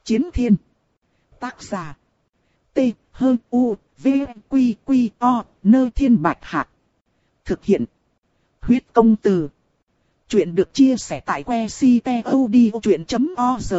Chiến thiên. Tác giả. T-H-U-V-Q-Q-O, Thiên Bạch Hạc. Thực hiện. Huyết công từ. Chuyện được chia sẻ tại website.odchuyện.org.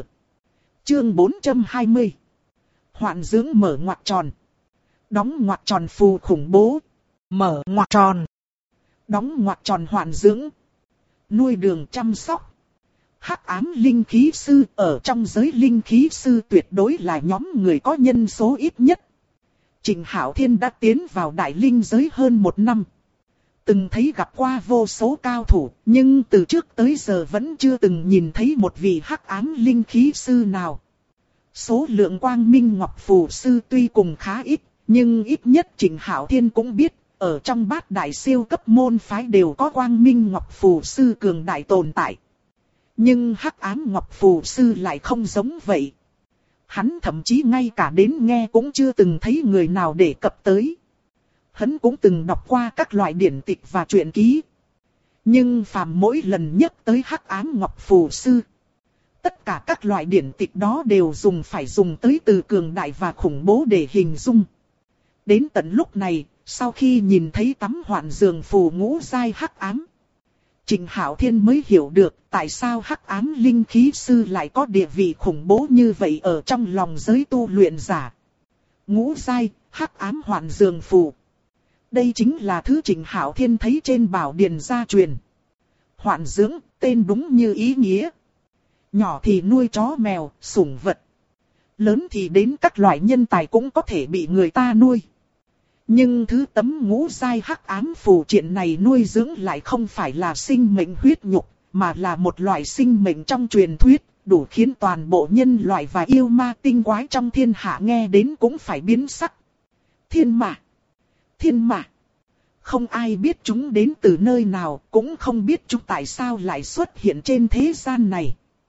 Chương 420. Hoạn dưỡng mở ngoặc tròn. Đóng ngoặc tròn phù khủng bố. Mở ngoặc tròn. Đóng ngoặc tròn hoạn dưỡng. Nuôi đường chăm sóc. Hắc ám linh khí sư ở trong giới linh khí sư tuyệt đối là nhóm người có nhân số ít nhất. Trịnh Hạo Thiên đã tiến vào đại linh giới hơn 1 năm. Từng thấy gặp qua vô số cao thủ, nhưng từ trước tới giờ vẫn chưa từng nhìn thấy một vị hắc ám linh khí sư nào. Số lượng quang minh ngọc phù sư tuy cùng khá ít, nhưng ít nhất Trịnh Hạo Thiên cũng biết, ở trong bát đại siêu cấp môn phái đều có quang minh ngọc phù sư cường đại tồn tại. Nhưng hắc ám ngọc phù sư lại không giống vậy. Hắn thậm chí ngay cả đến nghe cũng chưa từng thấy người nào đề cập tới. Hắn cũng từng đọc qua các loại điển tịch và truyện ký. Nhưng phàm mỗi lần nhắc tới hắc ám ngọc phù sư, tất cả các loại điển tịch đó đều phải dùng tới từ cường đại và khủng bố để hình dung. Đến tận lúc này, sau khi nhìn thấy tấm hoạn dường phù ngũ giai hắc ám, Trịnh Hạo Thiên mới hiểu được tại sao hắc ám linh khí sư lại có địa vị khủng bố như vậy ở trong lòng giới tu luyện giả. Ngũ giai, hắc ám hoạn dường phù. Đây chính là thứ Trịnh Hạo Thiên thấy trên bảo điền gia truyền. Hoạn dưỡng, tên đúng như ý nghĩa. Nhỏ thì nuôi chó mèo, sủng vật. Lớn thì đến các loại nhân tài cũng có thể bị người ta nuôi. Nhưng thứ tấm ngũ giai hắc ám phù triện này nuôi dưỡng lại không phải là sinh mệnh huyết nhục, mà là một loại sinh mệnh trong truyền thuyết, đủ khiến toàn bộ nhân loại và yêu ma tinh quái trong thiên hạ nghe đến cũng phải biến sắc. Thiên ma. Thiên ma. Không ai biết chúng đến từ nơi nào, cũng không biết chúng tại sao lại xuất hiện trên thế gian này.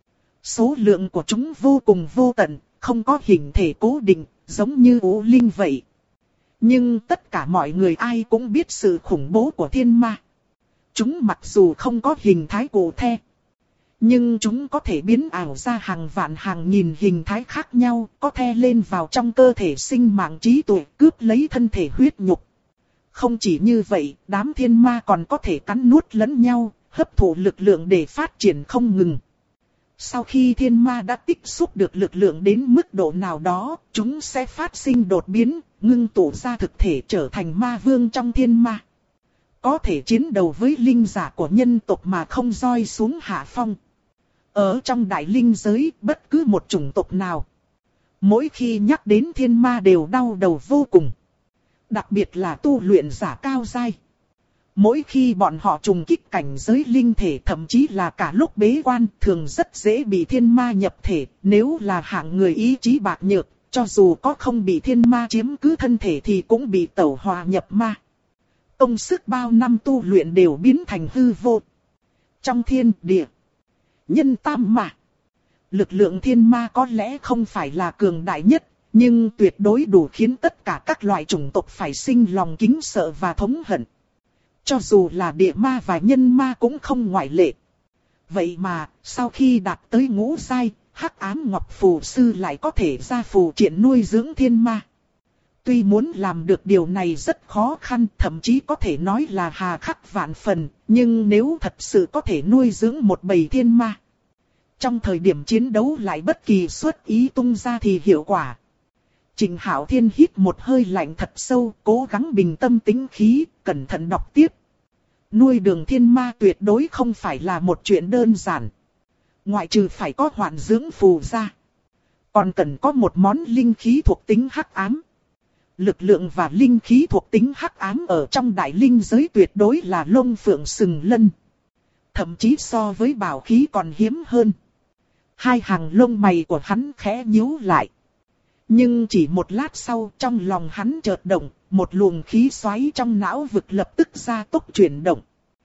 Số lượng của chúng vô cùng vô tận, không có hình thể cố định, giống như u linh vậy. Nhưng tất cả mọi người ai cũng biết sự khủng bố của thiên ma. Chúng mặc dù không có hình thái cụ thể, nhưng chúng có thể biến ảo ra hàng vạn hàng nghìn hình thái khác nhau, có thể lên vào trong cơ thể sinh mạng trí tuệ, cướp lấy thân thể huyết nhục. Không chỉ như vậy, đám thiên ma còn có thể cắn nuốt lẫn nhau, hấp thụ lực lượng để phát triển không ngừng. Sau khi thiên ma đã tích xúc được lực lượng đến mức độ nào đó, chúng sẽ phát sinh đột biến, ngưng tụ ra thực thể trở thành ma vương trong thiên ma. Có thể chiến đấu với linh giả của nhân tộc mà không roi xuống hạ phong. Ở trong đại linh giới, bất cứ một chủng tộc nào, mỗi khi nhắc đến thiên ma đều đau đầu vô cùng. Đặc biệt là tu luyện giả cao giai. Mỗi khi bọn họ trùng kích cảnh giới linh thể, thậm chí là cả lúc bế quan, thường rất dễ bị thiên ma nhập thể. Nếu là hạng người ý chí bạc nhược, cho dù có không bị thiên ma chiếm cứ thân thể thì cũng bị tẩu hòa nhập ma. Công sức bao năm tu luyện đều biến thành hư vô. Trong thiên địa, nhân tam ma, lực lượng thiên ma có lẽ không phải là cường đại nhất, nhưng tuyệt đối đủ khiến tất cả các loại chủng tộc phải sinh lòng kính sợ và thống hận. Cho dù là địa ma và nhân ma cũng không ngoại lệ. Vậy mà, sau khi đạt tới ngũ giai, hắc ám ngọc phù sư lại có thể ra phù triện nuôi dưỡng thiên ma. Tuy muốn làm được điều này rất khó khăn, thậm chí có thể nói là hà khắc vạn phần, nhưng nếu thật sự có thể nuôi dưỡng một bầy thiên ma, trong thời điểm chiến đấu lại bất kỳ xuất ý tung ra thì hiệu quả. Trịnh Hạo Thiên hít một hơi lạnh thật sâu, cố gắng bình tâm tĩnh khí, cẩn thận đọc tiếp. Nuôi đường thiên ma tuyệt đối không phải là một chuyện đơn giản. Ngoại trừ phải có hoạn dưỡng phù ra, còn cần có một món linh khí thuộc tính hắc ám. Lực lượng và linh khí thuộc tính hắc ám ở trong đại linh giới tuyệt đối là lông phượng sừng lân. Thậm chí so với bảo khí còn hiếm hơn. Hai hàng lông mày của hắn khẽ nhíu lại. Nhưng chỉ một lát sau, trong lòng hắn chợt động, một luồng khí xoáy trong não vực lập tức gia tốc chuyển động.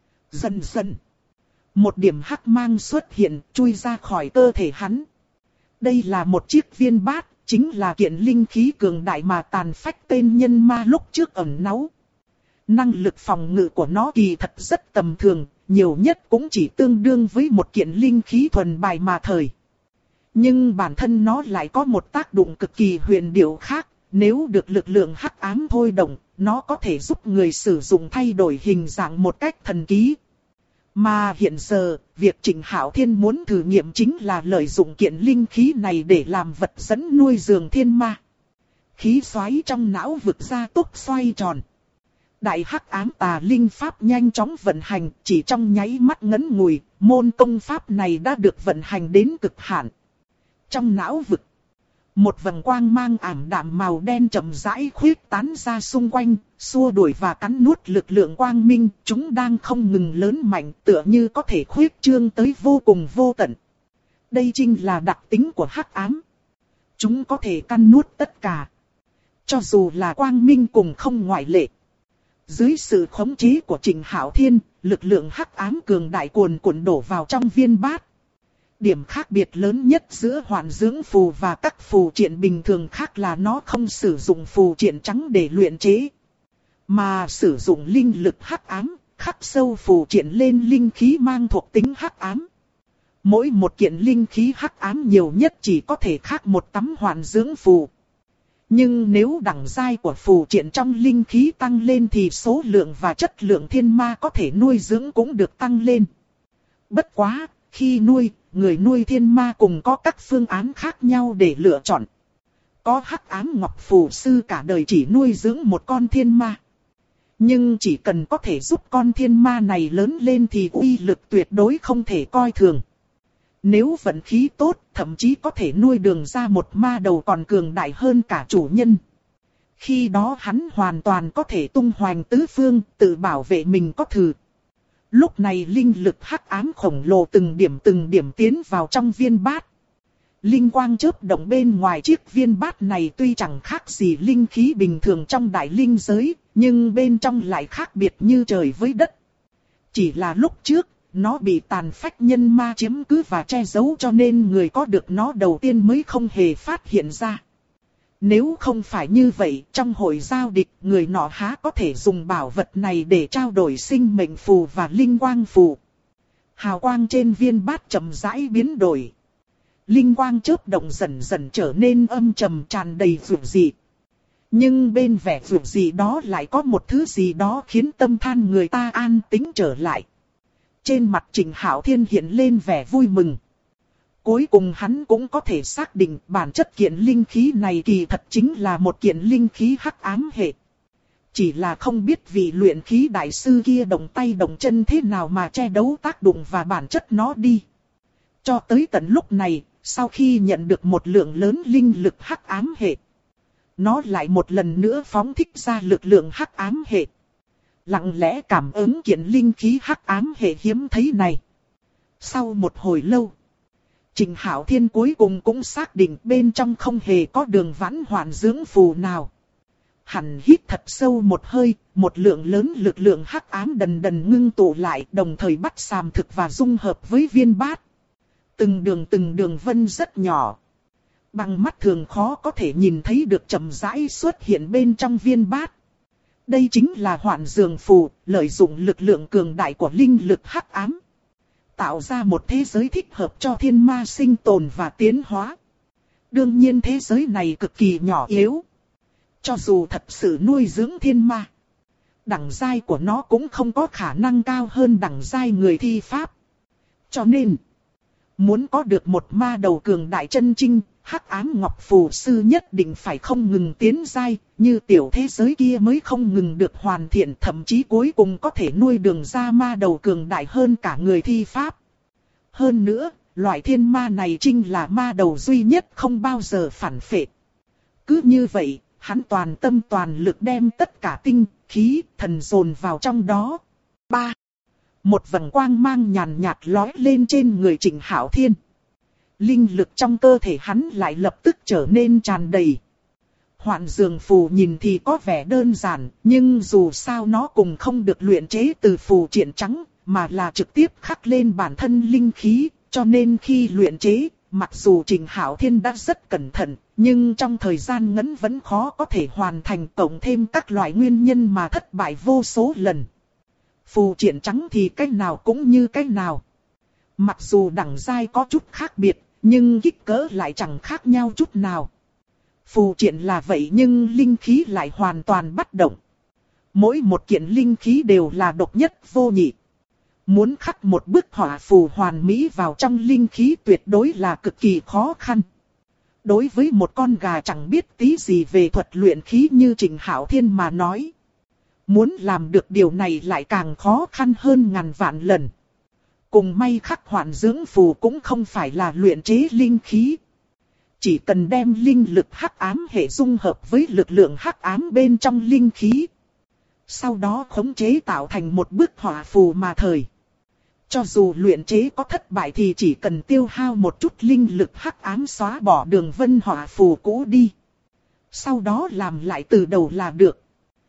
Dần dần, một điểm hắc mang xuất hiện, chui ra khỏi cơ thể hắn. Đây là một chiếc viên bát, chính là kiện linh khí cường đại mà tàn phách tên nhân ma lúc trước ẩn náu. Năng lực phòng ngự của nó kỳ thật rất tầm thường, nhiều nhất cũng chỉ tương đương với một kiện linh khí thuần bài mà thời. Nhưng bản thân nó lại có một tác dụng cực kỳ huyền diệu khác, nếu được lực lượng hắc ám thôi động, nó có thể giúp người sử dụng thay đổi hình dạng một cách thần kỳ. Mà hiện giờ, việc Trịnh Hạo Thiên muốn thử nghiệm chính là lợi dụng kiện linh khí này để làm vật dẫn nuôi dưỡng thiên ma. Khí xoáy trong não vực ra tốc xoay tròn. Đại hắc ám tà linh pháp nhanh chóng vận hành, chỉ trong nháy mắt ngắn ngủi, môn công pháp này đã được vận hành đến cực hạn. Trong não vực, một vầng quang mang ảm đạm màu đen chậm rãi khuyết tán ra xung quanh, xua đuổi và cắn nuốt lực lượng quang minh, chúng đang không ngừng lớn mạnh, tựa như có thể khuyết trương tới vô cùng vô tận. Đây chính là đặc tính của hắc ám. Chúng có thể cắn nuốt tất cả, cho dù là quang minh cùng không ngoại lệ. Dưới sự khống chế của Trịnh Hạo Thiên, lực lượng hắc ám cường đại cuồn cuộn đổ vào trong viên bát. Điểm khác biệt lớn nhất giữa hoàn dưỡng phù và các phù triện bình thường khác là nó không sử dụng phù triện trắng để luyện chế, mà sử dụng linh lực hắc ám, khắc sâu phù triện lên linh khí mang thuộc tính hắc ám. Mỗi một kiện linh khí hắc ám nhiều nhất chỉ có thể khắc một tấm hoàn dưỡng phù. Nhưng nếu đẳng giai của phù triện trong linh khí tăng lên thì số lượng và chất lượng thiên ma có thể nuôi dưỡng cũng được tăng lên. Bất quá, khi nuôi, người nuôi thiên ma cùng có các phương án khác nhau để lựa chọn. Có hắc ám ngọc phù sư cả đời chỉ nuôi dưỡng một con thiên ma. Nhưng chỉ cần có thể giúp con thiên ma này lớn lên thì uy lực tuyệt đối không thể coi thường. Nếu vận khí tốt, thậm chí có thể nuôi đường ra một ma đầu còn cường đại hơn cả chủ nhân. Khi đó hắn hoàn toàn có thể tung hoành tứ phương, tự bảo vệ mình có thử. Lúc này linh lực hắc ám khổng lồ từng điểm tiến vào trong viên bát. Linh quang chớp động bên ngoài chiếc viên bát này tuy chẳng khác gì linh khí bình thường trong đại linh giới, nhưng bên trong lại khác biệt như trời với đất. Chỉ là lúc trước, nó bị tàn phách nhân ma chiếm cứ và che giấu cho nên người có được nó đầu tiên mới không hề phát hiện ra. Nếu không phải như vậy, trong hội giao địch, người nọ há có thể dùng bảo vật này để trao đổi sinh mệnh phù và linh quang phù. Hào quang trên viên bát chậm rãi biến đổi. Linh quang chớp động dần dần trở nên âm trầm tràn đầy dữ dị. Nhưng bên vẻ dữ dị đó lại có một thứ gì đó khiến tâm than người ta an tĩnh trở lại. Trên mặt Trịnh Hạo Thiên hiện lên vẻ vui mừng. Cuối cùng hắn cũng có thể xác định bản chất kiện linh khí này kỳ thật chính là một kiện linh khí hắc ám hệ. Chỉ là không biết vị luyện khí đại sư kia động tay động chân thế nào mà che đấu tác dụng và bản chất nó đi. Cho tới tận lúc này, sau khi nhận được một lượng lớn linh lực hắc ám hệ, nó lại một lần nữa phóng thích ra lực lượng hắc ám hệ. Lặng lẽ cảm ứng kiện linh khí hắc ám hệ hiếm thấy này. Sau một hồi lâu, Trịnh Hạo Thiên cuối cùng cũng xác định bên trong không hề có đường vãn hoàn dưỡng phù nào. Hắn hít thật sâu một hơi, một lượng lớn lực lượng hắc ám dần dần ngưng tụ lại, đồng thời bắt sàm thực và dung hợp với viên bát. Từng đường vân rất nhỏ, bằng mắt thường khó có thể nhìn thấy được chậm rãi xuất hiện bên trong viên bát. Đây chính là hoạn dường phù, lợi dụng lực lượng cường đại của linh lực hắc ám, tạo ra một thế giới thích hợp cho thiên ma sinh tồn và tiến hóa. Đương nhiên thế giới này cực kỳ nhỏ yếu. Cho dù thật sự nuôi dưỡng thiên ma, đẳng giai của nó cũng không có khả năng cao hơn đẳng giai người thi pháp. Cho nên, muốn có được một ma đầu cường đại chân chính, hắc ám ngọc phù sư nhất định phải không ngừng tiến giai, như tiểu thế giới kia mới không ngừng được hoàn thiện, thậm chí cuối cùng có thể nuôi đường ra ma đầu cường đại hơn cả người thi pháp. Hơn nữa, loại thiên ma này chính là ma đầu duy nhất không bao giờ phản phệ. Cứ như vậy, hắn toàn tâm toàn lực đem tất cả tinh, khí, thần dồn vào trong đó. 3. Một vầng quang mang nhàn nhạt lóe lên trên người Trịnh Hạo Thiên. Linh lực trong cơ thể hắn lại lập tức trở nên tràn đầy. Hoạn dường phù nhìn thì có vẻ đơn giản, nhưng dù sao nó cũng không được luyện chế từ phù triện trắng, mà là trực tiếp khắc lên bản thân linh khí, cho nên khi luyện chế, mặc dù Trịnh Hạo Thiên đã rất cẩn thận, nhưng trong thời gian ngắn vẫn khó có thể hoàn thành, cộng thêm các loại nguyên nhân mà thất bại vô số lần. Phù triện trắng thì cách nào cũng như cách nào. Mặc dù đẳng giai có chút khác biệt, nhưng kích cỡ lại chẳng khác nhau chút nào. Phù triện là vậy nhưng linh khí lại hoàn toàn bất động. Mỗi một kiện linh khí đều là độc nhất vô nhị. Muốn khắc một bức họa phù hoàn mỹ vào trong linh khí tuyệt đối là cực kỳ khó khăn. Đối với một con gà chẳng biết tí gì về thuật luyện khí như Trịnh Hạo Thiên mà nói, muốn làm được điều này lại càng khó khăn hơn ngàn vạn lần. Cùng may khắc hoàn dưỡng phù cũng không phải là luyện chế linh khí. Chỉ cần đem linh lực hắc ám hệ dung hợp với lực lượng hắc ám bên trong linh khí. Sau đó khống chế tạo thành một bức họa phù mà thời. Cho dù luyện chế có thất bại thì chỉ cần tiêu hao một chút linh lực hắc ám xóa bỏ đường vân họa phù cũ đi. Sau đó làm lại từ đầu là được.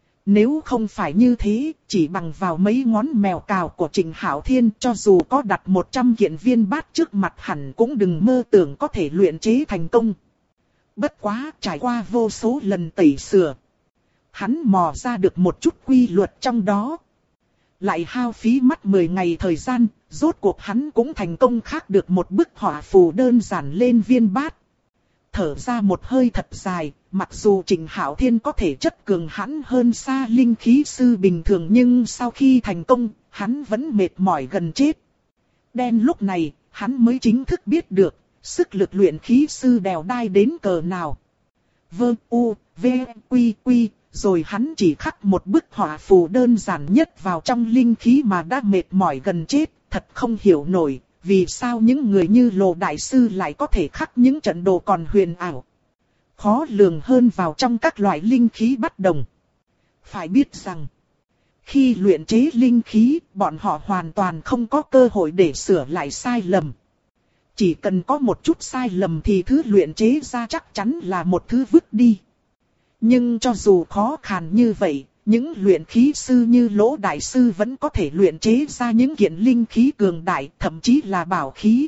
Nếu không phải như thế, chỉ bằng vào mấy ngón mèo cào của Trịnh Hạo Thiên cho dù có đặt 100 kiện viên bát trước mặt hẳn cũng đừng mơ tưởng có thể luyện chế thành công. Bất quá trải qua vô số lần tẩy sửa. Hắn mò ra được một chút quy luật trong đó. Lại hao phí mất 10 ngày thời gian, rốt cuộc hắn cũng thành công khắc được một bức họa phù đơn giản lên viên bát. Thở ra một hơi thật dài, mặc dù Trịnh Hạo Thiên có thể chất cường hãn hơn xa linh khí sư bình thường nhưng sau khi thành công, hắn vẫn mệt mỏi gần chết. Đen lúc này, hắn mới chính thức biết được, sức lực luyện khí sư đèo đai đến cỡ nào. Vơ u, v, quy quy, rồi hắn chỉ khắc một bức họa phù đơn giản nhất vào trong linh khí mà đã mệt mỏi gần chết, thật không hiểu nổi. Vì sao những người như Lô Đại Sư lại có thể khắc những trận đồ còn huyền ảo, khó lường hơn vào trong các loại linh khí bất đồng. Phải biết rằng, khi luyện chế linh khí, bọn họ hoàn toàn không có cơ hội để sửa lại sai lầm. Chỉ cần có một chút sai lầm thì thứ luyện chế ra chắc chắn là một thứ vứt đi. Nhưng cho dù khó khăn như vậy, những luyện khí sư như Lỗ Đại Sư vẫn có thể luyện chế ra những kiện linh khí cường đại, thậm chí là bảo khí.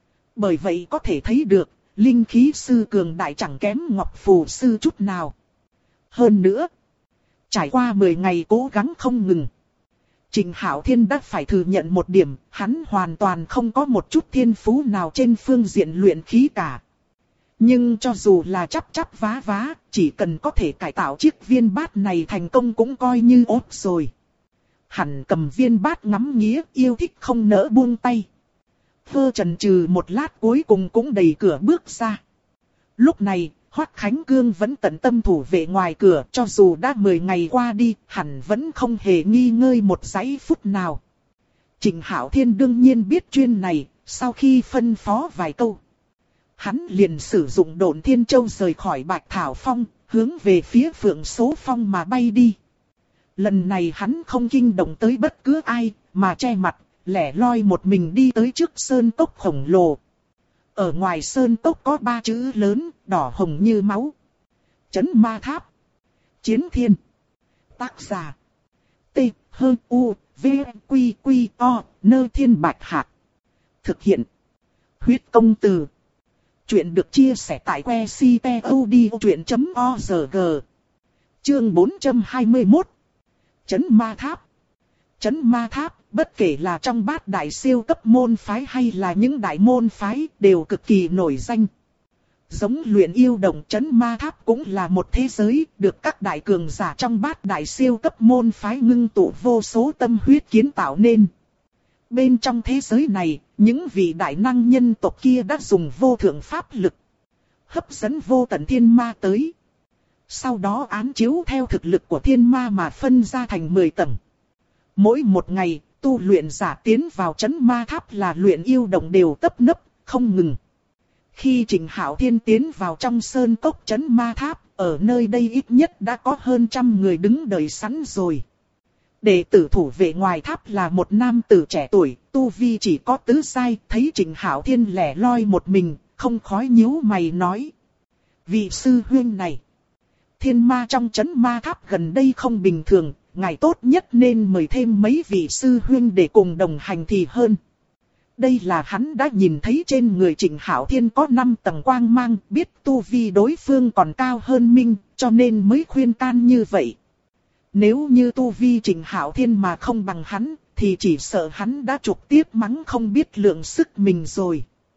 Bởi vậy có thể thấy được, linh khí sư cường đại chẳng kém Ngọc Phù sư chút nào. Hơn nữa, trải qua 10 ngày cố gắng không ngừng, Trịnh Hạo Thiên đã phải thừa nhận một điểm, hắn hoàn toàn không có một chút thiên phú nào trên phương diện luyện khí cả. Nhưng cho dù là chắp vá vá, chỉ cần có thể cải tạo chiếc viên bát này thành công cũng coi như ốt rồi. Hắn cầm viên bát ngắm nghía, yêu thích không nỡ buông tay. Hơ chần chừ một lát cuối cùng cũng đẩy cửa bước ra. Lúc này, Hoắc Khánh Cương vẫn tận tâm thủ vệ ngoài cửa, cho dù đã 10 ngày qua đi, hắn vẫn không hề nghi ngơi một giây phút nào. Trịnh Hạo Thiên đương nhiên biết chuyện này, sau khi phân phó vài câu, hắn liền sử dụng Độn Thiên Châu rời khỏi Bạch Thảo Phong, hướng về phía Phượng Số Phong mà bay đi. Lần này hắn không kinh động tới bất cứ ai, mà che mặt, lẻ loi một mình đi tới trước sơn cốc khổng lồ. Ở ngoài sơn cốc có 3 chữ lớn, đỏ hồng như máu. Trấn Ma Tháp. Chiến Thiên. Tác giả. T, H, U, V, Quy, Quy, O, Nơ Thiên Bạch Hạc. Thực hiện. Huyết Công Từ. Chuyện được chia sẻ tại website.odchuyện.org. Chương 421. Trấn Ma Tháp. Trấn Ma Tháp, bất kể là trong bát đại siêu cấp môn phái hay là những đại môn phái, đều cực kỳ nổi danh. Giống Luyện Yêu Động, Trấn Ma Tháp cũng là một thế giới, được các đại cường giả trong bát đại siêu cấp môn phái ngưng tụ vô số tâm huyết kiến tạo nên. Bên trong thế giới này, những vị đại năng nhân tộc kia đã dùng vô thượng pháp lực hấp dẫn vô tận thiên ma tới. Sau đó án chiếu theo thực lực của thiên ma mà phân ra thành 10 tầng. Mỗi một ngày, tu luyện giả tiến vào Trấn Ma Tháp là Luyện Yêu Động đều tấp nập, không ngừng. Khi Trịnh Hạo Thiên tiến vào trong sơn cốc Trấn Ma Tháp, ở nơi đây ít nhất đã có hơn 100 người đứng đợi sẵn rồi. Đệ tử thủ vệ ngoài tháp là một nam tử trẻ tuổi, tu vi chỉ có tứ giai, thấy Trịnh Hạo Thiên lẻ loi một mình, không khói nhíu mày nói: vị sư huynh này, thiên ma trong Trấn Ma Tháp gần đây không bình thường, ngài tốt nhất nên mời thêm mấy vị sư huynh để cùng đồng hành thì hơn. Đây là hắn đã nhìn thấy trên người Trịnh Hạo Thiên có 5 tầng quang mang, biết tu vi đối phương còn cao hơn mình, cho nên mới khuyên can như vậy. Nếu như tu vi Trịnh Hạo Thiên mà không bằng hắn, thì chỉ sợ hắn đã trực tiếp mắng không biết lượng sức mình rồi.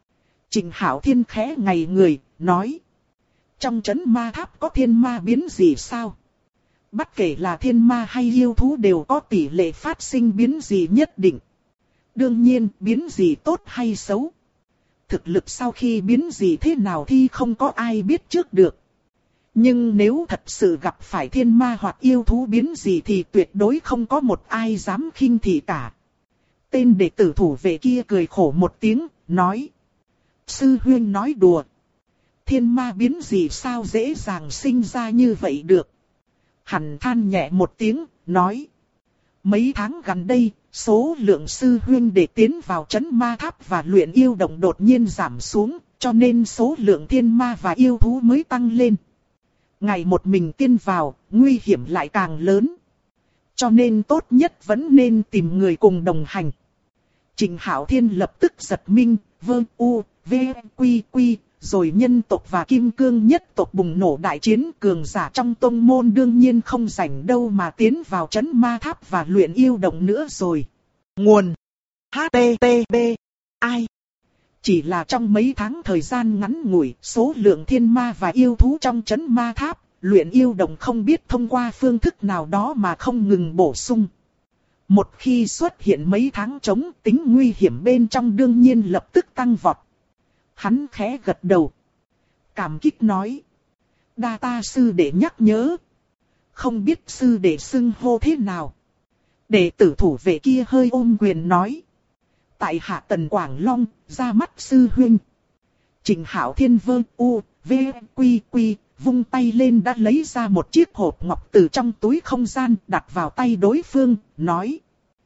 Trịnh Hạo Thiên khẽ ngây người, nói. Trong trấn ma tháp có thiên ma biến gì sao? Bất kể là thiên ma hay yêu thú đều có tỷ lệ phát sinh biến gì nhất định. Đương nhiên, biến gì tốt hay xấu. Thực lực sau khi biến gì thế nào thì không có ai biết trước được. Nhưng nếu thật sự gặp phải thiên ma hoặc yêu thú biến gì thì tuyệt đối không có một ai dám khinh thị cả. Tên đệ tử thủ vệ kia cười khổ một tiếng, nói. Sư huynh nói đùa. Thiên ma biến gì sao dễ dàng sinh ra như vậy được. Hắn than nhẹ một tiếng, nói. Mấy tháng gần đây, số lượng sư huynh đệ tiến vào trấn ma tháp và luyện yêu động đột nhiên giảm xuống, cho nên số lượng thiên ma và yêu thú mới tăng lên. Ngày một mình tiên vào, nguy hiểm lại càng lớn. Cho nên tốt nhất vẫn nên tìm người cùng đồng hành. Trịnh Hạo Thiên lập tức giật mình, quy, rồi nhân tộc và kim cương nhất tộc bùng nổ đại chiến, cường giả trong tông môn đương nhiên không rảnh đâu mà tiến vào trấn ma tháp và luyện yêu động nữa rồi. Nguồn HTTP I. Chỉ là trong mấy tháng thời gian ngắn ngủi, số lượng thiên ma và yêu thú trong trấn ma tháp, luyện yêu động không biết thông qua phương thức nào đó mà không ngừng bổ sung. Một khi xuất hiện mấy tháng trống, tính nguy hiểm bên trong đương nhiên lập tức tăng vọt. Hắn khẽ gật đầu. Cảm kích nói. Đa ta sư đệ nhắc nhớ. Không biết sư đệ xưng hô thế nào. Đệ tử thủ vệ kia hơi ôm quyền nói. Tại hạ Tần Quảng Long, ra mắt sư huynh. Trịnh Hạo Thiên quy, vung tay lên đã lấy ra một chiếc hộp ngọc từ trong túi không gian đặt vào tay đối phương, nói.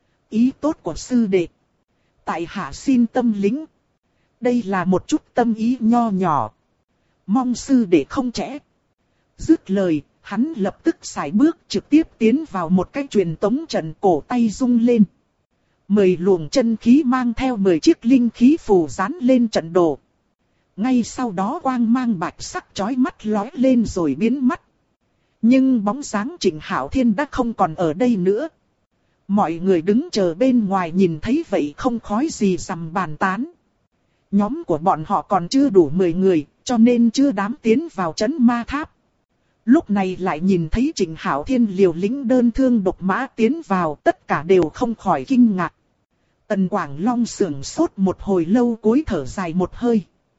Ý tốt của sư đệ. Tại hạ xin tâm lĩnh. Đây là một chút tâm ý nho nhỏ. Mong sư đệ không trễ. Dứt lời, hắn lập tức sải bước trực tiếp tiến vào một cái truyền tống trận, cổ tay rung lên. 10 luồng chân khí mang theo 10 chiếc linh khí phù dán lên trận đồ. Ngay sau đó quang mang bạch sắc chói mắt lóe lên rồi biến mất. Nhưng bóng dáng Trịnh Hạo Thiên đã không còn ở đây nữa. Mọi người đứng chờ bên ngoài nhìn thấy vậy không khói gì rằm bàn tán. Nhóm của bọn họ còn chưa đủ 10 người, cho nên chưa dám tiến vào trấn ma tháp. Lúc này lại nhìn thấy Trịnh Hạo Thiên liều lĩnh đơn thương độc mã tiến vào, tất cả đều không khỏi kinh ngạc. Tần Quảng Long sững sốt một hồi lâu, cúi thở dài một hơi.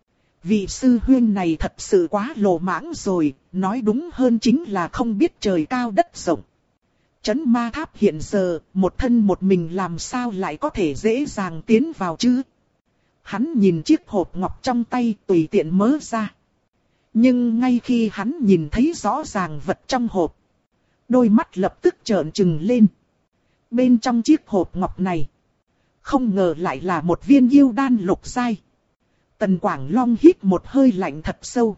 Vị sư huynh này thật sự quá lồ mãng rồi, nói đúng hơn chính là không biết trời cao đất rộng. Trấn ma tháp hiện giờ, một thân một mình làm sao lại có thể dễ dàng tiến vào chứ? Hắn nhìn chiếc hộp ngọc trong tay tùy tiện mớ ra. Nhưng ngay khi hắn nhìn thấy rõ ràng vật trong hộp, đôi mắt lập tức trợn trừng lên. Bên trong chiếc hộp ngọc này, không ngờ lại là một viên yêu đan lục giai. Tần Quảng Long hít một hơi lạnh thật sâu.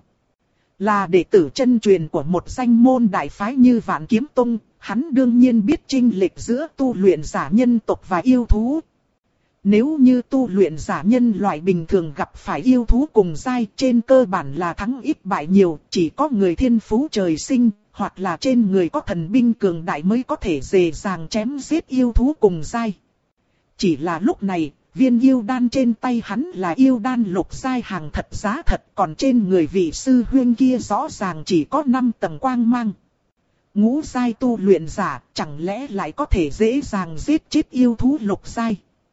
Là đệ tử chân truyền của một danh môn đại phái như Vạn Kiếm Tông, hắn đương nhiên biết chênh lệch giữa tu luyện giả nhân tộc và yêu thú. Nếu như tu luyện giả nhân loại bình thường gặp phải yêu thú cùng giai, trên cơ bản là thắng ít bại nhiều, chỉ có người thiên phú trời sinh, hoặc là trên người có thần binh cường đại mới có thể dễ dàng chém giết yêu thú cùng giai. Chỉ là lúc này, viên yêu đan trên tay hắn là yêu đan lục giai hàng thật giá thật, còn trên người vị sư huynh kia rõ ràng chỉ có 5 tầng quang mang. Ngũ giai tu luyện giả, chẳng lẽ lại có thể dễ dàng giết chết yêu thú lục giai?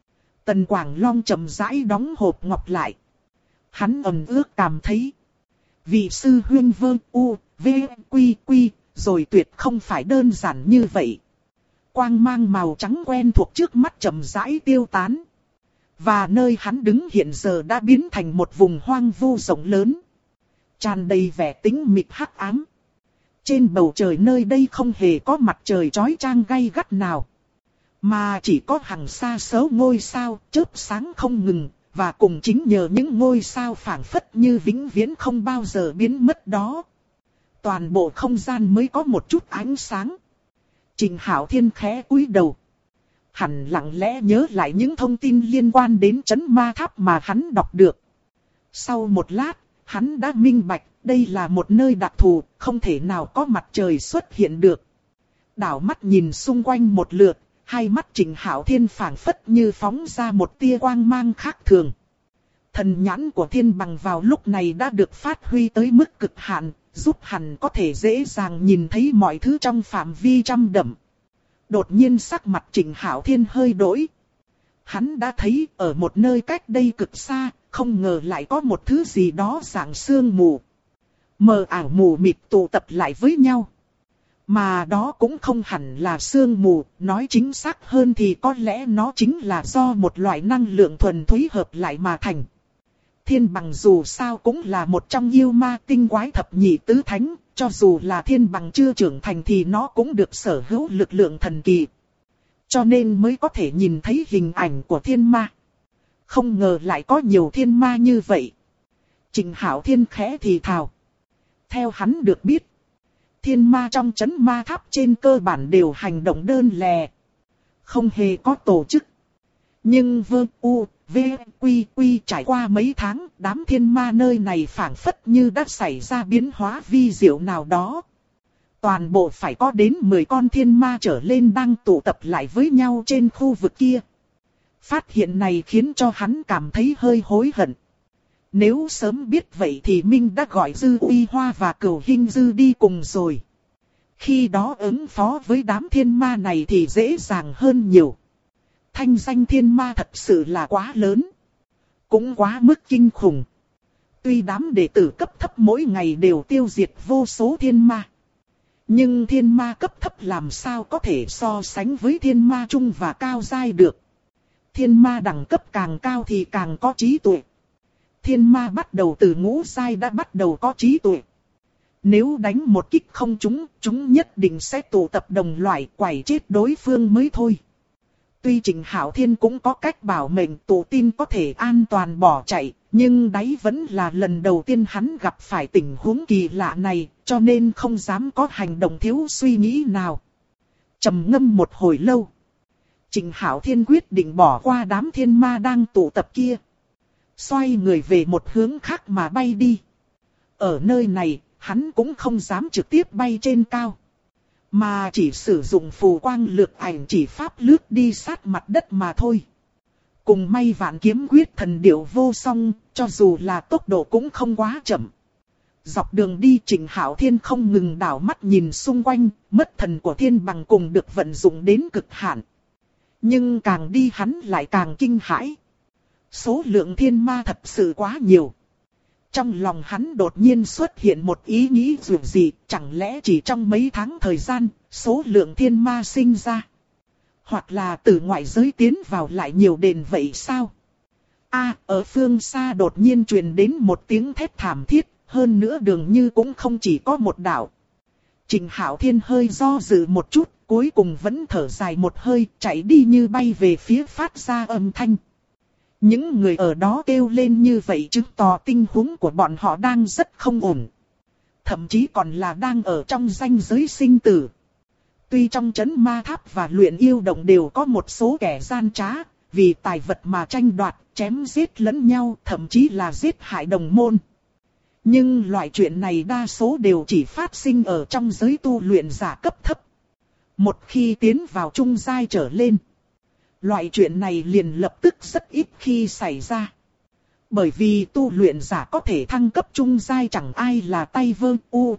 Tần Quảng Long chậm rãi đóng hộp ngọc lại. Hắn ẩn ước cảm thấy, vị sư huynh quy, rồi tuyệt không phải đơn giản như vậy. Quang mang màu trắng quen thuộc trước mắt chậm rãi tiêu tán. Và nơi hắn đứng hiện giờ đã biến thành một vùng hoang vu rộng lớn, tràn đầy vẻ tĩnh mịch hắc ám. Trên bầu trời nơi đây không hề có mặt trời chói chang gay gắt nào, mà chỉ có hàng xa số ngôi sao chớp sáng không ngừng, và cùng chính nhờ những ngôi sao phảng phất như vĩnh viễn không bao giờ biến mất đó, toàn bộ không gian mới có một chút ánh sáng. Trịnh Hạo Thiên khẽ cúi đầu. Hắn lặng lẽ nhớ lại những thông tin liên quan đến trấn ma tháp mà hắn đọc được. Sau một lát, hắn đã minh bạch, đây là một nơi đặc thù, không thể nào có mặt trời xuất hiện được. Đảo mắt nhìn xung quanh một lượt, hai mắt Trịnh Hạo Thiên phảng phất như phóng ra một tia quang mang khác thường. Thần nhãn của Thiên Bằng vào lúc này đã được phát huy tới mức cực hạn, giúp hắn có thể dễ dàng nhìn thấy mọi thứ trong phạm vi trăm dặm. Đột nhiên sắc mặt Trịnh Hạo Thiên hơi đổi. Hắn đã thấy ở một nơi cách đây cực xa, không ngờ lại có một thứ gì đó dạng sương mù. Mờ ảo mù mịt tụ tập lại với nhau. Mà đó cũng không hẳn là sương mù, nói chính xác hơn thì có lẽ nó chính là do một loại năng lượng thuần túy hợp lại mà thành. Thiên Bằng dù sao cũng là một trong yêu ma tinh quái thập nhị tứ thánh, cho dù là Thiên Bằng chưa trưởng thành thì nó cũng được sở hữu lực lượng thần kỳ. Cho nên mới có thể nhìn thấy hình ảnh của thiên ma. Không ngờ lại có nhiều thiên ma như vậy. Trịnh Hạo Thiên khẽ thì thào. Theo hắn được biết, thiên ma trong trấn ma tháp trên cơ bản đều hành động đơn lẻ, không hề có tổ chức. Nhưng trải qua mấy tháng, đám thiên ma nơi này phảng phất như đã xảy ra biến hóa vi diệu nào đó. Toàn bộ phải có đến 10 con thiên ma trở lên đang tụ tập lại với nhau trên khu vực kia. Phát hiện này khiến cho hắn cảm thấy hơi hối hận. Nếu sớm biết vậy thì Minh đã gọi Dư Uy Hoa và Cửu Hinh Dư đi cùng rồi. Khi đó ứng phó với đám thiên ma này thì dễ dàng hơn nhiều. Thanh danh thiên ma thật sự là quá lớn. Cũng quá mức kinh khủng. Tuy đám đệ tử cấp thấp mỗi ngày đều tiêu diệt vô số thiên ma. Nhưng thiên ma cấp thấp làm sao có thể so sánh với thiên ma trung và cao giai được. Thiên ma đẳng cấp càng cao thì càng có trí tuệ. Thiên ma bắt đầu từ ngũ giai đã bắt đầu có trí tuệ. Nếu đánh một kích không trúng, chúng nhất định sẽ tụ tập đồng loại quẩy chết đối phương mới thôi. Tuy Trịnh Hạo Thiên cũng có cách bảo mệnh tự tin có thể an toàn bỏ chạy, nhưng đấy vẫn là lần đầu tiên hắn gặp phải tình huống kỳ lạ này, cho nên không dám có hành động thiếu suy nghĩ nào. Trầm ngâm một hồi lâu, Trịnh Hạo Thiên quyết định bỏ qua đám thiên ma đang tụ tập kia. Xoay người về một hướng khác mà bay đi. Ở nơi này, hắn cũng không dám trực tiếp bay trên cao. Mà chỉ sử dụng phù quang lược ảnh chỉ pháp lướt đi sát mặt đất mà thôi. Cùng may Vạn Kiếm Quyết thần điệu vô song, cho dù là tốc độ cũng không quá chậm. Dọc đường đi Trịnh Hạo Thiên không ngừng đảo mắt nhìn xung quanh, mất thần của Thiên Bằng cùng được vận dụng đến cực hạn. Nhưng càng đi hắn lại càng kinh hãi. Số lượng thiên ma thật sự quá nhiều. Trong lòng hắn đột nhiên xuất hiện một ý nghĩ dù gì, chẳng lẽ chỉ trong mấy tháng thời gian, số lượng thiên ma sinh ra. Hoặc là từ ngoại giới tiến vào lại nhiều đền vậy sao? Ở phương xa đột nhiên truyền đến một tiếng thét thảm thiết, hơn nữa đường như cũng không chỉ có một đạo. Trịnh Hạo Thiên hơi do dự một chút, cuối cùng vẫn thở dài một hơi, chạy đi như bay về phía phát ra âm thanh. Những người ở đó kêu lên như vậy chứng tỏ tình huống của bọn họ đang rất không ổn. Thậm chí còn là đang ở trong ranh giới sinh tử. Tuy trong trấn ma tháp và luyện yêu động đều có một số kẻ gian trá, vì tài vật mà tranh đoạt, chém giết lẫn nhau, thậm chí là giết hại đồng môn. Nhưng loại chuyện này đa số đều chỉ phát sinh ở trong giới tu luyện giả cấp thấp. Một khi tiến vào trung giai trở lên, loại chuyện này liền lập tức rất ít khi xảy ra. Bởi vì tu luyện giả có thể thăng cấp trung giai chẳng ai là tay vơ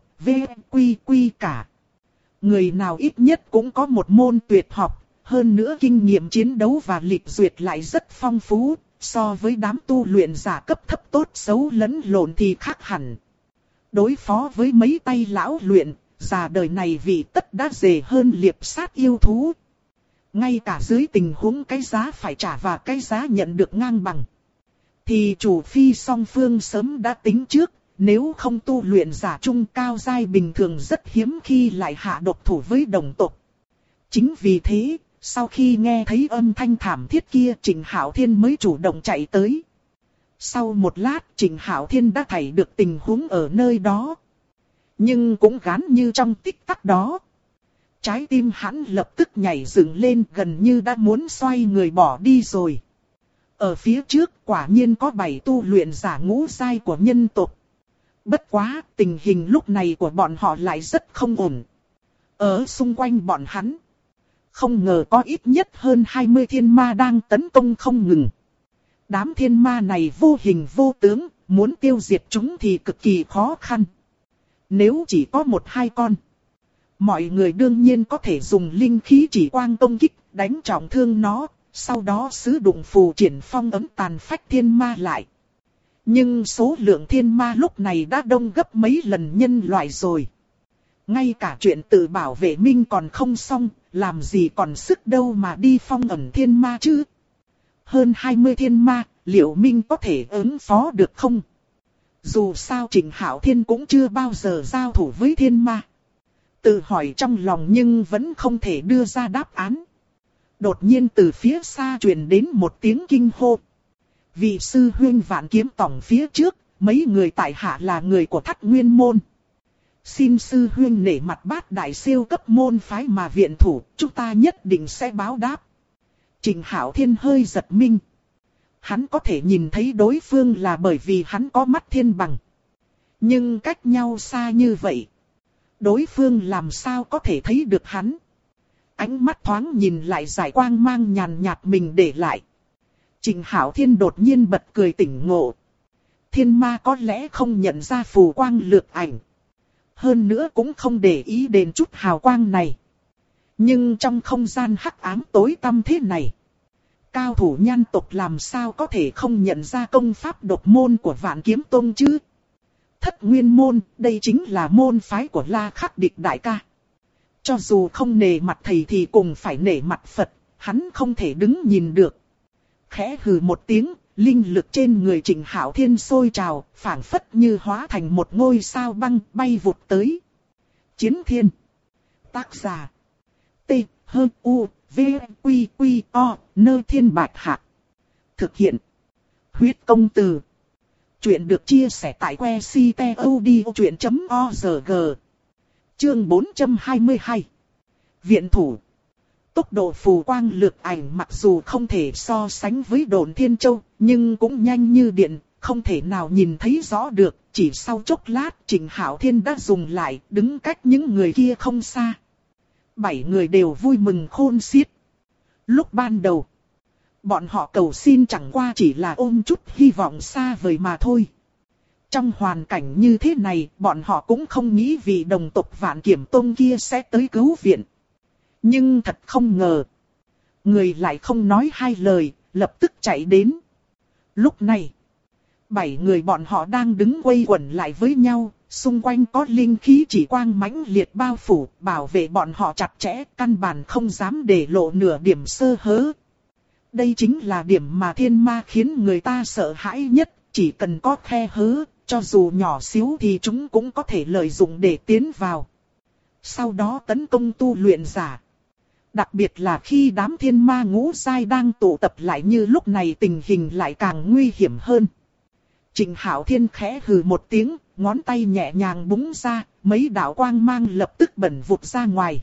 quy cả. Người nào ít nhất cũng có một môn tuyệt học, hơn nữa kinh nghiệm chiến đấu và lịch duyệt lại rất phong phú, so với đám tu luyện giả cấp thấp tốt xấu lẫn lộn thì khác hẳn. Đối phó với mấy tay lão luyện, già đời này vì tất đã dề hơn liệp sát yêu thú. Ngay cả dưới tình huống cái giá phải trả và cái giá nhận được ngang bằng, thì chủ phi song phương sớm đã tính trước, nếu không tu luyện giả trung cao giai bình thường rất hiếm khi lại hạ độc thủ với đồng tộc. Chính vì thế, sau khi nghe thấy âm thanh thảm thiết kia Trịnh Hạo Thiên mới chủ động chạy tới. Sau một lát Trịnh Hạo Thiên đã thấy được tình huống ở nơi đó. Nhưng cũng gán như trong tích tắc đó, trái tim hắn lập tức nhảy dựng lên gần như đã muốn xoay người bỏ đi rồi. Ở phía trước quả nhiên có 7 tu luyện giả ngũ giai của nhân tộc. Bất quá tình hình lúc này của bọn họ lại rất không ổn. Ở xung quanh bọn hắn, không ngờ có ít nhất hơn 20 thiên ma đang tấn công không ngừng. Đám thiên ma này vô hình vô tướng, muốn tiêu diệt chúng thì cực kỳ khó khăn. Nếu chỉ có 1-2 con, mọi người đương nhiên có thể dùng linh khí chỉ quang công kích, đánh trọng thương nó, sau đó sử dụng phù triển phong ấn tàn phách thiên ma lại. Nhưng số lượng thiên ma lúc này đã đông gấp mấy lần nhân loại rồi. Ngay cả chuyện tự bảo vệ mình còn không xong, làm gì còn sức đâu mà đi phong ẩn thiên ma chứ. Hơn 20 thiên ma, liệu Minh có thể ứng phó được không? Dù sao Trịnh Hạo Thiên cũng chưa bao giờ giao thủ với thiên ma. Tự hỏi trong lòng nhưng vẫn không thể đưa ra đáp án. Đột nhiên từ phía xa truyền đến một tiếng kinh hô. Vị sư huynh Vạn Kiếm Tông phía trước, mấy người tại hạ là người của Thất Nguyên môn. Xin sư huynh nể mặt Bát đại siêu cấp môn phái mà viện thủ, chúng ta nhất định sẽ báo đáp. Trịnh Hạo Thiên hơi giật mình. Hắn có thể nhìn thấy đối phương là bởi vì hắn có mắt thiên bằng. Nhưng cách nhau xa như vậy, đối phương làm sao có thể thấy được hắn. Ánh mắt thoáng nhìn lại giải quang mang nhàn nhạt mình để lại. Trịnh Hạo Thiên đột nhiên bật cười tỉnh ngộ. Thiên ma có lẽ không nhận ra phù quang lược ảnh. Hơn nữa cũng không để ý đến chút hào quang này. Nhưng trong không gian hắc ám tối tăm thế này, cao thủ nhan tộc làm sao có thể không nhận ra công pháp độc môn của Vạn Kiếm Tông chứ? Thất Nguyên môn, đây chính là môn phái của La Khắc Địch đại ca. Cho dù không nể mặt thầy thì cũng phải nể mặt Phật, hắn không thể đứng nhìn được. Khẽ hừ một tiếng, linh lực trên người Trịnh Hạo Thiên sôi trào, phảng phất như hóa thành một ngôi sao băng bay vụt tới. Chiến Thiên. Tác giả. T, H, U, V, Quy, Quy, O, Nơ Thiên Bạch Hạc. Thực hiện. Huyết công từ. Chuyện được chia sẻ tại que ctod.org. Chương 422. Viện thủ. Tốc độ phù quang lược ảnh mặc dù không thể so sánh với Độn Thiên Châu, nhưng cũng nhanh như điện, không thể nào nhìn thấy rõ được. Chỉ sau chốc lát Trịnh Hạo Thiên đã dùng lại, đứng cách những người kia không xa. 7 người đều vui mừng khôn xiết. Lúc ban đầu, bọn họ cầu xin chẳng qua chỉ là ôm chút hy vọng xa vời mà thôi. Trong hoàn cảnh như thế này, bọn họ cũng không nghĩ vị đồng tộc Vạn Kiếm Tông kia sẽ tới cứu viện. Nhưng thật không ngờ, người lại không nói hai lời, lập tức chạy đến. Lúc này, 7 người bọn họ đang đứng quây quần lại với nhau, xung quanh có linh khí chỉ quang mãnh liệt bao phủ, bảo vệ bọn họ chặt chẽ, căn bản không dám để lộ nửa điểm sơ hở. Đây chính là điểm mà thiên ma khiến người ta sợ hãi nhất, chỉ cần có khe hở, cho dù nhỏ xíu thì chúng cũng có thể lợi dụng để tiến vào. Sau đó tấn công tu luyện giả. Đặc biệt là khi đám thiên ma ngũ giai đang tụ tập lại như lúc này, tình hình lại càng nguy hiểm hơn. Trịnh Hạo Thiên khẽ hừ một tiếng, ngón tay nhẹ nhàng búng ra, mấy đạo quang mang lập tức bẩn vụt ra ngoài.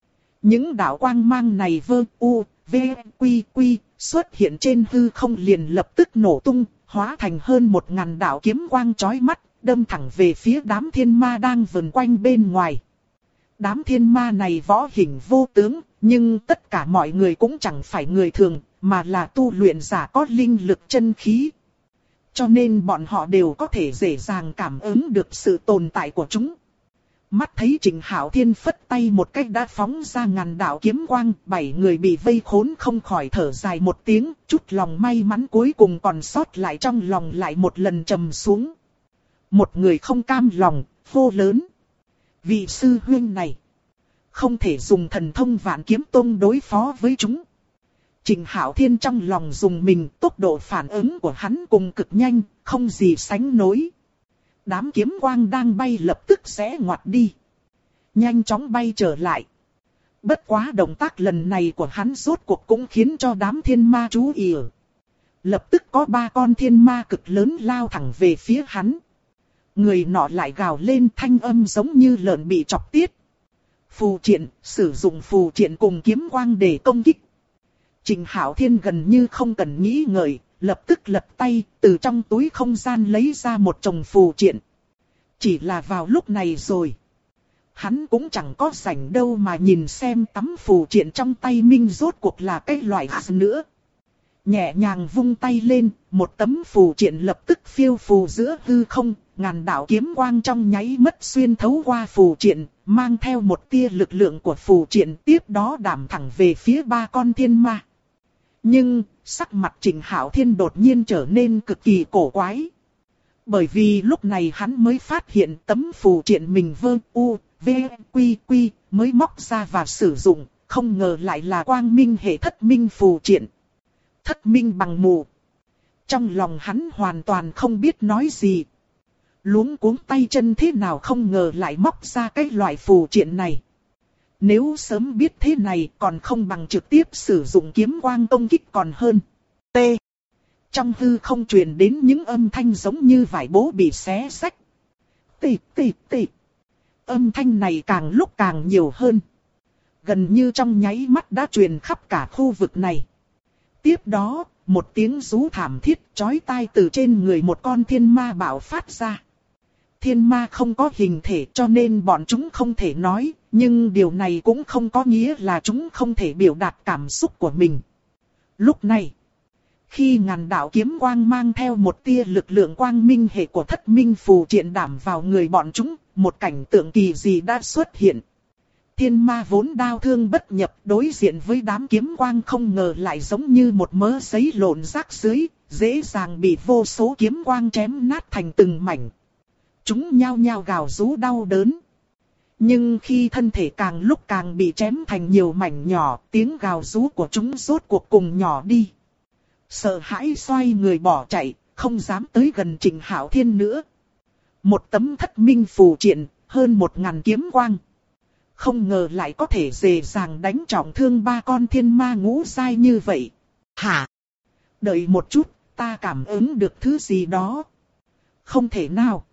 Những đạo quang mang này vơ u, v, quy quy, xuất hiện trên hư không liền lập tức nổ tung, hóa thành hơn 1000 đạo kiếm quang chói mắt, đâm thẳng về phía đám thiên ma đang vần quanh bên ngoài. Đám thiên ma này võ hình vô tướng, nhưng tất cả mọi người cũng chẳng phải người thường, mà là tu luyện giả có linh lực chân khí. Cho nên bọn họ đều có thể dễ dàng cảm ứng được sự tồn tại của chúng. Mắt thấy Trịnh Hạo Thiên phất tay một cách đã phóng ra ngàn đạo kiếm quang, 7 người bị vây khốn không khỏi thở dài một tiếng, chút lòng may mắn cuối cùng còn sót lại trong lòng lại một lần trầm xuống. Một người không cam lòng, hô lớn. Vị sư huynh này, không thể dùng thần thông Vạn Kiếm Tông đối phó với chúng. Trịnh Hạo Thiên trong lòng dùng mình, tốc độ phản ứng của hắn cùng cực nhanh, không gì sánh nổi. Đám kiếm quang đang bay lập tức sẽ ngoặt đi, nhanh chóng bay trở lại. Bất quá động tác lần này của hắn rốt cuộc cũng khiến cho đám thiên ma chú ý. Lập tức có 3 con thiên ma cực lớn lao thẳng về phía hắn. Người nọ lại gào lên thanh âm giống như lợn bị chọc tiết. Phù triện, sử dụng phù triện cùng kiếm quang để công kích. Trịnh Hạo Thiên gần như không cần nghĩ ngợi, lập tức lật tay, từ trong túi không gian lấy ra một chồng phù triện. Chỉ là vào lúc này rồi, hắn cũng chẳng có rảnh đâu mà nhìn xem tấm phù triện trong tay mình rốt cuộc là cái loại gì nữa. Nhẹ nhàng vung tay lên, một tấm phù triện lập tức phiêu phù giữa hư không, ngàn đạo kiếm quang trong nháy mắt xuyên thấu qua phù triện, mang theo một tia lực lượng của phù triện tiếp đó đảm thẳng về phía ba con thiên ma. Nhưng, sắc mặt Trịnh Hạo Thiên đột nhiên trở nên cực kỳ cổ quái. Bởi vì lúc này hắn mới phát hiện tấm phù triện mình quy mới móc ra và sử dụng, không ngờ lại là quang minh hệ thất minh phù triện. Thất minh bằng mù. Trong lòng hắn hoàn toàn không biết nói gì. Luống cuống tay chân thế nào không ngờ lại móc ra cái loại phù triện này. Nếu sớm biết thế này còn không bằng trực tiếp sử dụng kiếm quang công kích còn hơn. T. Trong hư không truyền đến những âm thanh giống như vải bố bị xé xách. T. Âm thanh này càng lúc càng nhiều hơn. Gần như trong nháy mắt đã truyền khắp cả khu vực này. Tiếp đó, một tiếng rú thảm thiết chói tai từ trên người một con thiên ma bạo phát ra. Thiên ma không có hình thể cho nên bọn chúng không thể nói, nhưng điều này cũng không có nghĩa là chúng không thể biểu đạt cảm xúc của mình. Lúc này, khi ngàn đạo kiếm quang mang theo một tia lực lượng quang minh hệ của thất minh phù triện đảm vào người bọn chúng, một cảnh tượng kỳ dị đã xuất hiện. Thiên ma vốn đao thương bất nhập đối diện với đám kiếm quang không ngờ lại giống như một mớ giấy lộn rác rưới, dễ dàng bị vô số kiếm quang chém nát thành từng mảnh. Chúng nhao nhao gào rú đau đớn. Nhưng khi thân thể càng lúc càng bị chém thành nhiều mảnh nhỏ, tiếng gào rú của chúng rốt cuộc cùng nhỏ đi. Sợ hãi xoay người bỏ chạy, không dám tới gần Trịnh Hạo Thiên nữa. Một tấm thất minh phù triện, hơn 1000 kiếm quang. Không ngờ lại có thể dễ dàng đánh trọng thương ba con thiên ma ngũ giai như vậy. Hả? Đợi một chút, ta cảm ứng được thứ gì đó. Không thể nào.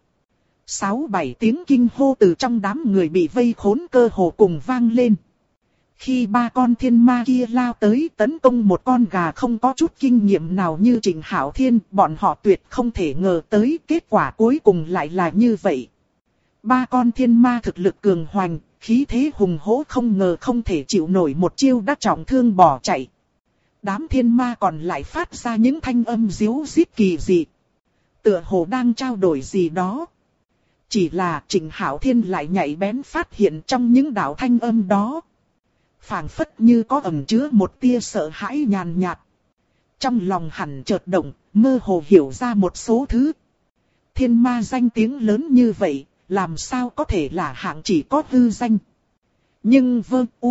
6-7 tiếng kinh hô từ trong đám người bị vây khốn cơ hồ cùng vang lên. Khi ba con thiên ma kia lao tới tấn công một con gà không có chút kinh nghiệm nào như Trịnh Hạo Thiên, bọn họ tuyệt không thể ngờ tới kết quả cuối cùng lại là như vậy. Ba con thiên ma thực lực cường hoành, khí thế hùng hổ không ngờ không thể chịu nổi một chiêu đã trọng thương bỏ chạy. Đám thiên ma còn lại phát ra những thanh âm ríu rít kỳ dị. Tựa hồ đang trao đổi gì đó. Chỉ là Trịnh Hạo Thiên lại nhạy bén phát hiện trong những đạo thanh âm đó. Phảng phất như có ẩn chứa một tia sợ hãi nhàn nhạt. Trong lòng hẳn chợt động, mơ hồ hiểu ra một số thứ. Thiên ma danh tiếng lớn như vậy, làm sao có thể là hạng chỉ có hư danh. Nhưng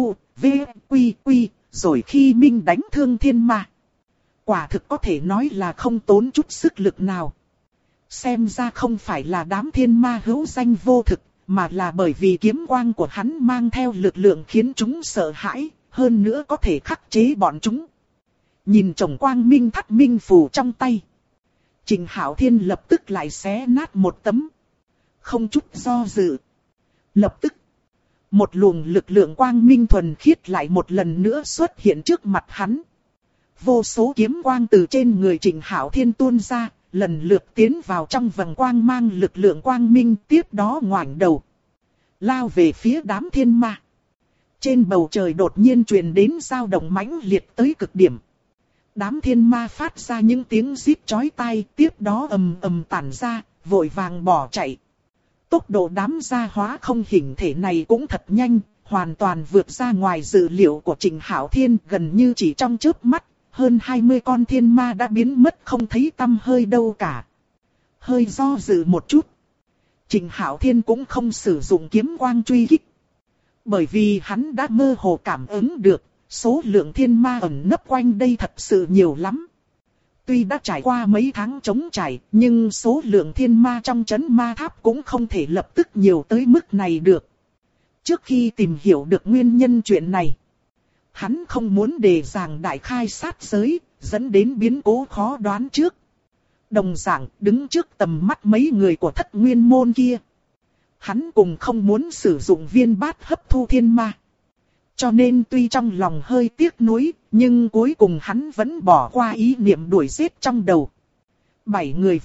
quy, rồi khi Minh đánh thương thiên ma. Quả thực có thể nói là không tốn chút sức lực nào. Xem ra không phải là đám thiên ma hữu danh vô thực, mà là bởi vì kiếm quang của hắn mang theo lực lượng khiến chúng sợ hãi, hơn nữa có thể khắc chế bọn chúng. Nhìn chồng quang minh thắt minh phù trong tay. Trịnh Hạo Thiên lập tức lại xé nát một tấm. Không chút do dự. Lập tức, một luồng lực lượng quang minh thuần khiết lại một lần nữa xuất hiện trước mặt hắn. Vô số kiếm quang từ trên người Trịnh Hạo Thiên tuôn ra, lần lượt tiến vào trong vầng quang mang lực lượng quang minh tiếp đó ngoảnh đầu. Lao về phía đám thiên ma. Trên bầu trời đột nhiên truyền đến dao động mãnh liệt tới cực điểm. Đám thiên ma phát ra những tiếng rít chói tai tiếp đó ầm ầm tản ra, vội vàng bỏ chạy. Tốc độ đám gia hóa không hình thể này cũng thật nhanh, hoàn toàn vượt ra ngoài dự liệu của Trịnh Hạo Thiên gần như chỉ trong chớp mắt. Hơn 20 con thiên ma đã biến mất không thấy tăm hơi đâu cả. Hơi do dự một chút. Trịnh Hạo Thiên cũng không sử dụng kiếm quang truy kích. Bởi vì hắn đã mơ hồ cảm ứng được, số lượng thiên ma ẩn nấp quanh đây thật sự nhiều lắm. Tuy đã trải qua mấy tháng chống trải, nhưng số lượng thiên ma trong trấn ma tháp cũng không thể lập tức nhiều tới mức này được. Trước khi tìm hiểu được nguyên nhân chuyện này, hắn không muốn đề giảng đại khai sát giới, dẫn đến biến cố khó đoán trước. Đồng dạng đứng trước tầm mắt mấy người của thất nguyên môn kia. Hắn cùng không muốn sử dụng viên bát hấp thu thiên ma. Cho nên tuy trong lòng hơi tiếc nuối, nhưng cuối cùng hắn vẫn bỏ qua ý niệm đuổi giết trong đầu. 7 người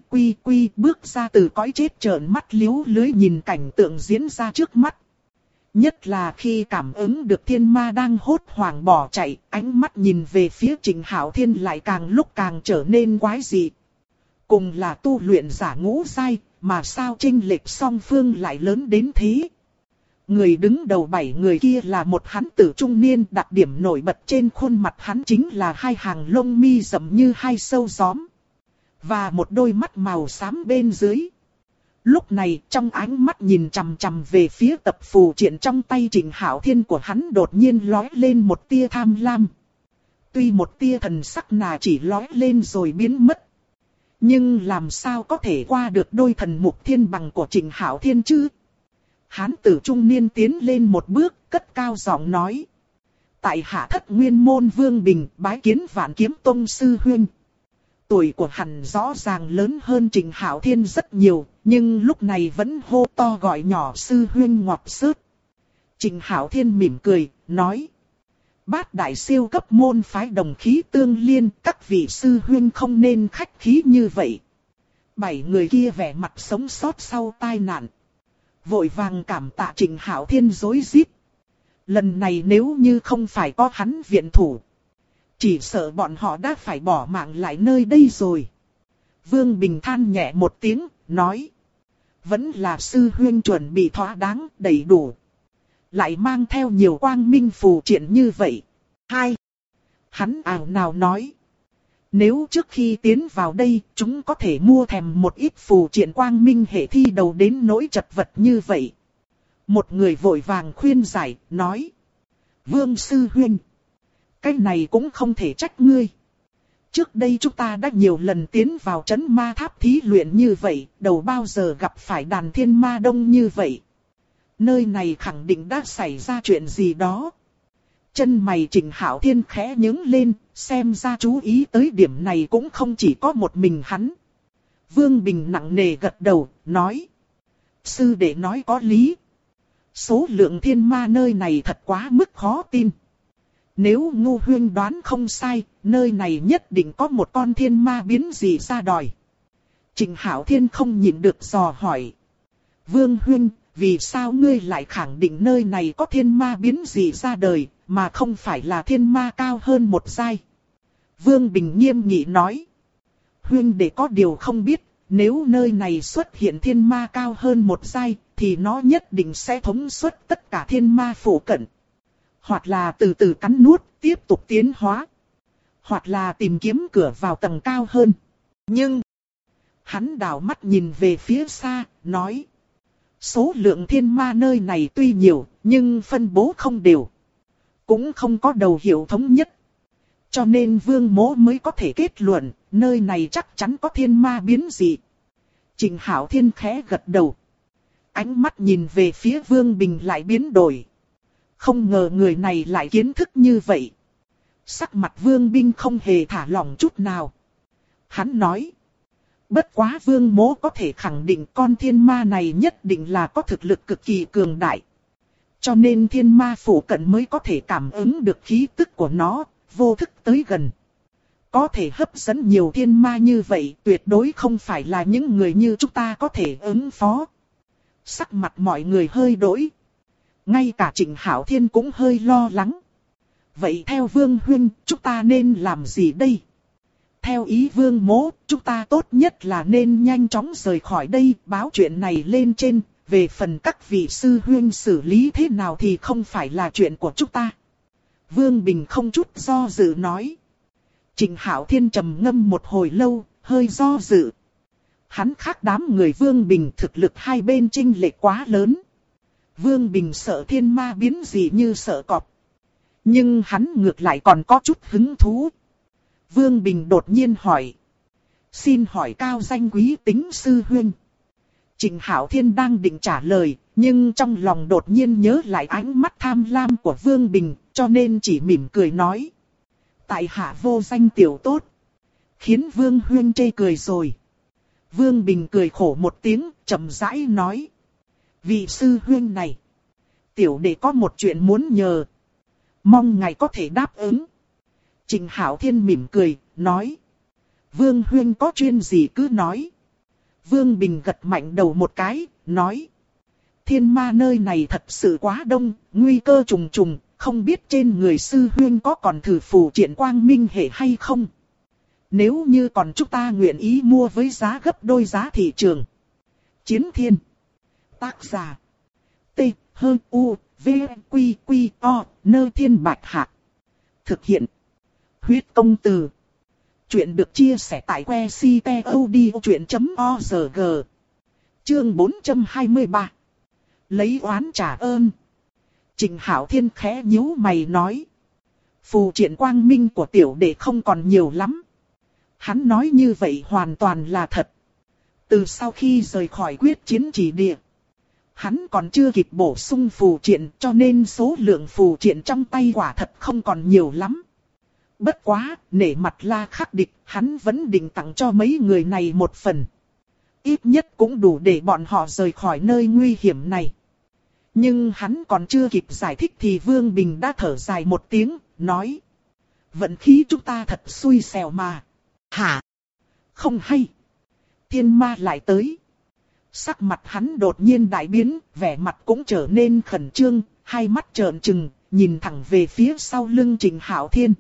quy bước ra từ cõi chết trợn mắt liếu lưới nhìn cảnh tượng diễn ra trước mắt. Nhất là khi cảm ứng được thiên ma đang hốt hoảng bỏ chạy, ánh mắt nhìn về phía Trịnh Hạo Thiên lại càng lúc càng trở nên quái dị. Cùng là tu luyện giả ngũ giai, mà sao chênh lệch song phương lại lớn đến thế? Người đứng đầu 7 người kia là một hán tử trung niên, đặc điểm nổi bật trên khuôn mặt hắn chính là hai hàng lông mi rậm như hai sâu gióm. Và một đôi mắt màu xám bên dưới. Lúc này trong ánh mắt nhìn chằm chằm về phía tập phù triện trong tay Trịnh Hạo Thiên của hắn đột nhiên lóe lên một tia tham lam. Tuy một tia thần sắc nà chỉ lóe lên rồi biến mất. Nhưng làm sao có thể qua được đôi thần mục thiên bằng của Trịnh Hạo Thiên chứ? Hán tử trung niên tiến lên một bước, cất cao giọng nói. Tại hạ thất nguyên môn Vương Bình bái kiến Vạn Kiếm Tông sư huynh. Tuổi của hắn rõ ràng lớn hơn Trịnh Hạo Thiên rất nhiều, nhưng lúc này vẫn hô to gọi nhỏ sư huynh ngọt xớt. Trịnh Hạo Thiên mỉm cười, nói. Bát đại siêu cấp môn phái đồng khí tương liên, các vị sư huynh không nên khách khí như vậy. 7 người kia vẻ mặt sống sót sau tai nạn. Vội vàng cảm tạ Trịnh Hạo Thiên rối rít. Lần này nếu như không phải có hắn viện thủ, chỉ sợ bọn họ đã phải bỏ mạng lại nơi đây rồi. Vương Bình than nhẹ một tiếng, nói. Vẫn là sư huynh chuẩn bị thỏa đáng, đầy đủ. Lại mang theo nhiều quang minh phù triện như vậy. Hắn ảo nào nói. Nếu trước khi tiến vào đây, chúng có thể mua thèm một ít phù triện quang minh hệ thi đầu đến nỗi chật vật như vậy. Một người vội vàng khuyên giải, nói. Vương sư huynh, cái này cũng không thể trách ngươi. Trước đây chúng ta đã nhiều lần tiến vào trấn ma tháp thí luyện như vậy, đâu bao giờ gặp phải đàn thiên ma đông như vậy. Nơi này khẳng định đã xảy ra chuyện gì đó. Chân mày Trịnh Hạo Thiên khẽ nhướng lên, xem ra chú ý tới điểm này cũng không chỉ có một mình hắn. Vương Bình nặng nề gật đầu, nói. Sư đệ nói có lý. Số lượng thiên ma nơi này thật quá mức khó tin. Nếu Ngô huynh đoán không sai, nơi này nhất định có một con thiên ma biến dị ra đòi. Trịnh Hạo Thiên không nhịn được dò hỏi. Vương huynh, vì sao ngươi lại khẳng định nơi này có thiên ma biến dị ra đời, mà không phải là thiên ma cao hơn một giai? Vương Bình nghiêm nghị nói. Huynh để có điều không biết, nếu nơi này xuất hiện thiên ma cao hơn một giai, thì nó nhất định sẽ thống suất tất cả thiên ma phổ cận. Hoặc là từ từ cắn nuốt, tiếp tục tiến hóa. Hoặc là tìm kiếm cửa vào tầng cao hơn. Nhưng, hắn đảo mắt nhìn về phía xa, nói. Số lượng thiên ma nơi này tuy nhiều, nhưng phân bố không đều. Cũng không có đầu hiệu thống nhất. Cho nên Vương Mỗ mới có thể kết luận, nơi này chắc chắn có thiên ma biến dị. Trịnh Hạo Thiên khẽ gật đầu. Ánh mắt nhìn về phía Vương Bình lại biến đổi. Không ngờ người này lại kiến thức như vậy. Sắc mặt Vương Bình không hề thả lỏng chút nào. Hắn nói. Bất quá Vương Mỗ có thể khẳng định con thiên ma này nhất định là có thực lực cực kỳ cường đại. Cho nên thiên ma phủ cận mới có thể cảm ứng được khí tức của nó, vô thức tới gần. Có thể hấp dẫn nhiều thiên ma như vậy tuyệt đối không phải là những người như chúng ta có thể ứng phó. Sắc mặt mọi người hơi đổi. Ngay cả Trịnh Hạo Thiên cũng hơi lo lắng. Vậy theo Vương huynh, chúng ta nên làm gì đây? Theo ý Vương Mỗ, chúng ta tốt nhất là nên nhanh chóng rời khỏi đây, báo chuyện này lên trên. Về phần các vị sư huynh xử lý thế nào thì không phải là chuyện của chúng ta. Vương Bình không chút do dự nói. Trịnh Hạo Thiên trầm ngâm một hồi lâu, hơi do dự. Hắn khác đám người Vương Bình, thực lực hai bên chênh lệch quá lớn. Vương Bình sợ thiên ma biến dị như sợ cọp. Nhưng hắn ngược lại còn có chút hứng thú. Vương Bình đột nhiên hỏi. Xin hỏi cao danh quý tính sư huynh. Trịnh Hạo Thiên đang định trả lời, nhưng trong lòng đột nhiên nhớ lại ánh mắt tham lam của Vương Bình, cho nên chỉ mỉm cười nói. Tại hạ vô danh tiểu tốt. Khiến Vương huynh chê cười rồi. Vương Bình cười khổ một tiếng, chậm rãi nói. Vị sư huynh này, tiểu đệ có một chuyện muốn nhờ. Mong ngài có thể đáp ứng. Trịnh Hạo Thiên mỉm cười, nói. Vương huynh có chuyện gì cứ nói. Vương Bình gật mạnh đầu một cái, nói. Thiên ma nơi này thật sự quá đông, nguy cơ trùng trùng, không biết trên người sư huynh có còn thử phù triện quang minh hệ hay không. Nếu như còn chúng ta nguyện ý mua với giá gấp đôi giá thị trường. Chiến thiên. Tác giả. T. H. U. V. Quy. Quy. O. Nơ Thiên Bạch Hạc. Thực hiện. Huyết công từ. Chuyện được chia sẻ tại que ctod.org. Chương 423. Lấy oán trả ơn. Trình Hạo Thiên khẽ nhíu mày nói. Phù triện quang minh của tiểu đệ không còn nhiều lắm. Hắn nói như vậy hoàn toàn là thật. Từ sau khi rời khỏi quyết chiến chỉ địa, hắn còn chưa kịp bổ sung phù triện, cho nên số lượng phù triện trong tay quả thật không còn nhiều lắm. Bất quá, nể mặt La Khắc địch, hắn vẫn định tặng cho mấy người này một phần. Ít nhất cũng đủ để bọn họ rời khỏi nơi nguy hiểm này. Nhưng hắn còn chưa kịp giải thích thì Vương Bình đã thở dài một tiếng, nói. Vận khí chúng ta thật xui xẻo mà. Hả? Không hay. Thiên ma lại tới. Sắc mặt hắn đột nhiên đại biến, vẻ mặt cũng trở nên khẩn trương, hai mắt trợn trừng, nhìn thẳng về phía sau lưng Trình Hạo Thiên.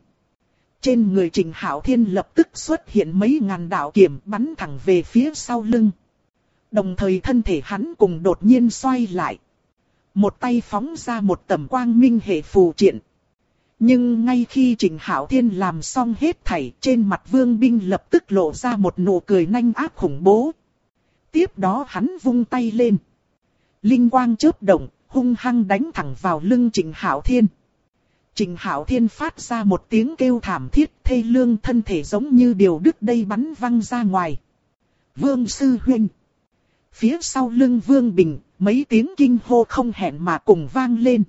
Trên người Trình Hạo Thiên lập tức xuất hiện mấy ngàn đạo kiếm bắn thẳng về phía sau lưng. Đồng thời thân thể hắn cùng đột nhiên xoay lại. Một tay phóng ra một tầm quang minh hệ phù triện. Nhưng ngay khi Trình Hạo Thiên làm xong hết thảy, trên mặt Vương Binh lập tức lộ ra một nụ cười nhanh ác khủng bố. Tiếp đó hắn vung tay lên. Linh quang chớp động, hung hăng đánh thẳng vào lưng Trình Hạo Thiên. Trình Hạo Thiên phát ra một tiếng kêu thảm thiết, thê lương, thân thể giống như điều đứt dây bắn văng ra ngoài. Vương sư huynh. Phía sau lưng Vương Bình, mấy tiếng kinh hô không hẹn mà cùng vang lên.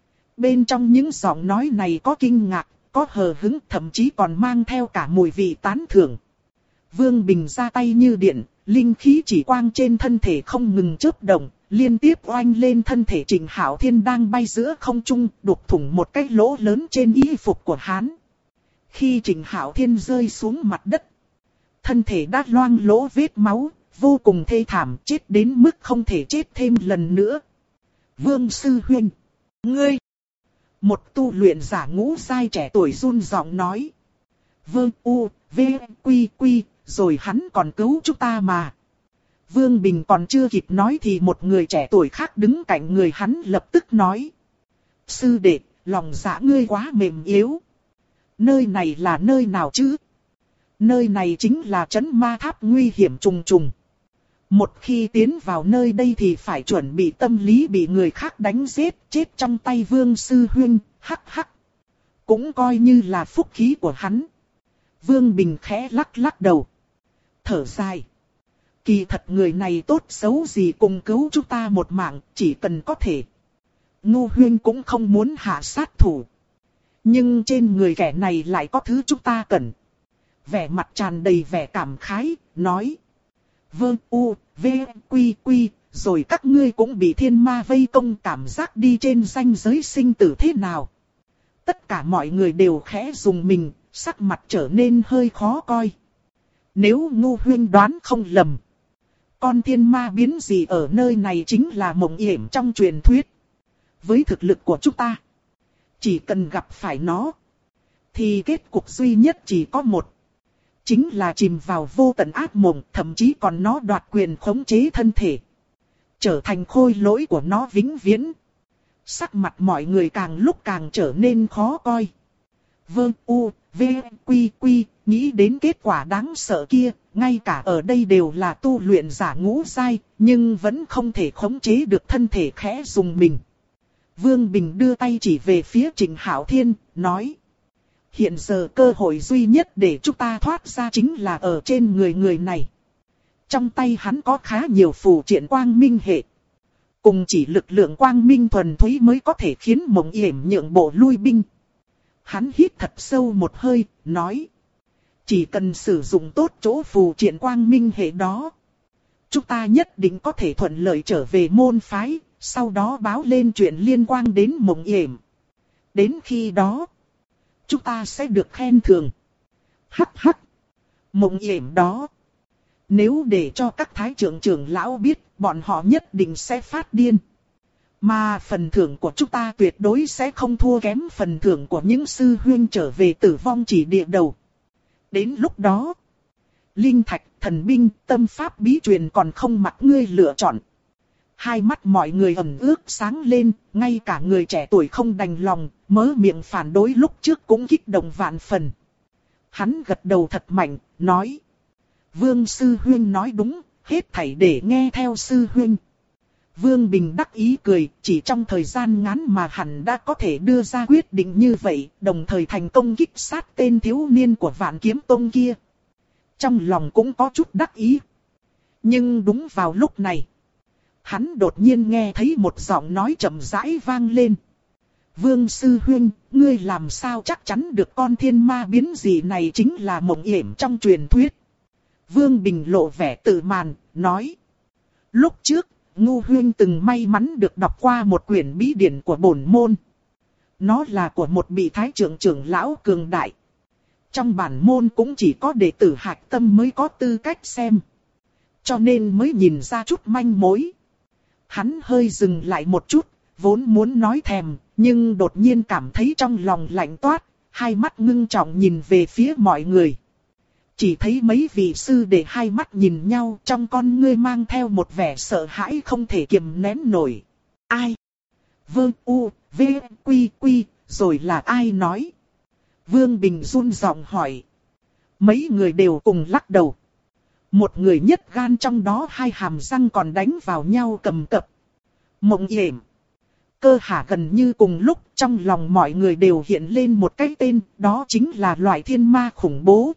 Bên trong những giọng nói này có kinh ngạc, có hờ hững, thậm chí còn mang theo cả mùi vị tán thưởng. Vương Bình ra tay như điện, linh khí chỉ quang trên thân thể không ngừng chớp động, liên tiếp oanh lên thân thể Trình Hạo Thiên đang bay giữa không trung, đục thủng một cái lỗ lớn trên y phục của hắn. Khi Trình Hạo Thiên rơi xuống mặt đất, thân thể đã loang lỗ vết máu, vô cùng thê thảm, chết đến mức không thể chết thêm lần nữa. Vương sư huynh, ngươi! Một tu luyện giả ngũ giai trẻ tuổi run giọng nói. Vương U, V, Quy, Quy, rồi hắn còn cứu chúng ta mà. Vương Bình còn chưa kịp nói thì một người trẻ tuổi khác đứng cạnh người hắn lập tức nói. Sư đệ, lòng dạ ngươi quá mềm yếu. Nơi này là nơi nào chứ? Nơi này chính là trấn ma tháp nguy hiểm trùng trùng. Một khi tiến vào nơi đây thì phải chuẩn bị tâm lý bị người khác đánh giết, chết trong tay Vương sư huynh, hắc hắc. Cũng coi như là phúc khí của hắn. Vương Bình khẽ lắc lắc đầu. Thở dài. Kỳ thật người này tốt xấu gì cùng cứu chúng ta một mạng, chỉ cần có thể. Ngô huynh cũng không muốn hạ sát thủ. Nhưng trên người kẻ này lại có thứ chúng ta cần. Vẻ mặt tràn đầy vẻ cảm khái, nói. Vương U, V, Quy, Quy, rồi các ngươi cũng bị thiên ma vây công, cảm giác đi trên ranh giới sinh tử thế nào. Tất cả mọi người đều khẽ dùng mình, sắc mặt trở nên hơi khó coi. Nếu Ngô huynh đoán không lầm, con thiên ma biến gì ở nơi này chính là mộng yểm trong truyền thuyết. Với thực lực của chúng ta, chỉ cần gặp phải nó, thì kết cục duy nhất chỉ có một. Chính là chìm vào vô tận ác mộng, thậm chí còn nó đoạt quyền khống chế thân thể. Trở thành khôi lỗi của nó vĩnh viễn. Sắc mặt mọi người càng lúc càng trở nên khó coi. Vương U, V, Quy, Quy, nghĩ đến kết quả đáng sợ kia, ngay cả ở đây đều là tu luyện giả ngũ giai, nhưng vẫn không thể khống chế được thân thể khẽ dùng mình. Vương Bình đưa tay chỉ về phía Trình Hạo Thiên, nói. Hiện giờ cơ hội duy nhất để chúng ta thoát ra chính là ở trên người này. Trong tay hắn có khá nhiều phù triện quang minh hệ. Cùng chỉ lực lượng quang minh thuần túy mới có thể khiến mộng yểm nhượng bộ lui binh. Hắn hít thật sâu một hơi, nói. Chỉ cần sử dụng tốt chỗ phù triện quang minh hệ đó, chúng ta nhất định có thể thuận lợi trở về môn phái, sau đó báo lên chuyện liên quan đến mộng yểm. Đến khi đó, chúng ta sẽ được khen thưởng. Hắc hắc. Mộng yểm đó, nếu để cho các thái trưởng lão biết, bọn họ nhất định sẽ phát điên. Mà phần thưởng của chúng ta tuyệt đối sẽ không thua kém phần thưởng của những sư huynh trở về tử vong chỉ địa đầu. Đến lúc đó, linh thạch, thần binh, tâm pháp bí truyền còn không mặc ngươi lựa chọn. Hai mắt mọi người ẩn ước sáng lên, ngay cả người trẻ tuổi không đành lòng, mớ miệng phản đối lúc trước cũng kích động vạn phần. Hắn gật đầu thật mạnh, nói. Vương sư huynh nói đúng, hết thảy để nghe theo sư huynh. Vương Bình đắc ý cười, chỉ trong thời gian ngắn mà hẳn đã có thể đưa ra quyết định như vậy, đồng thời thành công kích sát tên thiếu niên của Vạn Kiếm Tông kia. Trong lòng cũng có chút đắc ý. Nhưng đúng vào lúc này, hắn đột nhiên nghe thấy một giọng nói chậm rãi vang lên. Vương sư huynh, ngươi làm sao chắc chắn được con thiên ma biến dị này chính là mộng yểm trong truyền thuyết. Vương Bình lộ vẻ tự màn, nói. Lúc trước, Ngu huynh từng may mắn được đọc qua một quyển bí điển của bổn môn. Nó là của một vị thái trưởng lão cường đại. Trong bản môn cũng chỉ có đệ tử hạch tâm mới có tư cách xem. Cho nên mới nhìn ra chút manh mối. Hắn hơi dừng lại một chút, vốn muốn nói thèm, nhưng đột nhiên cảm thấy trong lòng lạnh toát, hai mắt ngưng trọng nhìn về phía mọi người. Chỉ thấy mấy vị sư đệ hai mắt nhìn nhau, trong con ngươi mang theo một vẻ sợ hãi không thể kiềm nén nổi. Ai? Vương U, V, Quy, Quy, rồi là ai nói? Vương Bình run giọng hỏi. Mấy người đều cùng lắc đầu. Một người nhất gan trong đó hai hàm răng còn đánh vào nhau cầm cập. Mộng yểm. Cơ hà gần như cùng lúc trong lòng mọi người đều hiện lên một cái tên, đó chính là loại thiên ma khủng bố.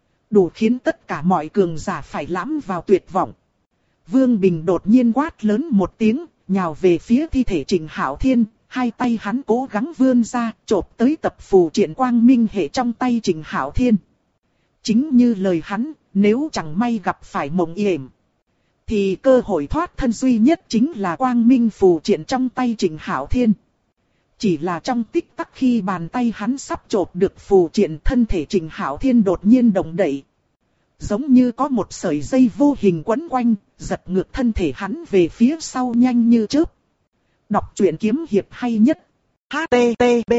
Đủ khiến tất cả mọi cường giả phải lãm vào tuyệt vọng. Vương Bình đột nhiên quát lớn một tiếng, nhào về phía thi thể Trình Hạo Thiên, hai tay hắn cố gắng vươn ra, chộp tới tập phù triện quang minh hệ trong tay Trình Hạo Thiên. Chính như lời hắn, nếu chẳng may gặp phải mộng yểm, thì cơ hội thoát thân duy nhất chính là quang minh phù triện trong tay Trình Hạo Thiên. Chỉ là trong tích tắc khi bàn tay hắn sắp chộp được phù triện, thân thể Trình Hạo Thiên đột nhiên động đậy. Giống như có một sợi dây vô hình quấn quanh, giật ngược thân thể hắn về phía sau nhanh như chớp. Đọc truyện kiếm hiệp hay nhất. HTTP.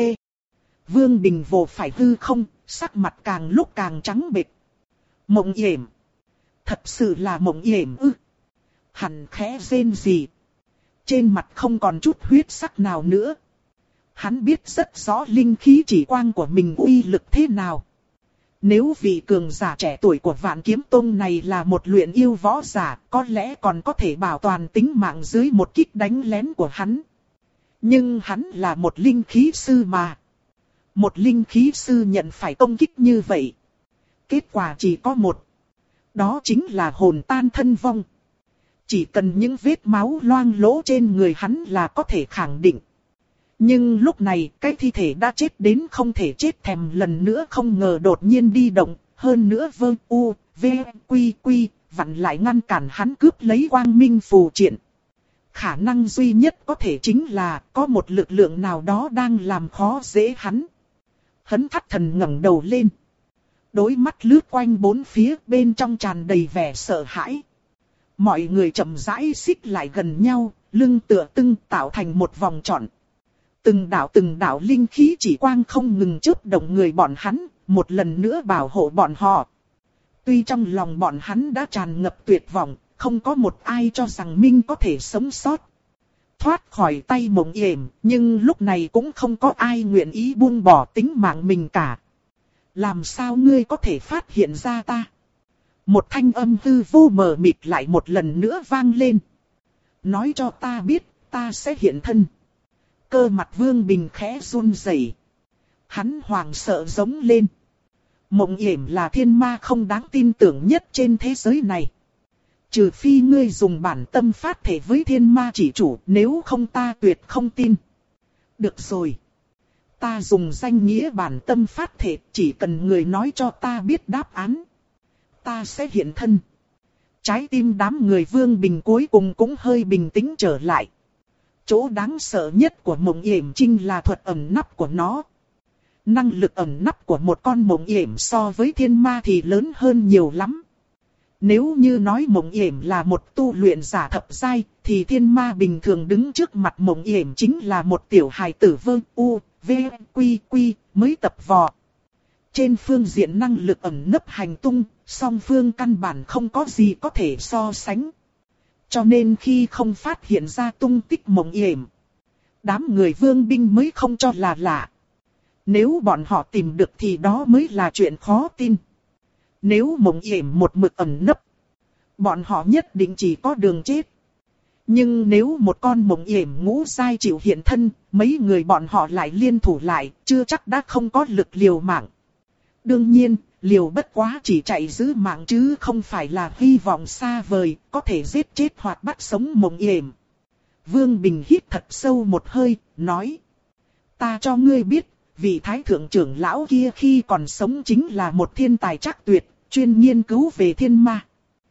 Vương Bình vồ phải hư không, sắc mặt càng lúc càng trắng bệch. Mộng yểm. Thật sự là mộng yểm ư? Hắn khẽ rên rỉ. Trên mặt không còn chút huyết sắc nào nữa. Hắn biết rất rõ linh khí chỉ quang của mình uy lực thế nào. Nếu vị cường giả trẻ tuổi của Vạn Kiếm Tông này là một luyện yêu võ giả, có lẽ còn có thể bảo toàn tính mạng dưới một kích đánh lén của hắn. Nhưng hắn là một linh khí sư mà. Một linh khí sư nhận phải công kích như vậy. Kết quả chỉ có một. Đó chính là hồn tan thân vong. Chỉ cần những vết máu loang lỗ trên người hắn là có thể khẳng định. Nhưng lúc này cái thi thể đã chết đến không thể chết thèm lần nữa không ngờ đột nhiên đi động. Hơn nữa Vương U, V, Quy, Quy, vặn lại ngăn cản hắn cướp lấy quang minh phù triện. Khả năng duy nhất có thể chính là có một lực lượng nào đó đang làm khó dễ hắn. Hấn Thắt Thần ngẩng đầu lên. Đôi mắt lướt quanh bốn phía, bên trong tràn đầy vẻ sợ hãi. Mọi người chậm rãi xích lại gần nhau, lưng tựa tưng tạo thành một vòng tròn. Từng đạo linh khí chỉ quang không ngừng chớp động người bọn hắn, một lần nữa bảo hộ bọn họ. Tuy trong lòng bọn hắn đã tràn ngập tuyệt vọng, không có một ai cho rằng Minh có thể sống sót. Thoát khỏi tay mộng yểm, nhưng lúc này cũng không có ai nguyện ý buông bỏ tính mạng mình cả. Làm sao ngươi có thể phát hiện ra ta? Một thanh âm hư vô mờ mịt lại một lần nữa vang lên. Nói cho ta biết, ta sẽ hiện thân. Cơ mặt Vương Bình khẽ run rẩy. Hắn hoảng sợ giống lên. Mộng yểm là thiên ma không đáng tin tưởng nhất trên thế giới này. Trừ phi ngươi dùng bản tâm phát thể với thiên ma chỉ chủ, nếu không ta tuyệt không tin. Được rồi. Ta dùng danh nghĩa bản tâm phát thể, chỉ cần người nói cho ta biết đáp án. Ta sẽ hiện thân. Trái tim đám người Vương Bình cuối cùng cũng hơi bình tĩnh trở lại. Chỗ đáng sợ nhất của mộng yểm trinh là thuật ẩn nấp của nó. Năng lực ẩn nấp của một con mộng yểm so với thiên ma thì lớn hơn nhiều lắm. Nếu như nói Mộng Yểm là một tu luyện giả thập giai, thì thiên ma bình thường đứng trước mặt Mộng Yểm chính là một tiểu hài tử vương u, v, quy quy, mới tập vò. Trên phương diện năng lực ẩn nấp hành tung, song phương căn bản không có gì có thể so sánh. Cho nên khi không phát hiện ra tung tích Mộng Yểm, đám người vương binh mới không cho là lạ. Nếu bọn họ tìm được thì đó mới là chuyện khó tin. Nếu Mộng Yểm một mực ẩn nấp, bọn họ nhất định chỉ có đường chết. Nhưng nếu một con Mộng Yểm ngũ giai chịu hiện thân, mấy người bọn họ lại liên thủ lại, chưa chắc đã không có lực liều mạng. Đương nhiên, liều bất quá chỉ chạy giữ mạng chứ không phải là hy vọng xa vời, có thể giết chết hoặc bắt sống Mộng Yểm. Vương Bình hít thật sâu một hơi, nói: ta cho ngươi biết, vị thái thượng trưởng lão kia khi còn sống chính là một thiên tài trắc tuyệt, chuyên nghiên cứu về thiên ma.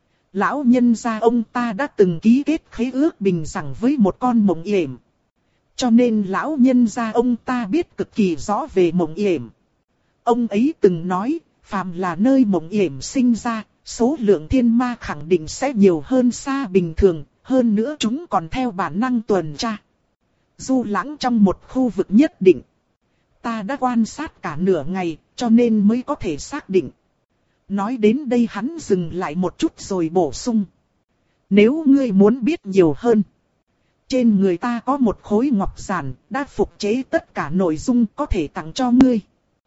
Lão nhân gia ông ta đã từng ký kết khế ước bình rằng với một con Mộng Yểm. Cho nên lão nhân gia ông ta biết cực kỳ rõ về Mộng Yểm. Ông ấy từng nói, phàm là nơi Mộng Yểm sinh ra, số lượng thiên ma khẳng định sẽ nhiều hơn xa bình thường, hơn nữa chúng còn theo bản năng tuần tra. Du lãng trong một khu vực nhất định. Ta đã quan sát cả nửa ngày, cho nên mới có thể xác định. Nói đến đây hắn dừng lại một chút rồi bổ sung. Nếu ngươi muốn biết nhiều hơn, trên người ta có một khối ngọc giản, đã phục chế tất cả nội dung có thể tặng cho ngươi.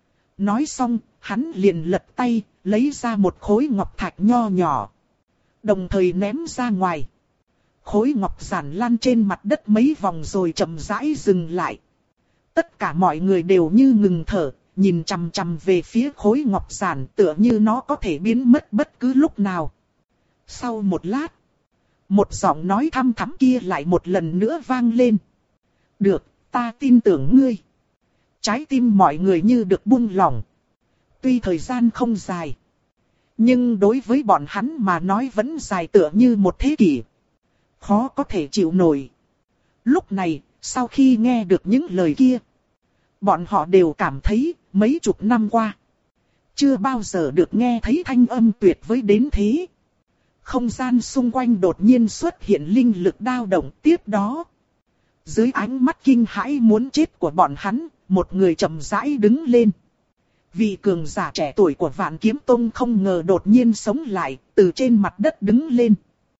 Nói xong, hắn liền lật tay, lấy ra một khối ngọc thạch nho nhỏ. Đồng thời ném ra ngoài. Khối ngọc giản lăn trên mặt đất mấy vòng rồi chậm rãi dừng lại. Tất cả mọi người đều như ngừng thở, nhìn chằm chằm về phía khối ngọc giản tựa như nó có thể biến mất bất cứ lúc nào. Sau một lát, một giọng nói thăm thắm kia lại một lần nữa vang lên. Được, ta tin tưởng ngươi. Trái tim mọi người như được buông lỏng. Tuy thời gian không dài, nhưng đối với bọn hắn mà nói vẫn dài tựa như một thế kỷ. Khó có thể chịu nổi. Lúc này, sau khi nghe được những lời kia, bọn họ đều cảm thấy mấy chục năm qua, chưa bao giờ được nghe thấy thanh âm tuyệt vời đến thế. Không gian xung quanh đột nhiên xuất hiện linh lực dao động, tiếp đó. Dưới ánh mắt kinh hãi muốn chết của bọn hắn, một người chậm rãi đứng lên. Vị cường giả trẻ tuổi của Vạn Kiếm Tông không ngờ đột nhiên sống lại, từ trên mặt đất đứng lên.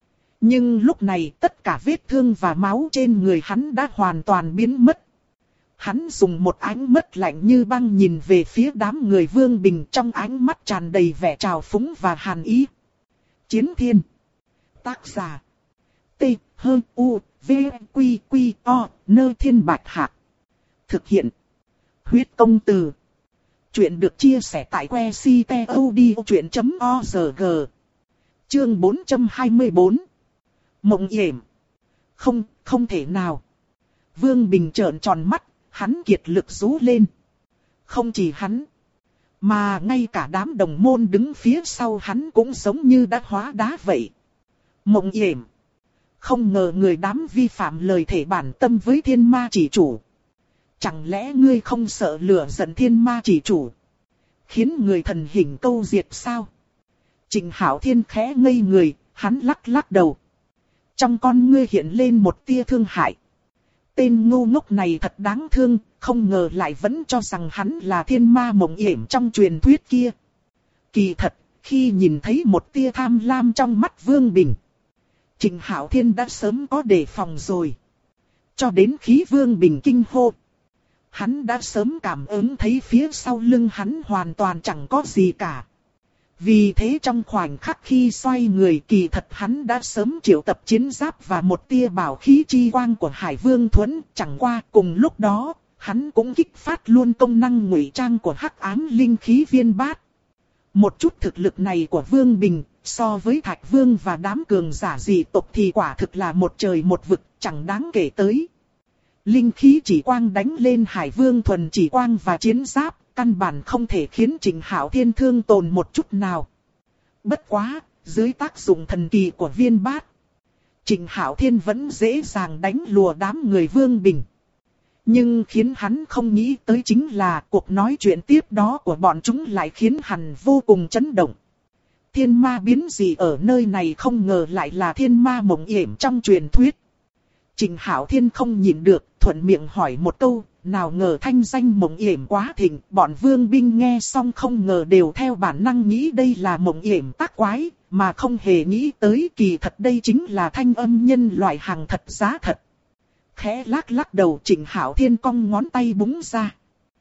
Nhưng lúc này tất cả vết thương và máu trên người hắn đã hoàn toàn biến mất. Hắn dùng một ánh mắt lạnh như băng nhìn về phía đám người Vương Bình, trong ánh mắt tràn đầy vẻ trào phúng và hàn ý. Chiến Thiên. Tác giả: T, H, U, V, Quy, Quy, O, Nơ Thiên Bạch Hạc. Thực hiện: Huyết Công Từ. Chuyện được chia sẻ tại website.odchuyện.org. Chương 424. Mộng Yểm. Không thể nào. Vương Bình trợn tròn mắt, hắn kiệt lực rú lên. Không chỉ hắn, mà ngay cả đám đồng môn đứng phía sau hắn cũng giống như đã hóa đá vậy. Mộng Yểm. Không ngờ người đám vi phạm lời thể bản tâm với thiên ma chỉ chủ. Chẳng lẽ ngươi không sợ lửa giận thiên ma chỉ chủ, khiến người thần hình câu diệt sao? Trịnh Hạo Thiên khẽ ngây người, hắn lắc lắc đầu. Trong con ngươi hiện lên một tia thương hại. Tên ngu ngốc này thật đáng thương, không ngờ lại vẫn cho rằng hắn là thiên ma Mộng Yểm trong truyền thuyết kia. Kỳ thật, khi nhìn thấy một tia tham lam trong mắt Vương Bình, Trịnh Hạo Thiên đã sớm có đề phòng rồi. Cho đến khi Vương Bình kinh hô, hắn đã sớm cảm ứng thấy phía sau lưng hắn hoàn toàn chẳng có gì cả. Vì thế trong khoảnh khắc khi xoay người, kỳ thật hắn đã sớm triệu tập chiến giáp và một tia bảo khí chi quang của Hải Vương Thuẫn. Chẳng qua cùng lúc đó, hắn cũng kích phát luôn công năng ngụy trang của hắc ám linh khí viên bát. Một chút thực lực này của Vương Bình, so với Thạch Vương và đám cường giả dị tộc thì quả thực là một trời một vực, chẳng đáng kể tới. Linh khí chỉ quang đánh lên Hải Vương thuần chỉ quang và chiến giáp, căn bản không thể khiến Trịnh Hạo Thiên thương tổn một chút nào. Bất quá, dưới tác dụng thần kỳ của viên bát, Trịnh Hạo Thiên vẫn dễ dàng đánh lùa đám người Vương Bình. Nhưng khiến hắn không nghĩ tới chính là cuộc nói chuyện tiếp đó của bọn chúng lại khiến hắn vô cùng chấn động. Thiên ma biến dị ở nơi này không ngờ lại là thiên ma mộng yểm trong truyền thuyết. Trình Hạo Thiên không nhịn được, thuận miệng hỏi một câu, nào ngờ thanh danh mộng yểm quá thịnh, bọn vương binh nghe xong không ngờ đều theo bản năng nghĩ đây là mộng yểm tác quái, mà không hề nghĩ tới kỳ thật đây chính là thanh âm nhân loại hàng thật giá thật. Khẽ lắc đầu, Trình Hạo Thiên cong ngón tay búng ra.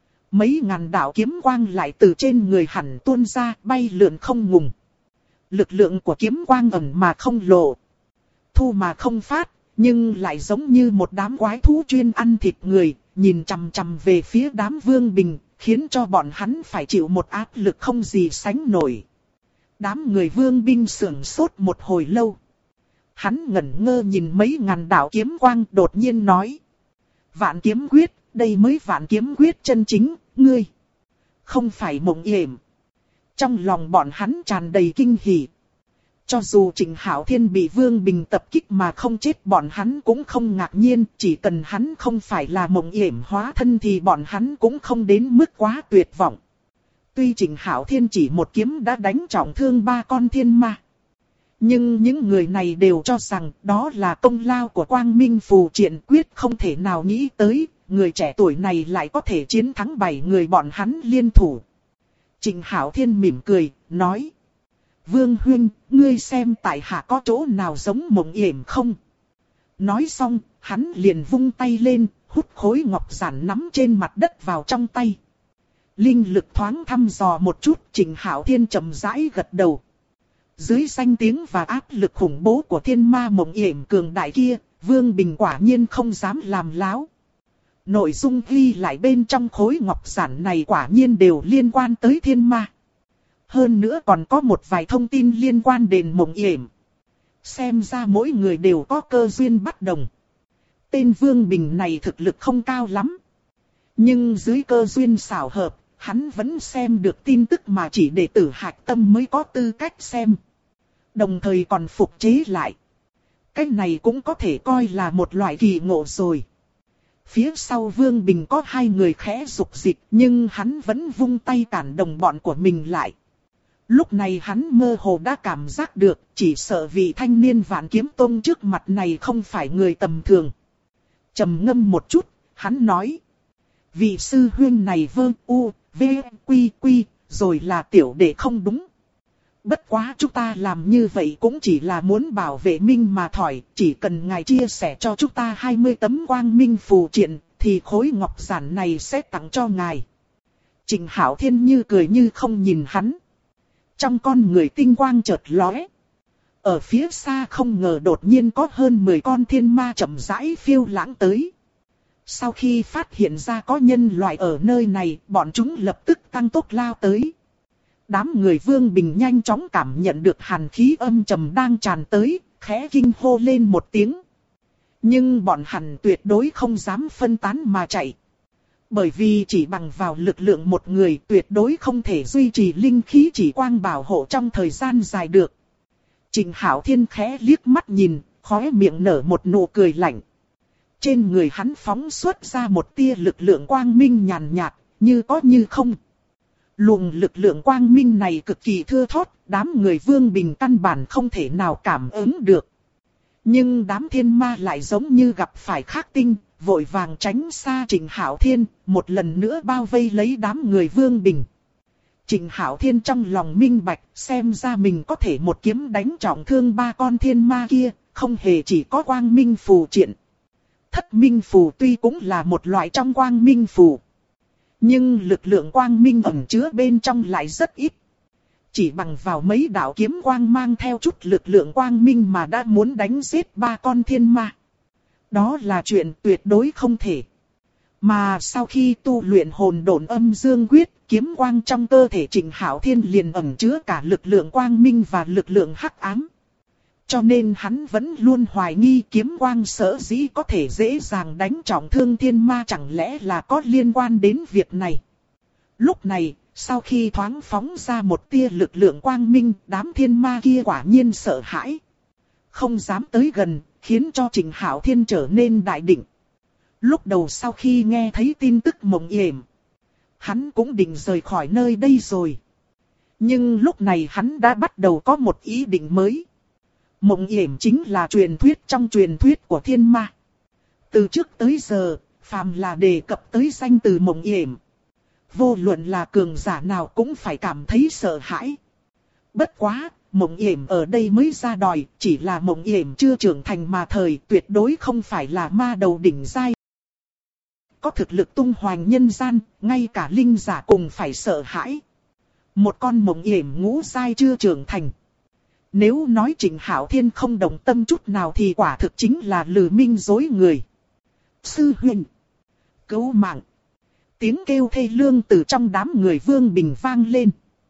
Mấy ngàn đạo kiếm quang lại từ trên người hẳn tuôn ra, bay lượn không ngừng. Lực lượng của kiếm quang ẩn mà không lộ, thu mà không phát, nhưng lại giống như một đám quái thú chuyên ăn thịt người, nhìn chằm chằm về phía đám vương bình, khiến cho bọn hắn phải chịu một áp lực không gì sánh nổi. Đám người vương binh sững sốt một hồi lâu. Hắn ngẩn ngơ nhìn mấy ngàn đạo kiếm quang, đột nhiên nói: Vạn kiếm quyết, đây mới vạn kiếm quyết chân chính, ngươi không phải mộng yểm. Trong lòng bọn hắn tràn đầy kinh hỉ. Cho dù Trình Hạo Thiên bị Vương Bình tập kích mà không chết, bọn hắn cũng không ngạc nhiên, chỉ cần hắn không phải là mộng yểm hóa thân thì bọn hắn cũng không đến mức quá tuyệt vọng. Tuy Trình Hạo Thiên chỉ một kiếm đã đánh trọng thương 3 con thiên ma, nhưng những người này đều cho rằng đó là công lao của Quang Minh Phù Triện, quyết không thể nào nghĩ tới, người trẻ tuổi này lại có thể chiến thắng 7 người bọn hắn liên thủ. Trình Hạo Thiên mỉm cười, nói: Vương huynh, ngươi xem tại hạ có chỗ nào giống mộng yểm không? Nói xong, hắn liền vung tay lên, hút khối ngọc giản nắm trên mặt đất vào trong tay. Linh lực thoáng thăm dò một chút, Trình Hạo Thiên chậm rãi gật đầu. Dưới danh tiếng và áp lực khủng bố của thiên ma mộng yểm cường đại kia, Vương Bình quả nhiên không dám làm láo. Nội dung ghi lại bên trong khối ngọc giản này quả nhiên đều liên quan tới thiên ma. Hơn nữa còn có một vài thông tin liên quan đến mộng yểm. Xem ra mỗi người đều có cơ duyên bất đồng. Tên Vương Bình này thực lực không cao lắm, nhưng dưới cơ duyên xảo hợp, hắn vẫn xem được tin tức mà chỉ đệ tử Hạch Tâm mới có tư cách xem. Đồng thời còn phục chế lại. Cái này cũng có thể coi là một loại kỳ ngộ rồi. Phía sau Vương Bình có 2 người khẽ rục dịch, nhưng hắn vẫn vung tay cản đồng bọn của mình lại. Lúc này hắn mơ hồ đã cảm giác được, chỉ sợ vị thanh niên Vạn Kiếm Tông trước mặt này không phải người tầm thường. Trầm ngâm một chút, hắn nói: Vị sư huynh này vơ u, v, quy quy, rồi là tiểu đệ không đúng. Bất quá chúng ta làm như vậy cũng chỉ là muốn bảo vệ minh mà thỏi, chỉ cần ngài chia sẻ cho chúng ta 20 tấm quang minh phù triện, thì khối ngọc giản này sẽ tặng cho ngài. Trình Hạo Thiên như cười như không nhìn hắn. Trong con người tinh quang chợt lóe. Ở phía xa không ngờ đột nhiên có hơn 10 con thiên ma chậm rãi phiêu lãng tới. Sau khi phát hiện ra có nhân loại ở nơi này, bọn chúng lập tức tăng tốc lao tới. Đám người Vương Bình nhanh chóng cảm nhận được hàn khí âm trầm đang tràn tới, khẽ kinh hô lên một tiếng. Nhưng bọn hắn tuyệt đối không dám phân tán mà chạy. Bởi vì chỉ bằng vào lực lượng một người tuyệt đối không thể duy trì linh khí chỉ quang bảo hộ trong thời gian dài được. Trình Hạo Thiên khẽ liếc mắt nhìn, khóe miệng nở một nụ cười lạnh. Trên người hắn phóng xuất ra một tia lực lượng quang minh nhàn nhạt, như có như không. Luồng lực lượng quang minh này cực kỳ thưa thớt, đám người Vương Bình căn bản không thể nào cảm ứng được. Nhưng đám thiên ma lại giống như gặp phải khắc tinh, vội vàng tránh xa Trình Hạo Thiên, một lần nữa bao vây lấy đám người Vương Bình. Trình Hạo Thiên trong lòng minh bạch, xem ra mình có thể một kiếm đánh trọng thương 3 con thiên ma kia, không hề chỉ có quang minh phù triện. Thất minh phù tuy cũng là một loại trong quang minh phù, nhưng lực lượng quang minh ẩn chứa bên trong lại rất ít. Chỉ bằng vào mấy đạo kiếm quang mang theo chút lực lượng quang minh mà đã muốn đánh giết 3 con thiên ma, đó là chuyện tuyệt đối không thể. Mà sau khi tu luyện hồn độn âm dương quyết, kiếm quang trong cơ thể Trình Hạo Thiên liền ẩn chứa cả lực lượng quang minh và lực lượng hắc ám. Cho nên hắn vẫn luôn hoài nghi kiếm quang sở dĩ có thể dễ dàng đánh trọng thương thiên ma, chẳng lẽ là có liên quan đến việc này. Lúc này, sau khi thoáng phóng ra một tia lực lượng quang minh, đám thiên ma kia quả nhiên sợ hãi, không dám tới gần, khiến cho Trình Hạo Thiên trở nên đại định. Lúc đầu sau khi nghe thấy tin tức mộng yểm, hắn cũng định rời khỏi nơi đây rồi. Nhưng lúc này hắn đã bắt đầu có một ý định mới. Mộng yểm chính là truyền thuyết trong truyền thuyết của thiên ma. Từ trước tới giờ, phàm là đề cập tới danh từ mộng yểm, vô luận là cường giả nào cũng phải cảm thấy sợ hãi. Bất quá, mộng yểm ở đây mới ra đòi, chỉ là mộng yểm chưa trưởng thành mà thời, tuyệt đối không phải là ma đầu đỉnh giai. Có thực lực tung hoành nhân gian, ngay cả linh giả cùng phải sợ hãi. Một con mộng yểm ngũ giai chưa trưởng thành. Nếu nói Trịnh Hạo Thiên không đồng tâm chút nào thì quả thực chính là lừa minh dối người. Sư huynh, cứu mạng. Tiếng kêu thê lương từ trong đám người Vương Bình vang lên.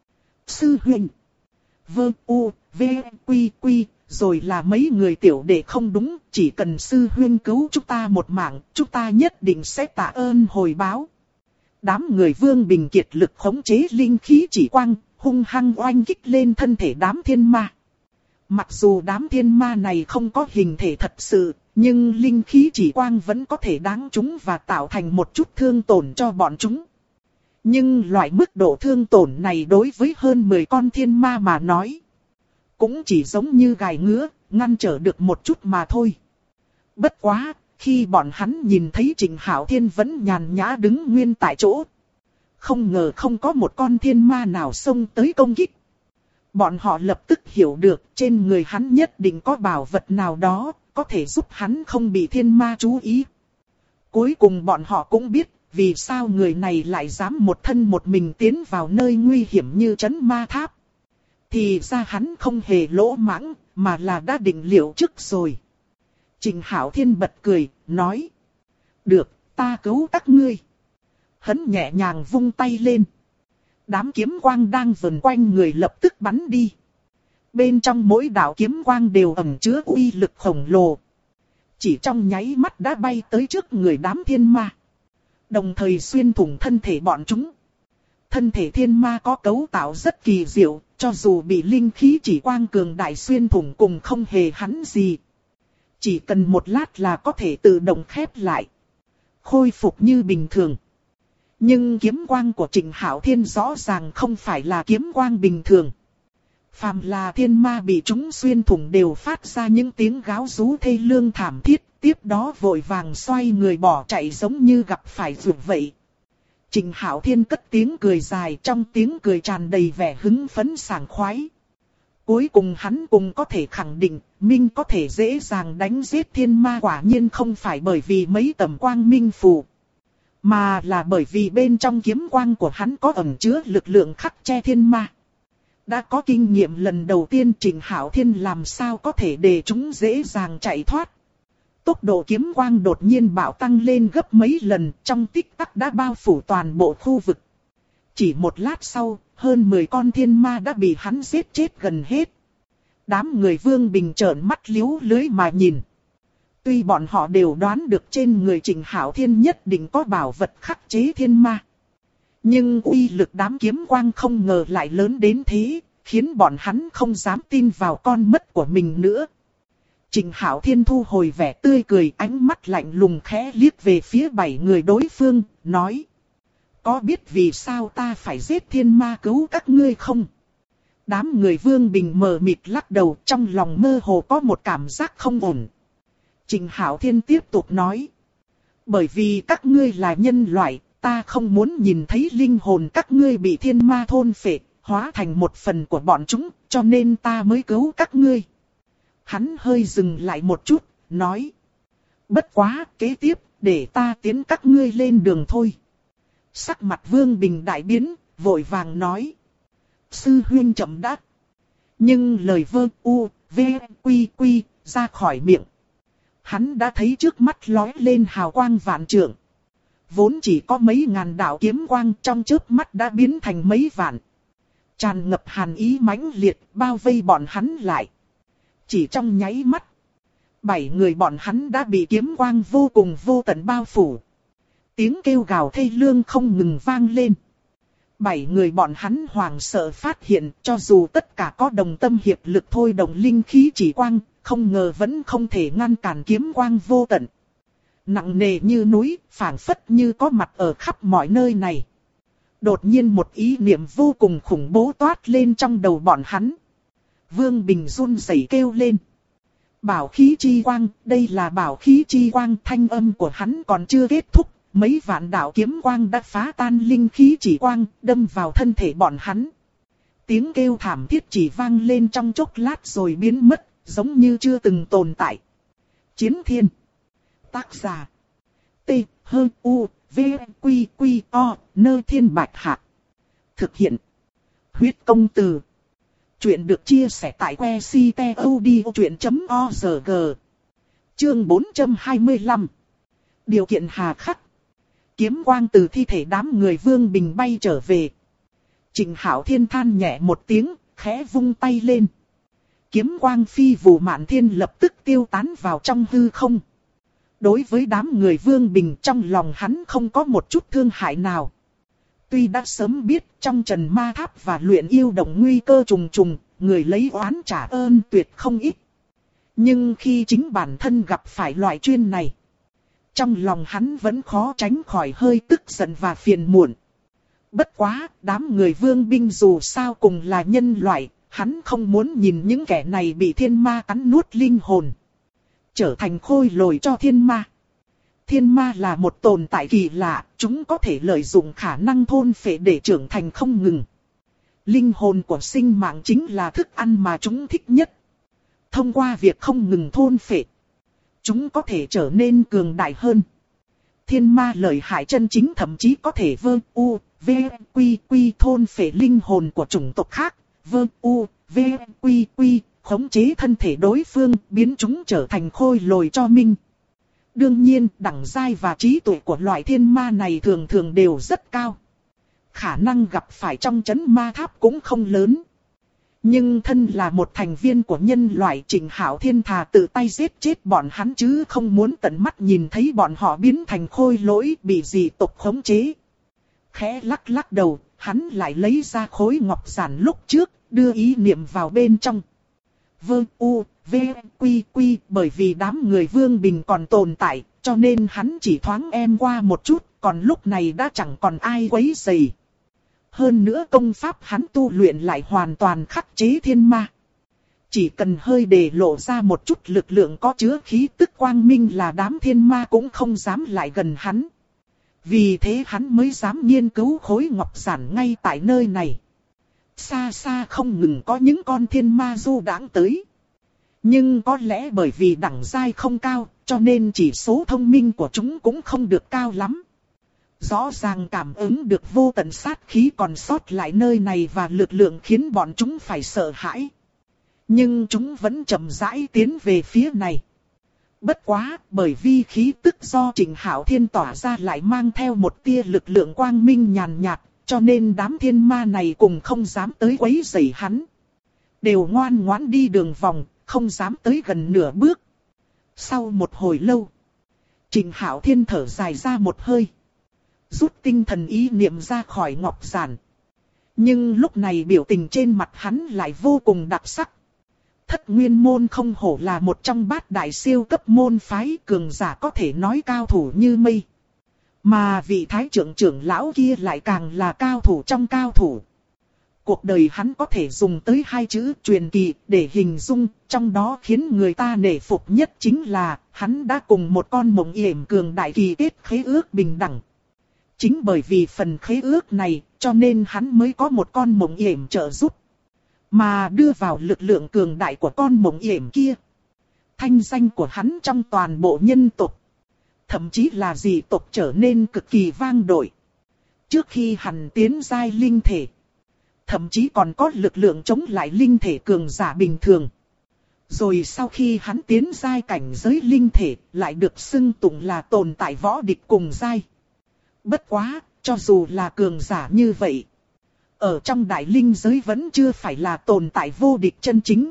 Sư huynh, Vương U, V, Quy, Quy, rồi là mấy người tiểu đệ không đúng, chỉ cần sư huynh cứu chúng ta một mạng, chúng ta nhất định sẽ tạ ơn hồi báo. Đám người Vương Bình kiệt lực khống chế linh khí chỉ quang, hung hăng oanh kích lên thân thể đám thiên ma. Mặc dù đám thiên ma này không có hình thể thật sự, nhưng linh khí chỉ quang vẫn có thể đáng chúng và tạo thành một chút thương tổn cho bọn chúng. Nhưng loại mức độ thương tổn này đối với hơn 10 con thiên ma mà nói, cũng chỉ giống như gài ngứa, ngăn trở được một chút mà thôi. Bất quá, khi bọn hắn nhìn thấy Trịnh Hạo Thiên vẫn nhàn nhã đứng nguyên tại chỗ, không ngờ không có một con thiên ma nào xông tới công kích. Bọn họ lập tức hiểu được trên người hắn nhất định có bảo vật nào đó, có thể giúp hắn không bị thiên ma chú ý. Cuối cùng bọn họ cũng biết, vì sao người này lại dám một thân một mình tiến vào nơi nguy hiểm như trấn ma tháp. Thì ra hắn không hề lỗ mãng, mà là đã định liệu trước rồi. Trịnh Hạo Thiên bật cười, nói. Được, ta cứu các ngươi. Hắn nhẹ nhàng vung tay lên. Đám kiếm quang đang vần quanh người lập tức bắn đi. Bên trong mỗi đạo kiếm quang đều ẩn chứa uy lực khổng lồ. Chỉ trong nháy mắt đã bay tới trước người đám thiên ma. Đồng thời xuyên thủng thân thể bọn chúng. Thân thể thiên ma có cấu tạo rất kỳ diệu, cho dù bị linh khí chỉ quang cường đại xuyên thủng cùng không hề hắn gì. Chỉ cần một lát là có thể tự động khép lại. Khôi phục như bình thường. Nhưng kiếm quang của Trịnh Hạo Thiên rõ ràng không phải là kiếm quang bình thường. Phàm là thiên ma bị chúng xuyên thủng đều phát ra những tiếng gáo rú thê lương thảm thiết, tiếp đó vội vàng xoay người bỏ chạy giống như gặp phải rượu vậy. Trịnh Hạo Thiên cất tiếng cười dài, trong tiếng cười tràn đầy vẻ hứng phấn sảng khoái. Cuối cùng hắn cũng có thể khẳng định, Minh có thể dễ dàng đánh giết thiên ma quả nhiên không phải bởi vì mấy tầm quang minh phù, mà là bởi vì bên trong kiếm quang của hắn có ẩn chứa lực lượng khắc che thiên ma. Đã có kinh nghiệm lần đầu tiên Trịnh Hạo Thiên làm sao có thể để chúng dễ dàng chạy thoát. Tốc độ kiếm quang đột nhiên bạo tăng lên gấp mấy lần, trong tích tắc đã bao phủ toàn bộ khu vực. Chỉ một lát sau, hơn 10 con thiên ma đã bị hắn giết chết gần hết. Đám người Vương Bình trợn mắt liếu lưới mà nhìn. Tuy bọn họ đều đoán được trên người Trịnh Hạo Thiên nhất định có bảo vật khắc chế thiên ma, nhưng uy lực đám kiếm quang không ngờ lại lớn đến thế, khiến bọn hắn không dám tin vào con mắt của mình nữa. Trịnh Hạo Thiên thu hồi vẻ tươi cười, ánh mắt lạnh lùng khẽ liếc về phía 7 người đối phương, nói. Có biết vì sao ta phải giết thiên ma cứu các ngươi không? Đám người Vương Bình mờ mịt lắc đầu, trong lòng mơ hồ có một cảm giác không ổn. Trịnh Hạo Thiên tiếp tục nói. Bởi vì các ngươi là nhân loại, ta không muốn nhìn thấy linh hồn các ngươi bị thiên ma thôn phệ, hóa thành một phần của bọn chúng, cho nên ta mới cứu các ngươi. Hắn hơi dừng lại một chút, nói. Bất quá, kế tiếp, để ta tiến các ngươi lên đường thôi. Sắc mặt Vương Bình đại biến, vội vàng nói. Sư huynh chậm đã. Nhưng lời Vương U, V, Quy, Quy, ra khỏi miệng. Hắn đã thấy trước mắt lóe lên hào quang vạn trượng. Vốn chỉ có mấy ngàn đạo kiếm quang trong chớp mắt đã biến thành mấy vạn. Tràn ngập hàn ý mãnh liệt bao vây bọn hắn lại. Chỉ trong nháy mắt, 7 người bọn hắn đã bị kiếm quang vô cùng vô tận bao phủ. Tiếng kêu gào thê lương không ngừng vang lên. 7 người bọn hắn hoảng sợ phát hiện cho dù tất cả có đồng tâm hiệp lực thôi động linh khí chỉ quang, không ngờ vẫn không thể ngăn cản kiếm quang vô tận. Nặng nề như núi, phảng phất như có mặt ở khắp mọi nơi này. Đột nhiên một ý niệm vô cùng khủng bố toát lên trong đầu bọn hắn. Vương Bình run rẩy kêu lên. Bảo khí chi quang, đây là bảo khí chi quang, thanh âm của hắn còn chưa kết thúc. Mấy vạn đạo kiếm quang đã phá tan linh khí chỉ quang, đâm vào thân thể bọn hắn. Tiếng kêu thảm thiết chỉ vang lên trong chốc lát rồi biến mất, giống như chưa từng tồn tại. Chiến Thiên. Tác giả. T, H, U, V, Q, Q, O, Nơ Thiên Bạch Hạc. Thực hiện. Huyết công từ. Chuyện được chia sẻ tại que ctod.org. Chương 425. Điều kiện hà khắc. Kiếm quang từ thi thể đám người Vương Bình bay trở về. Trịnh Hạo Thiên than nhẹ một tiếng, khẽ vung tay lên. Kiếm quang phi vụ mạn thiên lập tức tiêu tán vào trong hư không. Đối với đám người Vương Bình, trong lòng hắn không có một chút thương hại nào. Tuy đã sớm biết trong Trần Ma Tháp và Luyện Yêu Động nguy cơ trùng trùng, người lấy oán trả ơn tuyệt không ít. Nhưng khi chính bản thân gặp phải loại chuyên này, trong lòng hắn vẫn khó tránh khỏi hơi tức giận và phiền muộn. Bất quá, đám người Vương binh dù sao cùng là nhân loại, hắn không muốn nhìn những kẻ này bị thiên ma cắn nuốt linh hồn, trở thành khôi lồi cho thiên ma. Thiên ma là một tồn tại kỳ lạ, chúng có thể lợi dụng khả năng thôn phệ để trưởng thành không ngừng. Linh hồn của sinh mạng chính là thức ăn mà chúng thích nhất. Thông qua việc không ngừng thôn phệ, chúng có thể trở nên cường đại hơn. Thiên ma lợi hại chân chính thậm chí có thể thôn phệ linh hồn của chủng tộc khác, khống chế thân thể đối phương, biến chúng trở thành khôi lồi cho mình. Đương nhiên, đẳng giai và trí tuệ của loại thiên ma này thường thường đều rất cao. Khả năng gặp phải trong trấn ma tháp cũng không lớn. Nhưng thân là một thành viên của nhân loại, Trịnh Hạo Thiên thà tự tay giết chết bọn hắn chứ không muốn tận mắt nhìn thấy bọn họ biến thành khôi lỗi bị dị tộc khống chế. Khẽ lắc lắc đầu, hắn lại lấy ra khối ngọc giản lúc trước, đưa ý niệm vào bên trong. Bởi vì đám người Vương Bình còn tồn tại, cho nên hắn chỉ thoáng em qua một chút, còn lúc này đã chẳng còn ai quấy rầy. Hơn nữa công pháp hắn tu luyện lại hoàn toàn khắc chế thiên ma. Chỉ cần hơi để lộ ra một chút lực lượng có chứa khí tức quang minh là đám thiên ma cũng không dám lại gần hắn. Vì thế hắn mới dám nghiên cứu khối ngọc giản ngay tại nơi này. Xa xa không ngừng có những con thiên ma du đãng tới. Nhưng có lẽ bởi vì đẳng giai không cao, cho nên chỉ số thông minh của chúng cũng không được cao lắm. Rõ ràng cảm ứng được vô tận sát khí còn sót lại nơi này và lực lượng khiến bọn chúng phải sợ hãi. Nhưng chúng vẫn chậm rãi tiến về phía này. Bất quá, bởi vì khí tức do Trịnh Hạo Thiên tỏa ra lại mang theo một tia lực lượng quang minh nhàn nhạt, cho nên đám thiên ma này cùng không dám tới quấy rầy hắn. Đều ngoan ngoãn đi đường vòng, không dám tới gần nửa bước. Sau một hồi lâu, Trịnh Hạo Thiên thở dài ra một hơi, rút tinh thần ý niệm ra khỏi ngọc giản. Nhưng lúc này biểu tình trên mặt hắn lại vô cùng đặc sắc. Thất Nguyên môn không hổ là một trong bát đại siêu cấp môn phái, cường giả có thể nói cao thủ như mây. Mà vị thái trưởng lão kia lại càng là cao thủ trong cao thủ. Cuộc đời hắn có thể dùng tới hai chữ truyền kỳ để hình dung, trong đó khiến người ta nể phục nhất chính là hắn đã cùng một con mộng yểm cường đại kỳ kết khế ước bình đẳng. Chính bởi vì phần khế ước này, cho nên hắn mới có một con mộng yểm trợ giúp. Mà đưa vào lực lượng cường đại của con mộng yểm kia. Thanh danh của hắn trong toàn bộ nhân tộc, thậm chí là dị tộc trở nên cực kỳ vang dội. Trước khi hắn tiến giai linh thể, thậm chí còn có lực lượng chống lại linh thể cường giả bình thường. Rồi sau khi hắn tiến giai cảnh giới linh thể, lại được xưng tụng là tồn tại võ địch cùng giai. Bất quá, cho dù là cường giả như vậy, ở trong đại linh giới vẫn chưa phải là tồn tại vô địch chân chính.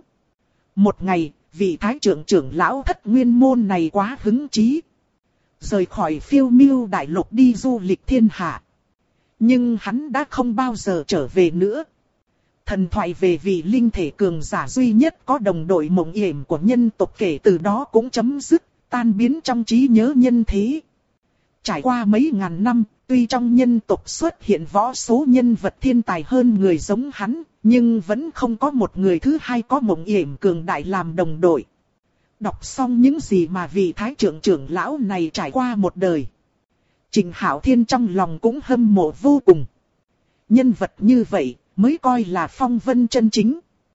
Một ngày, vị thái trưởng lão Thất Nguyên môn này quá hứng chí, rời khỏi phiêu miêu đại lục đi du lịch thiên hạ. Nhưng hắn đã không bao giờ trở về nữa. Thần thoại về vị linh thể cường giả duy nhất có đồng đội mộng yểm của nhân tộc kể từ đó cũng chấm dứt, tan biến trong trí nhớ nhân thế. Trải qua mấy ngàn năm, tuy trong nhân tộc xuất hiện võ số nhân vật thiên tài hơn người giống hắn, nhưng vẫn không có một người thứ hai có Mộng Yểm cường đại làm đồng đội. Đọc xong những gì mà vị thái trưởng lão này trải qua một đời, Trịnh Hạo Thiên trong lòng cũng hâm mộ vô cùng. Nhân vật như vậy mới coi là phong vân chân chính.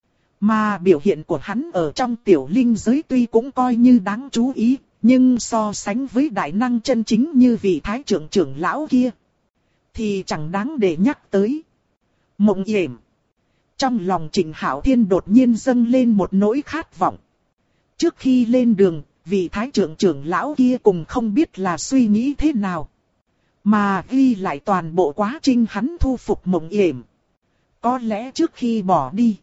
Mà biểu hiện của hắn ở trong tiểu linh giới tuy cũng coi như đáng chú ý, nhưng so sánh với đại năng chân chính như vị thái trưởng lão kia, thì chẳng đáng để nhắc tới. Mộng Yểm. Trong lòng Trịnh Hạo Thiên đột nhiên dâng lên một nỗi khát vọng. Trước khi lên đường, vị thái trưởng lão kia cùng không biết là suy nghĩ thế nào, mà ghi lại toàn bộ quá trình hắn thu phục Mộng Yểm. Có lẽ trước khi bỏ đi,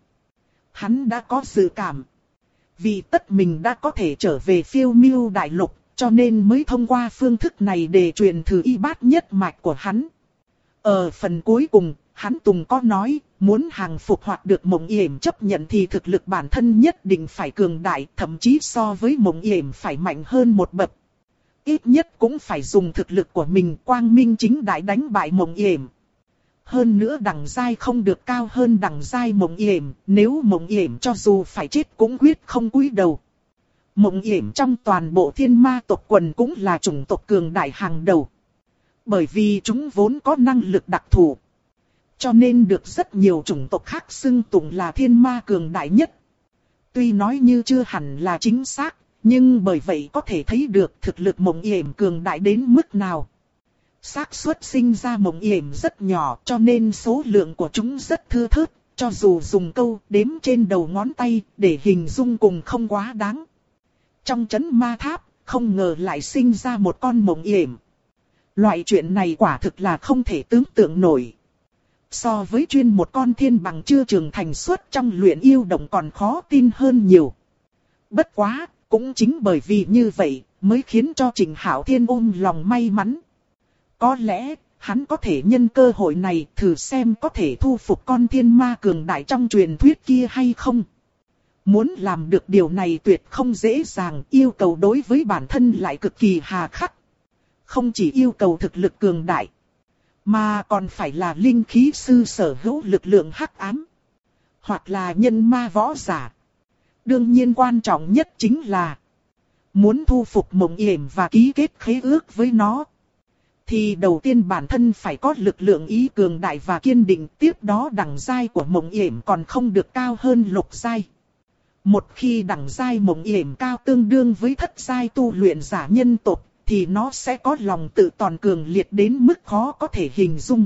hắn đã có dự cảm. Vì tất mình đã có thể trở về Phiêu Miêu Đại Lục, cho nên mới thông qua phương thức này để truyền thử y bát nhất mạch của hắn. Ở phần cuối cùng, hắn Tùng có nói, muốn hàng phục hoặc được Mộng Yểm chấp nhận thì thực lực bản thân nhất định phải cường đại, thậm chí so với Mộng Yểm phải mạnh hơn một bậc. Ít nhất cũng phải dùng thực lực của mình quang minh chính đại đánh bại Mộng Yểm. Hơn nữa đẳng giai không được cao hơn đẳng giai Mộng Yểm, nếu Mộng Yểm cho dù phải chết cũng quyết không cúi đầu. Mộng Yểm trong toàn bộ thiên ma tộc quần cũng là chủng tộc cường đại hàng đầu. Bởi vì chúng vốn có năng lực đặc thù, cho nên được rất nhiều chủng tộc khác xưng tụng là thiên ma cường đại nhất. Tuy nói như chưa hẳn là chính xác, nhưng bởi vậy có thể thấy được thực lực Mộng Yểm cường đại đến mức nào. Xác suất sinh ra Mộng Yểm rất nhỏ, cho nên số lượng của chúng rất thưa thớt, cho dù dùng câu đếm trên đầu ngón tay để hình dung cùng không quá đáng. Trong trấn ma tháp, không ngờ lại sinh ra một con Mộng Yểm. Loại chuyện này quả thực là không thể tưởng tượng nổi. So với chuyên một con thiên bằng chưa trưởng thành xuất trong luyện yêu động còn khó tin hơn nhiều. Bất quá, cũng chính bởi vì như vậy, mới khiến cho Trịnh Hạo Thiên ôm lòng may mắn. Có lẽ, hắn có thể nhân cơ hội này thử xem có thể thu phục con thiên ma cường đại trong truyền thuyết kia hay không. Muốn làm được điều này tuyệt không dễ dàng, yêu cầu đối với bản thân lại cực kỳ hà khắc. Không chỉ yêu cầu thực lực cường đại, mà còn phải là linh khí sư sở hữu lực lượng hắc ám, hoặc là nhân ma võ giả. Đương nhiên quan trọng nhất chính là muốn thu phục Mộng Yểm và ký kết khế ước với nó, thì đầu tiên bản thân phải có lực lượng ý cường đại và kiên định. Tiếp đó đẳng giai của Mộng Yểm còn không được cao hơn lục giai. Một khi đẳng giai Mộng Yểm cao tương đương với thất giai tu luyện giả nhân tộc, thì nó sẽ có lòng tự tôn cường liệt đến mức khó có thể hình dung.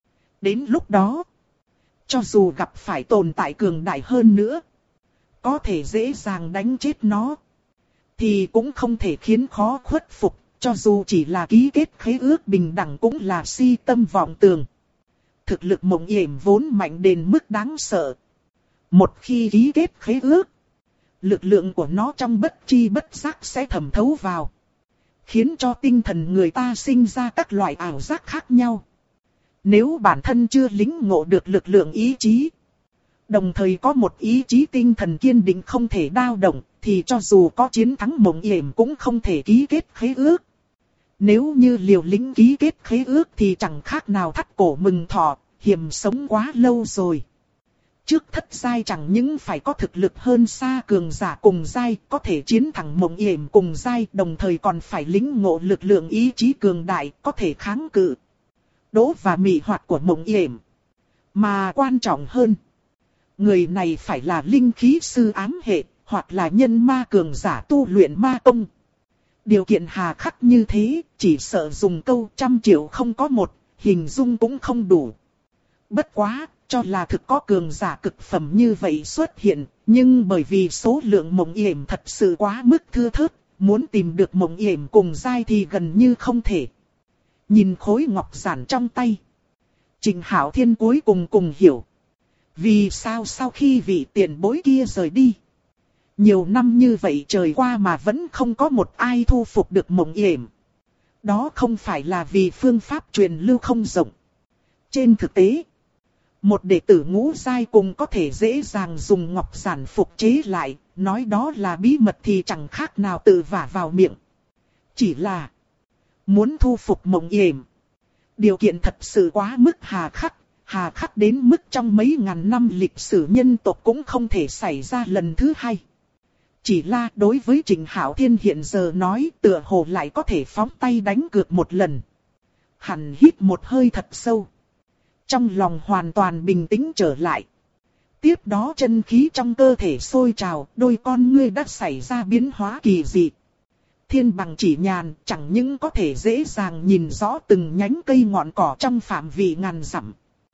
Đến lúc đó, cho dù gặp phải tồn tại cường đại hơn nữa, có thể dễ dàng đánh chết nó, thì cũng không thể khiến khó khuất phục. Cho dù chỉ là ký kết khế ước bình đẳng cũng là si tâm vọng tưởng. Thực lực Mộng Yểm vốn mạnh đến mức đáng sợ. Một khi ký kết khế ước, lực lượng của nó trong bất chi bất giác sẽ thẩm thấu vào, khiến cho tinh thần người ta sinh ra các loại ảo giác khác nhau. Nếu bản thân chưa lĩnh ngộ được lực lượng ý chí, đồng thời có một ý chí tinh thần kiên định không thể dao động, thì cho dù có chiến thắng Mộng Yểm cũng không thể ký kết khế ước. Nếu như liều lĩnh ký kết khế ước thì chẳng khác nào thắt cổ mừng thọ, hiểm sống quá lâu rồi. Trước thất giai chẳng những phải có thực lực hơn xa cường giả cùng giai, có thể chiến thắng Mộng Yểm cùng giai, đồng thời còn phải lĩnh ngộ lực lượng ý chí cường đại, có thể kháng cự đố và mị hoặc của Mộng Yểm. Mà quan trọng hơn, người này phải là linh khí sư ám hệ, hoặc là nhân ma cường giả tu luyện ma công. Điều kiện hà khắc như thế, chỉ sợ dùng câu 100 triệu không có một, hình dung cũng không đủ. Bất quá, cho là thực có cường giả cực phẩm như vậy xuất hiện, nhưng bởi vì số lượng Mộng Yểm thật sự quá mức thưa thớt, muốn tìm được Mộng Yểm cùng giai thì gần như không thể. Nhìn khối ngọc giản trong tay, Trịnh Hạo Thiên cuối cùng hiểu vì sao sau khi vị tiền bối kia rời đi, nhiều năm như vậy trời qua mà vẫn không có một ai thu phục được Mộng Yểm. Đó không phải là vì phương pháp truyền lưu không rộng. Trên thực tế, một đệ tử ngũ giai cùng có thể dễ dàng dùng ngọc giản phục chế lại, nói đó là bí mật thì chẳng khác nào tự vả vào miệng. Chỉ là Muốn thu phục Mộng Yểm, điều kiện thật sự quá mức hà khắc đến mức trong mấy ngàn năm lịch sử nhân tộc cũng không thể xảy ra lần thứ hai. Chỉ là đối với Trịnh Hạo Thiên hiện giờ nói tựa hồ lại có thể phóng tay đánh cược một lần. Hắn hít một hơi thật sâu. Trong lòng hoàn toàn bình tĩnh trở lại. Tiếp đó chân khí trong cơ thể sôi trào, đôi con ngươi đã xảy ra biến hóa kỳ dị. Thiên bằng chỉ nhàn chẳng những có thể dễ dàng nhìn rõ từng nhánh cây ngọn cỏ trong phạm vi ngàn dặm,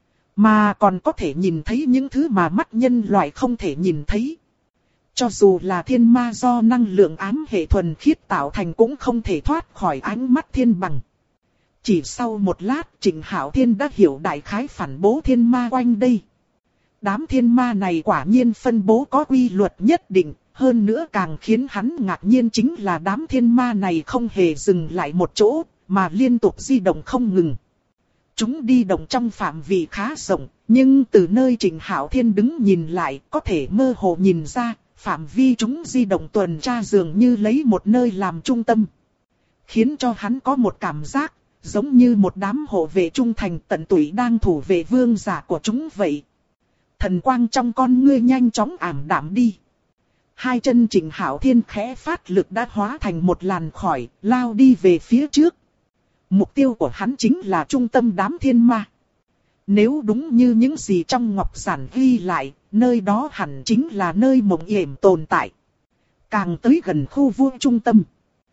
mà còn có thể nhìn thấy những thứ mà mắt nhân loại không thể nhìn thấy. Cho dù là thiên ma do năng lượng ám hệ thuần khiết tạo thành cũng không thể thoát khỏi ánh mắt thiên bằng. Chỉ sau một lát, Trịnh Hạo Thiên đã hiểu đại khái phản bố thiên ma quanh đây. Đám thiên ma này quả nhiên phân bố có quy luật nhất định, hơn nữa càng khiến hắn ngạc nhiên chính là đám thiên ma này không hề dừng lại một chỗ, mà liên tục di động không ngừng. Chúng đi động trong phạm vi khá rộng, nhưng từ nơi Trịnh Hạo Thiên đứng nhìn lại có thể mơ hồ nhìn ra, phạm vi chúng di động tuần tra dường như lấy một nơi làm trung tâm. Khiến cho hắn có một cảm giác, giống như một đám hộ vệ trung thành tận tụy đang thủ vệ vương giả của chúng vậy. Thần quang trong con ngươi nhanh chóng ảm đạm đi. Hai chân Trịnh Hạo Thiên khẽ phát lực đã hóa thành một làn khói, lao đi về phía trước. Mục tiêu của hắn chính là trung tâm đám thiên ma. Nếu đúng như những gì trong ngọc giản ghi lại, nơi đó hẳn chính là nơi Mộng Yểm tồn tại. Càng tới gần khu vuông trung tâm,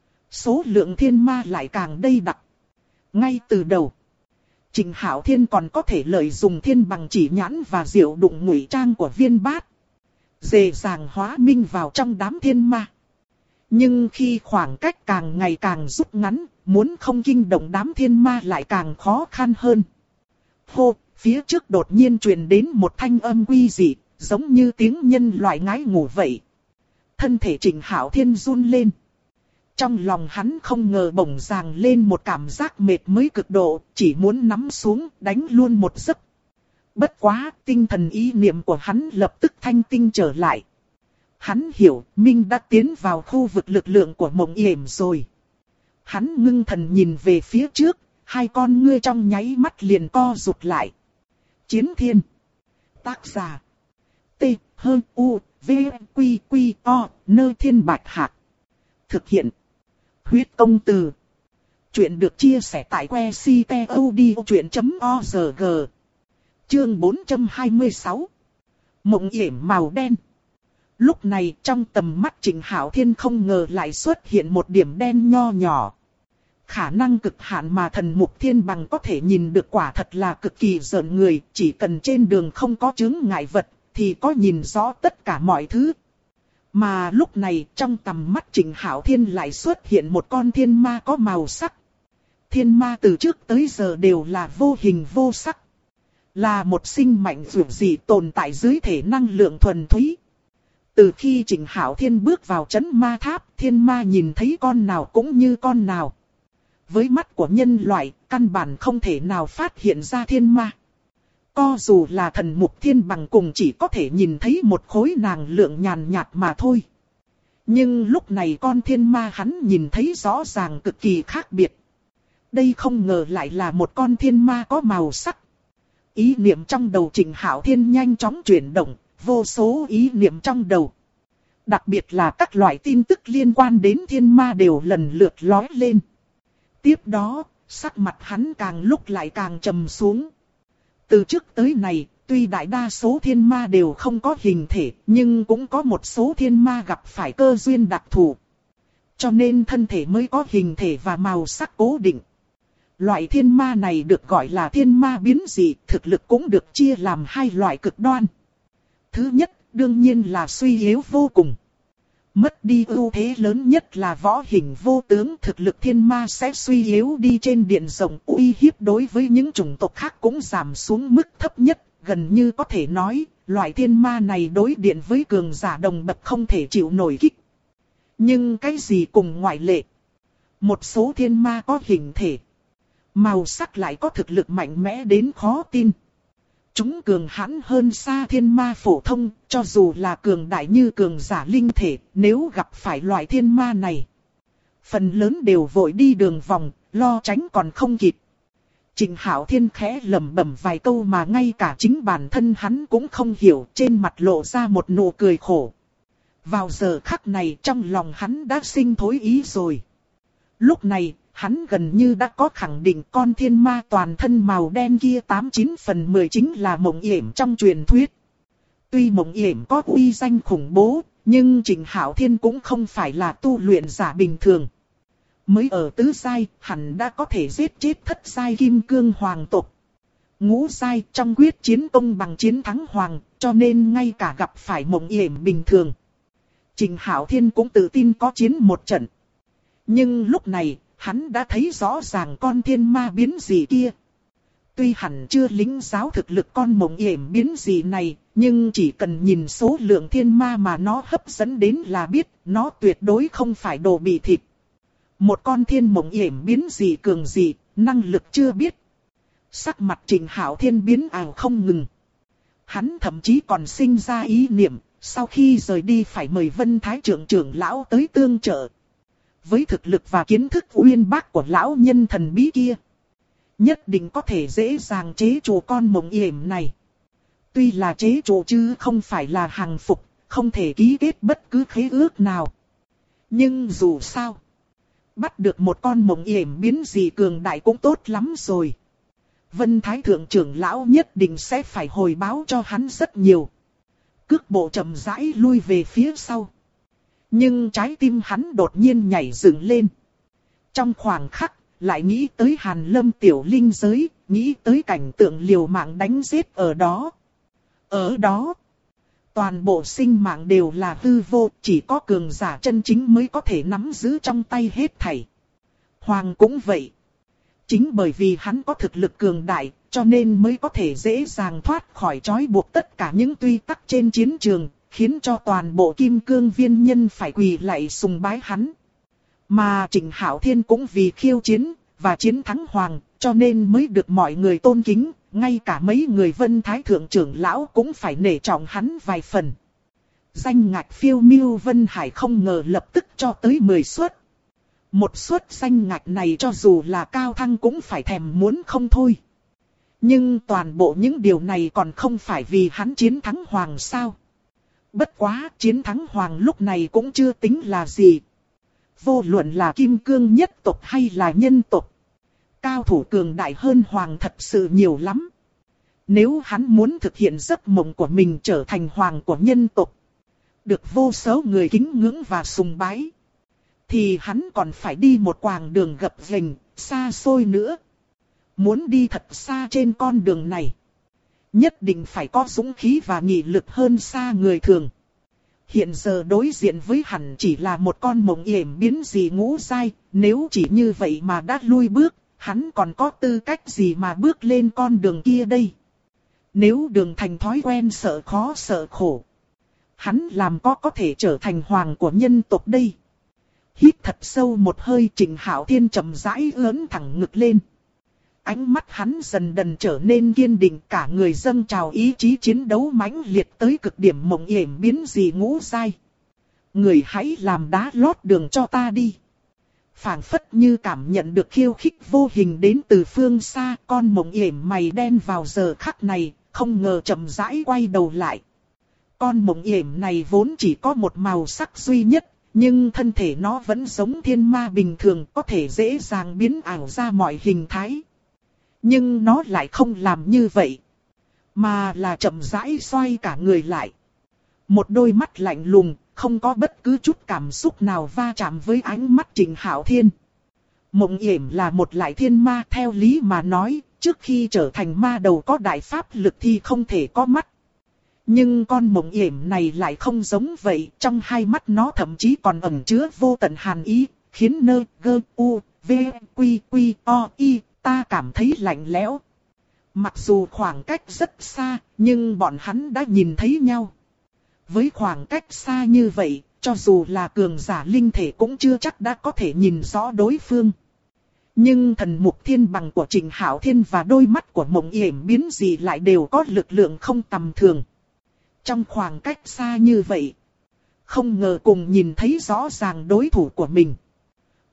số lượng thiên ma lại càng đầy đặc. Ngay từ đầu, Trịnh Hạo Thiên còn có thể lợi dụng thiên bằng chỉ nhãn và diệu đụng ngụy trang của viên bát, dễ dàng hóa minh vào trong đám thiên ma. Nhưng khi khoảng cách càng ngày càng rút ngắn, muốn không kinh động đám thiên ma lại càng khó khăn hơn. Hô, phía trước đột nhiên truyền đến một thanh âm quy dị, giống như tiếng nhân loại ngái ngủ vậy. Thân thể Trịnh Hạo Thiên run lên. Trong lòng hắn không ngờ bỗng dàng lên một cảm giác mệt mới cực độ, chỉ muốn nắm xuống đánh luôn một giấc. Bất quá, tinh thần ý niệm của hắn lập tức thanh tinh trở lại. Hắn hiểu, Minh đã tiến vào khu vực lực lượng của Mộng Yểm rồi. Hắn ngưng thần nhìn về phía trước, hai con ngươi trong nháy mắt liền co rụt lại. Chiến Thiên. Tác giả. T, H, U, V, Quy, Quy, O, Nơi Thiên Bạch Hạc. Thực hiện. Huyết Công Từ. Chuyện được chia sẻ tại que ctod.org. Chương 426. Mộng Yểm màu đen. Lúc này trong tầm mắt Trịnh Hạo Thiên không ngờ lại xuất hiện một điểm đen nho nhỏ. Khả năng cực hạn mà thần mục thiên bằng có thể nhìn được quả thật là cực kỳ rợn người. Chỉ cần trên đường không có chướng ngại vật thì có nhìn rõ tất cả mọi thứ. Mà lúc này trong tầm mắt Trịnh Hạo Thiên lại xuất hiện một con thiên ma có màu sắc. Thiên ma từ trước tới giờ đều là vô hình vô sắc. Là một sinh mạnh dữ dị tồn tại dưới thể năng lượng thuần túy. Từ khi Trịnh Hạo Thiên bước vào trấn ma tháp, thiên ma nhìn thấy con nào cũng như con nào. Với mắt của nhân loại, căn bản không thể nào phát hiện ra thiên ma. Co dù là thần mục thiên bằng cùng chỉ có thể nhìn thấy một khối năng lượng nhàn nhạt mà thôi. Nhưng lúc này con thiên ma hắn nhìn thấy rõ ràng cực kỳ khác biệt. Đây không ngờ lại là một con thiên ma có màu sắc. Ý niệm trong đầu Trịnh Hạo Thiên nhanh chóng chuyển động, vô số ý niệm trong đầu. Đặc biệt là các loại tin tức liên quan đến thiên ma đều lần lượt lói lên. Tiếp đó, sắc mặt hắn càng lúc lại càng trầm xuống. Từ trước tới nay, tuy đại đa số thiên ma đều không có hình thể, nhưng cũng có một số thiên ma gặp phải cơ duyên đặc thù. Cho nên thân thể mới có hình thể và màu sắc cố định. Loại thiên ma này được gọi là thiên ma biến dị, thực lực cũng được chia làm hai loại cực đoan. Thứ nhất, đương nhiên là suy yếu vô cùng. Mất đi ưu thế lớn nhất là võ hình vô tướng, thực lực thiên ma sẽ suy yếu đi trên diện rộng, uy hiếp đối với những chủng tộc khác cũng giảm xuống mức thấp nhất, gần như có thể nói, loại thiên ma này đối diện với cường giả đồng bậc không thể chịu nổi kích. Nhưng cái gì cùng ngoại lệ? Một số thiên ma có hình thể, màu sắc lại có thực lực mạnh mẽ đến khó tin. Chúng cường hãn hơn xa thiên ma phổ thông, cho dù là cường đại như cường giả linh thể, nếu gặp phải loại thiên ma này, phần lớn đều vội đi đường vòng, lo tránh còn không kịp. Trịnh Hạo Thiên khẽ lẩm bẩm vài câu mà ngay cả chính bản thân hắn cũng không hiểu, trên mặt lộ ra một nụ cười khổ. Vào giờ khắc này trong lòng hắn đã sinh thối ý rồi. Lúc này, hắn gần như đã có khẳng định con thiên ma toàn thân màu đen kia 89 phần 10 chính là Mộng Yểm trong truyền thuyết. Tuy Mộng Yểm có uy danh khủng bố, nhưng Trịnh Hạo Thiên cũng không phải là tu luyện giả bình thường. Mới ở tứ giai, hẳn đã có thể giết chết thất giai kim cương hoàng tộc. Ngũ giai trong quyết chiến công bằng chiến thắng hoàng, cho nên ngay cả gặp phải Mộng Yểm bình thường, Trịnh Hạo Thiên cũng tự tin có chiến một trận. Nhưng lúc này, hắn đã thấy rõ ràng con thiên ma biến dị kia. Tuy hẳn chưa lĩnh giáo thực lực con Mộng Yểm biến dị này, nhưng chỉ cần nhìn số lượng thiên ma mà nó hấp dẫn đến là biết, nó tuyệt đối không phải đồ bị thịt. Một con thiên Mộng Yểm biến dị cường dị, năng lực chưa biết. Sắc mặt Trịnh Hạo Thiên biến ảo không ngừng. Hắn thậm chí còn sinh ra ý niệm, sau khi rời đi phải mời Vân Thái trưởng trưởng lão tới tương trợ. Với thực lực và kiến thức uyên bác của lão nhân thần bí kia, nhất định có thể dễ dàng chế trụ con Mộng Yểm này. Tuy là chế trụ chứ không phải là hàng phục, không thể ký kết bất cứ khế ước nào. Nhưng dù sao, bắt được một con Mộng Yểm biến dị cường đại cũng tốt lắm rồi. Vân Thái thượng trưởng lão nhất định sẽ phải hồi báo cho hắn rất nhiều. Cước bộ chậm rãi lui về phía sau. Nhưng trái tim hắn đột nhiên nhảy dựng lên. Trong khoảng khắc, lại nghĩ tới Hàn Lâm tiểu linh giới, nghĩ tới cảnh tượng liều mạng đánh giết ở đó. Ở đó, toàn bộ sinh mạng đều là hư vô, chỉ có cường giả chân chính mới có thể nắm giữ trong tay hết thảy. Hoàng cũng vậy. Chính bởi vì hắn có thực lực cường đại, cho nên mới có thể dễ dàng thoát khỏi trói buộc tất cả những quy tắc trên chiến trường, khiến cho toàn bộ kim cương viên nhân phải quỳ lạy sùng bái hắn. Mà Trịnh Hạo Thiên cũng vì khiêu chiến, và chiến thắng hoàng, cho nên mới được mọi người tôn kính, ngay cả mấy người Vân Thái thượng trưởng lão cũng phải nể trọng hắn vài phần. Danh ngạch phiêu miêu Vân Hải không ngờ lập tức cho tới 10 suất. Một suất danh ngạch này cho dù là Cao Thăng cũng phải thèm muốn không thôi. Nhưng toàn bộ những điều này còn không phải vì hắn chiến thắng hoàng sao. Bất quá chiến thắng hoàng lúc này cũng chưa tính là gì. Vô luận là kim cương nhất tộc hay là nhân tộc, cao thủ cường đại hơn hoàng thật sự nhiều lắm. Nếu hắn muốn thực hiện giấc mộng của mình trở thành hoàng của nhân tộc, được vô số người kính ngưỡng và sùng bái, thì hắn còn phải đi một quãng đường gập ghềnh, xa xôi nữa. Muốn đi thật xa trên con đường này, nhất định phải có dũng khí và nghị lực hơn xa người thường. Hiện giờ đối diện với hẳn chỉ là một con Mộng Yểm biến dị ngũ giai, nếu chỉ như vậy mà đã lui bước, hắn còn có tư cách gì mà bước lên con đường kia đây? Nếu đường thành thói quen sợ khó sợ khổ, hắn làm có thể trở thành hoàng của nhân tộc đây? Hít thật sâu một hơi, Trịnh Hạo Thiên chậm rãi ưỡn thẳng ngực lên. Ánh mắt hắn dần dần trở nên kiên định, cả người dâng trào ý chí chiến đấu mãnh liệt tới cực điểm. Mộng Yểm biến dị ngũ giai, người hãy làm đá lót đường cho ta đi. Phảng phất như cảm nhận được khiêu khích vô hình đến từ phương xa, con Mộng Yểm mày đen vào giờ khắc này, không ngờ chậm rãi quay đầu lại. Con Mộng Yểm này vốn chỉ có một màu sắc duy nhất, nhưng thân thể nó vẫn giống thiên ma bình thường, có thể dễ dàng biến ảo ra mọi hình thái. Nhưng nó lại không làm như vậy, mà là chậm rãi xoay cả người lại. Một đôi mắt lạnh lùng, không có bất cứ chút cảm xúc nào va chạm với ánh mắt Trịnh Hạo Thiên. Mộng Yểm là một loại thiên ma, theo lý mà nói, trước khi trở thành ma đầu có đại pháp lực thì không thể có mắt. Nhưng con Mộng Yểm này lại không giống vậy, trong hai mắt nó thậm chí còn ẩn chứa vô tận hàn ý, khiến nơ, gơ, u, v, quy, quy, o, y, ta cảm thấy lạnh lẽo. Mặc dù khoảng cách rất xa, nhưng bọn hắn đã nhìn thấy nhau. Với khoảng cách xa như vậy, cho dù là cường giả linh thể cũng chưa chắc đã có thể nhìn rõ đối phương. Nhưng thần mục thiên bằng của Trịnh Hạo Thiên và đôi mắt của Mộng Yểm biến dị lại đều có lực lượng không tầm thường. Trong khoảng cách xa như vậy, không ngờ cùng nhìn thấy rõ ràng đối thủ của mình.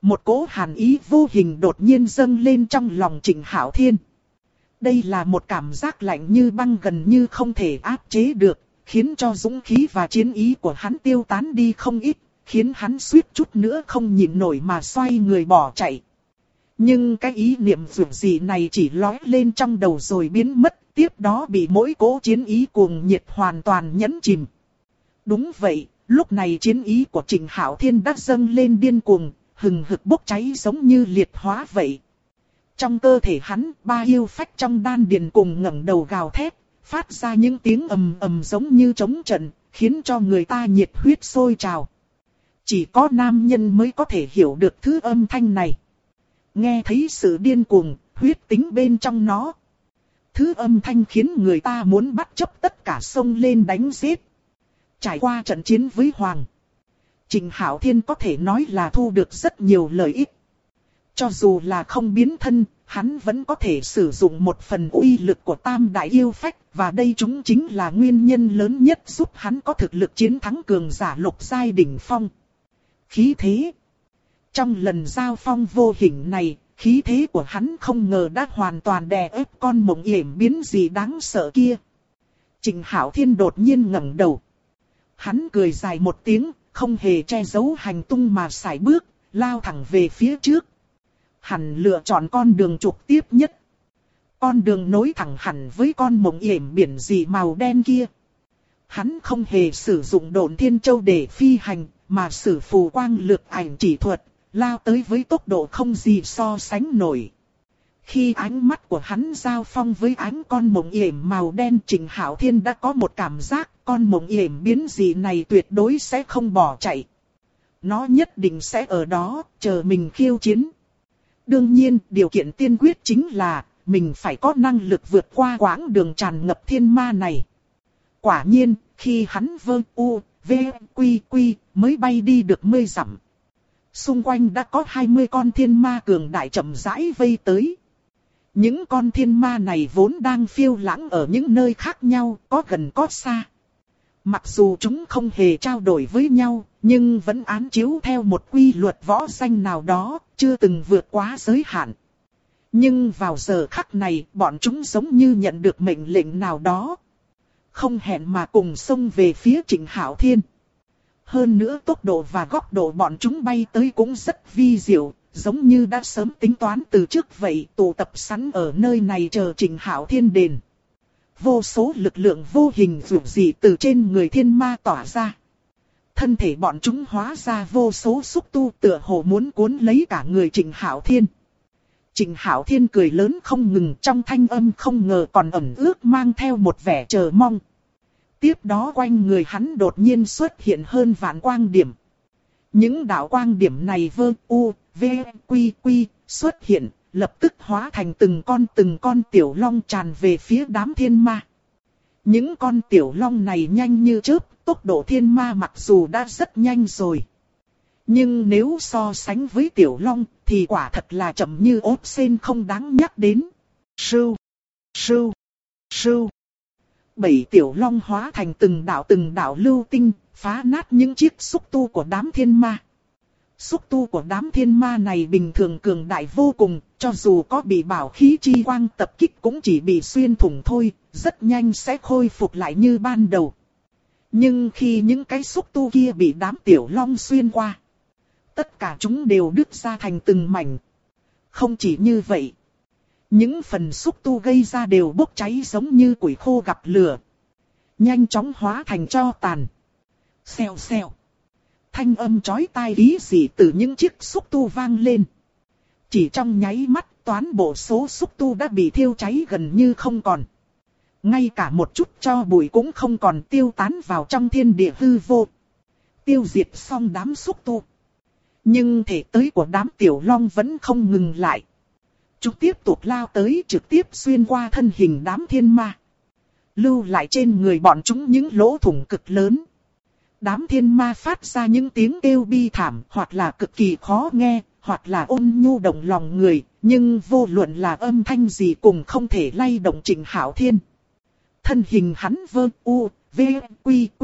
Một cỗ hàn ý vô hình đột nhiên dâng lên trong lòng Trịnh Hạo Thiên. Đây là một cảm giác lạnh như băng gần như không thể áp chế được, khiến cho dũng khí và chiến ý của hắn tiêu tán đi không ít, khiến hắn suýt chút nữa không nhịn nổi mà xoay người bỏ chạy. Nhưng cái ý niệm vượt dị này chỉ lóe lên trong đầu rồi biến mất, tiếp đó bị mỗi cỗ chiến ý cuồng nhiệt hoàn toàn nhấn chìm. Đúng vậy, lúc này chiến ý của Trịnh Hạo Thiên đã dâng lên điên cuồng, hừng hực bốc cháy giống như liệt hóa vậy. Trong cơ thể hắn, 3 yêu phách trong đan điền cùng ngẩng đầu gào thét, phát ra những tiếng ầm ầm giống như trống trận, khiến cho người ta nhiệt huyết sôi trào. Chỉ có nam nhân mới có thể hiểu được thứ âm thanh này. Nghe thấy sự điên cuồng, huyết tính bên trong nó. Thứ âm thanh khiến người ta muốn bắt chấp tất cả xông lên đánh giết. Trải qua trận chiến với Hoàng, Trịnh Hạo Thiên có thể nói là thu được rất nhiều lợi ích. Cho dù là không biến thân, hắn vẫn có thể sử dụng một phần uy lực của tam đại yêu phách, và đây chúng chính là nguyên nhân lớn nhất giúp hắn có thực lực chiến thắng cường giả lục giai đỉnh phong. Khí thế. Trong lần giao phong vô hình này, khí thế của hắn không ngờ đã hoàn toàn đè ép con mộng yểm biến gì đáng sợ kia. Trịnh Hạo Thiên đột nhiên ngẩng đầu. Hắn cười dài một tiếng, không hề che giấu hành tung mà sải bước, lao thẳng về phía trước. Hắn lựa chọn con đường trục tiếp nhất. Con đường nối thẳng hẳn với con mộng yểm biển dị màu đen kia. Hắn không hề sử dụng độn thiên châu để phi hành, mà sử phù quang lược ảnh chỉ thuật, lao tới với tốc độ không gì so sánh nổi. Khi ánh mắt của hắn giao phong với ánh con mộng yểm màu đen, Trịnh Hạo Thiên đã có một cảm giác con mộng yểm biến dị này tuyệt đối sẽ không bỏ chạy. Nó nhất định sẽ ở đó, chờ mình khiêu chiến. Đương nhiên, điều kiện tiên quyết chính là mình phải có năng lực vượt qua quãng đường tràn ngập thiên ma này. Quả nhiên, khi hắn mới bay đi được 10 dặm. Xung quanh đã có 20 con thiên ma cường đại chậm rãi vây tới. Những con thiên ma này vốn đang phiêu lãng ở những nơi khác nhau, có gần có xa. Mặc dù chúng không hề trao đổi với nhau, nhưng vẫn án chiếu theo một quy luật võ danh nào đó, chưa từng vượt quá giới hạn. Nhưng vào giờ khắc này, bọn chúng giống như nhận được mệnh lệnh nào đó. Không hẹn mà cùng xông về phía Trịnh Hạo Thiên. Hơn nữa tốc độ và góc độ bọn chúng bay tới cũng rất vi diệu, giống như đã sớm tính toán từ trước vậy, tụ tập sẵn ở nơi này chờ Trịnh Hạo Thiên đến. Vô số lực lượng vô hình dữ dị từ trên người thiên ma tỏa ra. Thân thể bọn chúng hóa ra vô số xúc tu tựa hồ muốn cuốn lấy cả người Trịnh Hạo Thiên. Trịnh Hạo Thiên cười lớn không ngừng, trong thanh âm không ngờ còn ẩn ước mang theo một vẻ chờ mong. Tiếp đó quanh người hắn đột nhiên xuất hiện hơn vạn quang điểm. Những đạo quang điểm này xuất hiện, lập tức hóa thành từng con tiểu long tràn về phía đám thiên ma. Những con tiểu long này nhanh như chớp, tốc độ thiên ma mặc dù đã rất nhanh rồi. Nhưng nếu so sánh với tiểu long thì quả thật là chậm như ốt sên không đáng nhắc đến. Sưu, sưu, sưu. 7 tiểu long hóa thành từng đạo lưu tinh, phá nát những chiếc xúc tu của đám thiên ma. Xúc tu của đám thiên ma này bình thường cường đại vô cùng, cho dù có bị bảo khí chi quang tập kích cũng chỉ bị xuyên thủng thôi, rất nhanh sẽ khôi phục lại như ban đầu. Nhưng khi những cái xúc tu kia bị đám tiểu long xuyên qua, tất cả chúng đều đứt ra thành từng mảnh. Không chỉ như vậy, những phần xúc tu gây ra đều bốc cháy giống như củi khô gặp lửa, nhanh chóng hóa thành tro tàn. Xèo xèo. Thanh âm chói tai ý dị từ những chiếc xúc tu vang lên. Chỉ trong nháy mắt, toàn bộ số xúc tu đã bị thiêu cháy gần như không còn. Ngay cả một chút tro bụi cũng không còn, tiêu tán vào trong thiên địa hư vô. Tiêu diệt xong đám xúc tu. Nhưng thể tới của đám tiểu long vẫn không ngừng lại. Chúng tiếp tục lao tới, trực tiếp xuyên qua thân hình đám thiên ma. Lưu lại trên người bọn chúng những lỗ thủng cực lớn. Đám thiên ma phát ra những tiếng kêu bi thảm, hoặc là cực kỳ khó nghe, hoặc là ôn nhu động lòng người, nhưng vô luận là âm thanh gì cũng không thể lay động Trịnh Hạo Thiên. Thân hình hắn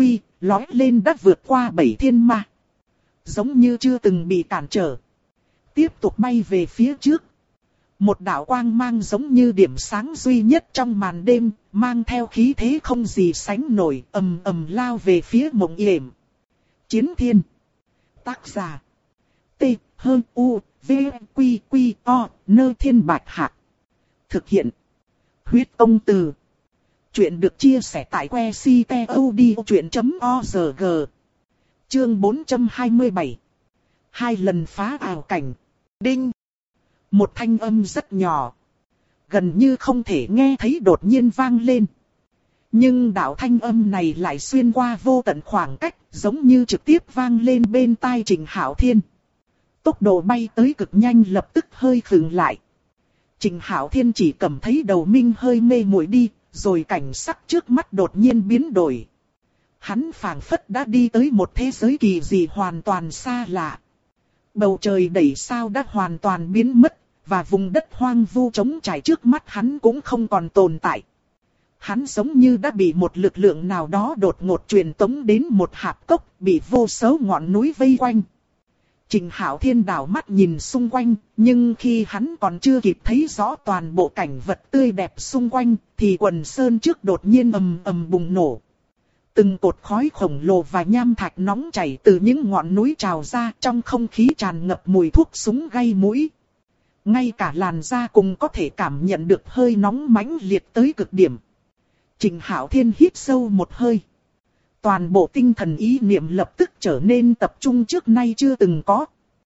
lói lên đã vượt qua 7 thiên ma. Giống như chưa từng bị cản trở. Tiếp tục bay về phía trước. Một đạo quang mang giống như điểm sáng duy nhất trong màn đêm, mang theo khí thế không gì sánh nổi, ầm ầm lao về phía Mộng Yểm. Chiến Thiên. Tác giả. T. U. V. Quy. Quy. O. Nơ Thiên Bạch Hạc. Thực hiện. Huyết Công Từ. Chuyện được chia sẻ tại website.odchuyện.org. Chương 427. Hai lần phá ảo cảnh. Đinh. Một thanh âm rất nhỏ, gần như không thể nghe thấy đột nhiên vang lên. Nhưng đạo thanh âm này lại xuyên qua vô tận khoảng cách, giống như trực tiếp vang lên bên tai Trình Hạo Thiên. Tốc độ bay tới cực nhanh lập tức hơi khựng lại. Trình Hạo Thiên chỉ cảm thấy đầu minh hơi mê muội đi, rồi cảnh sắc trước mắt đột nhiên biến đổi. Hắn phảng phất đã đi tới một thế giới kỳ dị hoàn toàn xa lạ. Bầu trời đầy sao đã hoàn toàn biến mất, và vùng đất hoang vu trống trải trước mắt hắn cũng không còn tồn tại. Hắn giống như đã bị một lực lượng nào đó đột ngột truyền tống đến một hạp cốc, bị vô số ngọn núi vây quanh. Trình Hạo Thiên đảo mắt nhìn xung quanh, nhưng khi hắn còn chưa kịp thấy rõ toàn bộ cảnh vật tươi đẹp xung quanh, thì quần sơn trước đột nhiên ầm ầm bùng nổ. Từng cột khói khổng lồ và nham thạch nóng chảy từ những ngọn núi trào ra, trong không khí tràn ngập mùi thuốc súng gây mũi. Ngay cả làn da cũng có thể cảm nhận được hơi nóng mãnh liệt tới cực điểm. Trình Hạo Thiên hít sâu một hơi. Toàn bộ tinh thần ý niệm lập tức trở nên tập trung trước nay chưa từng có.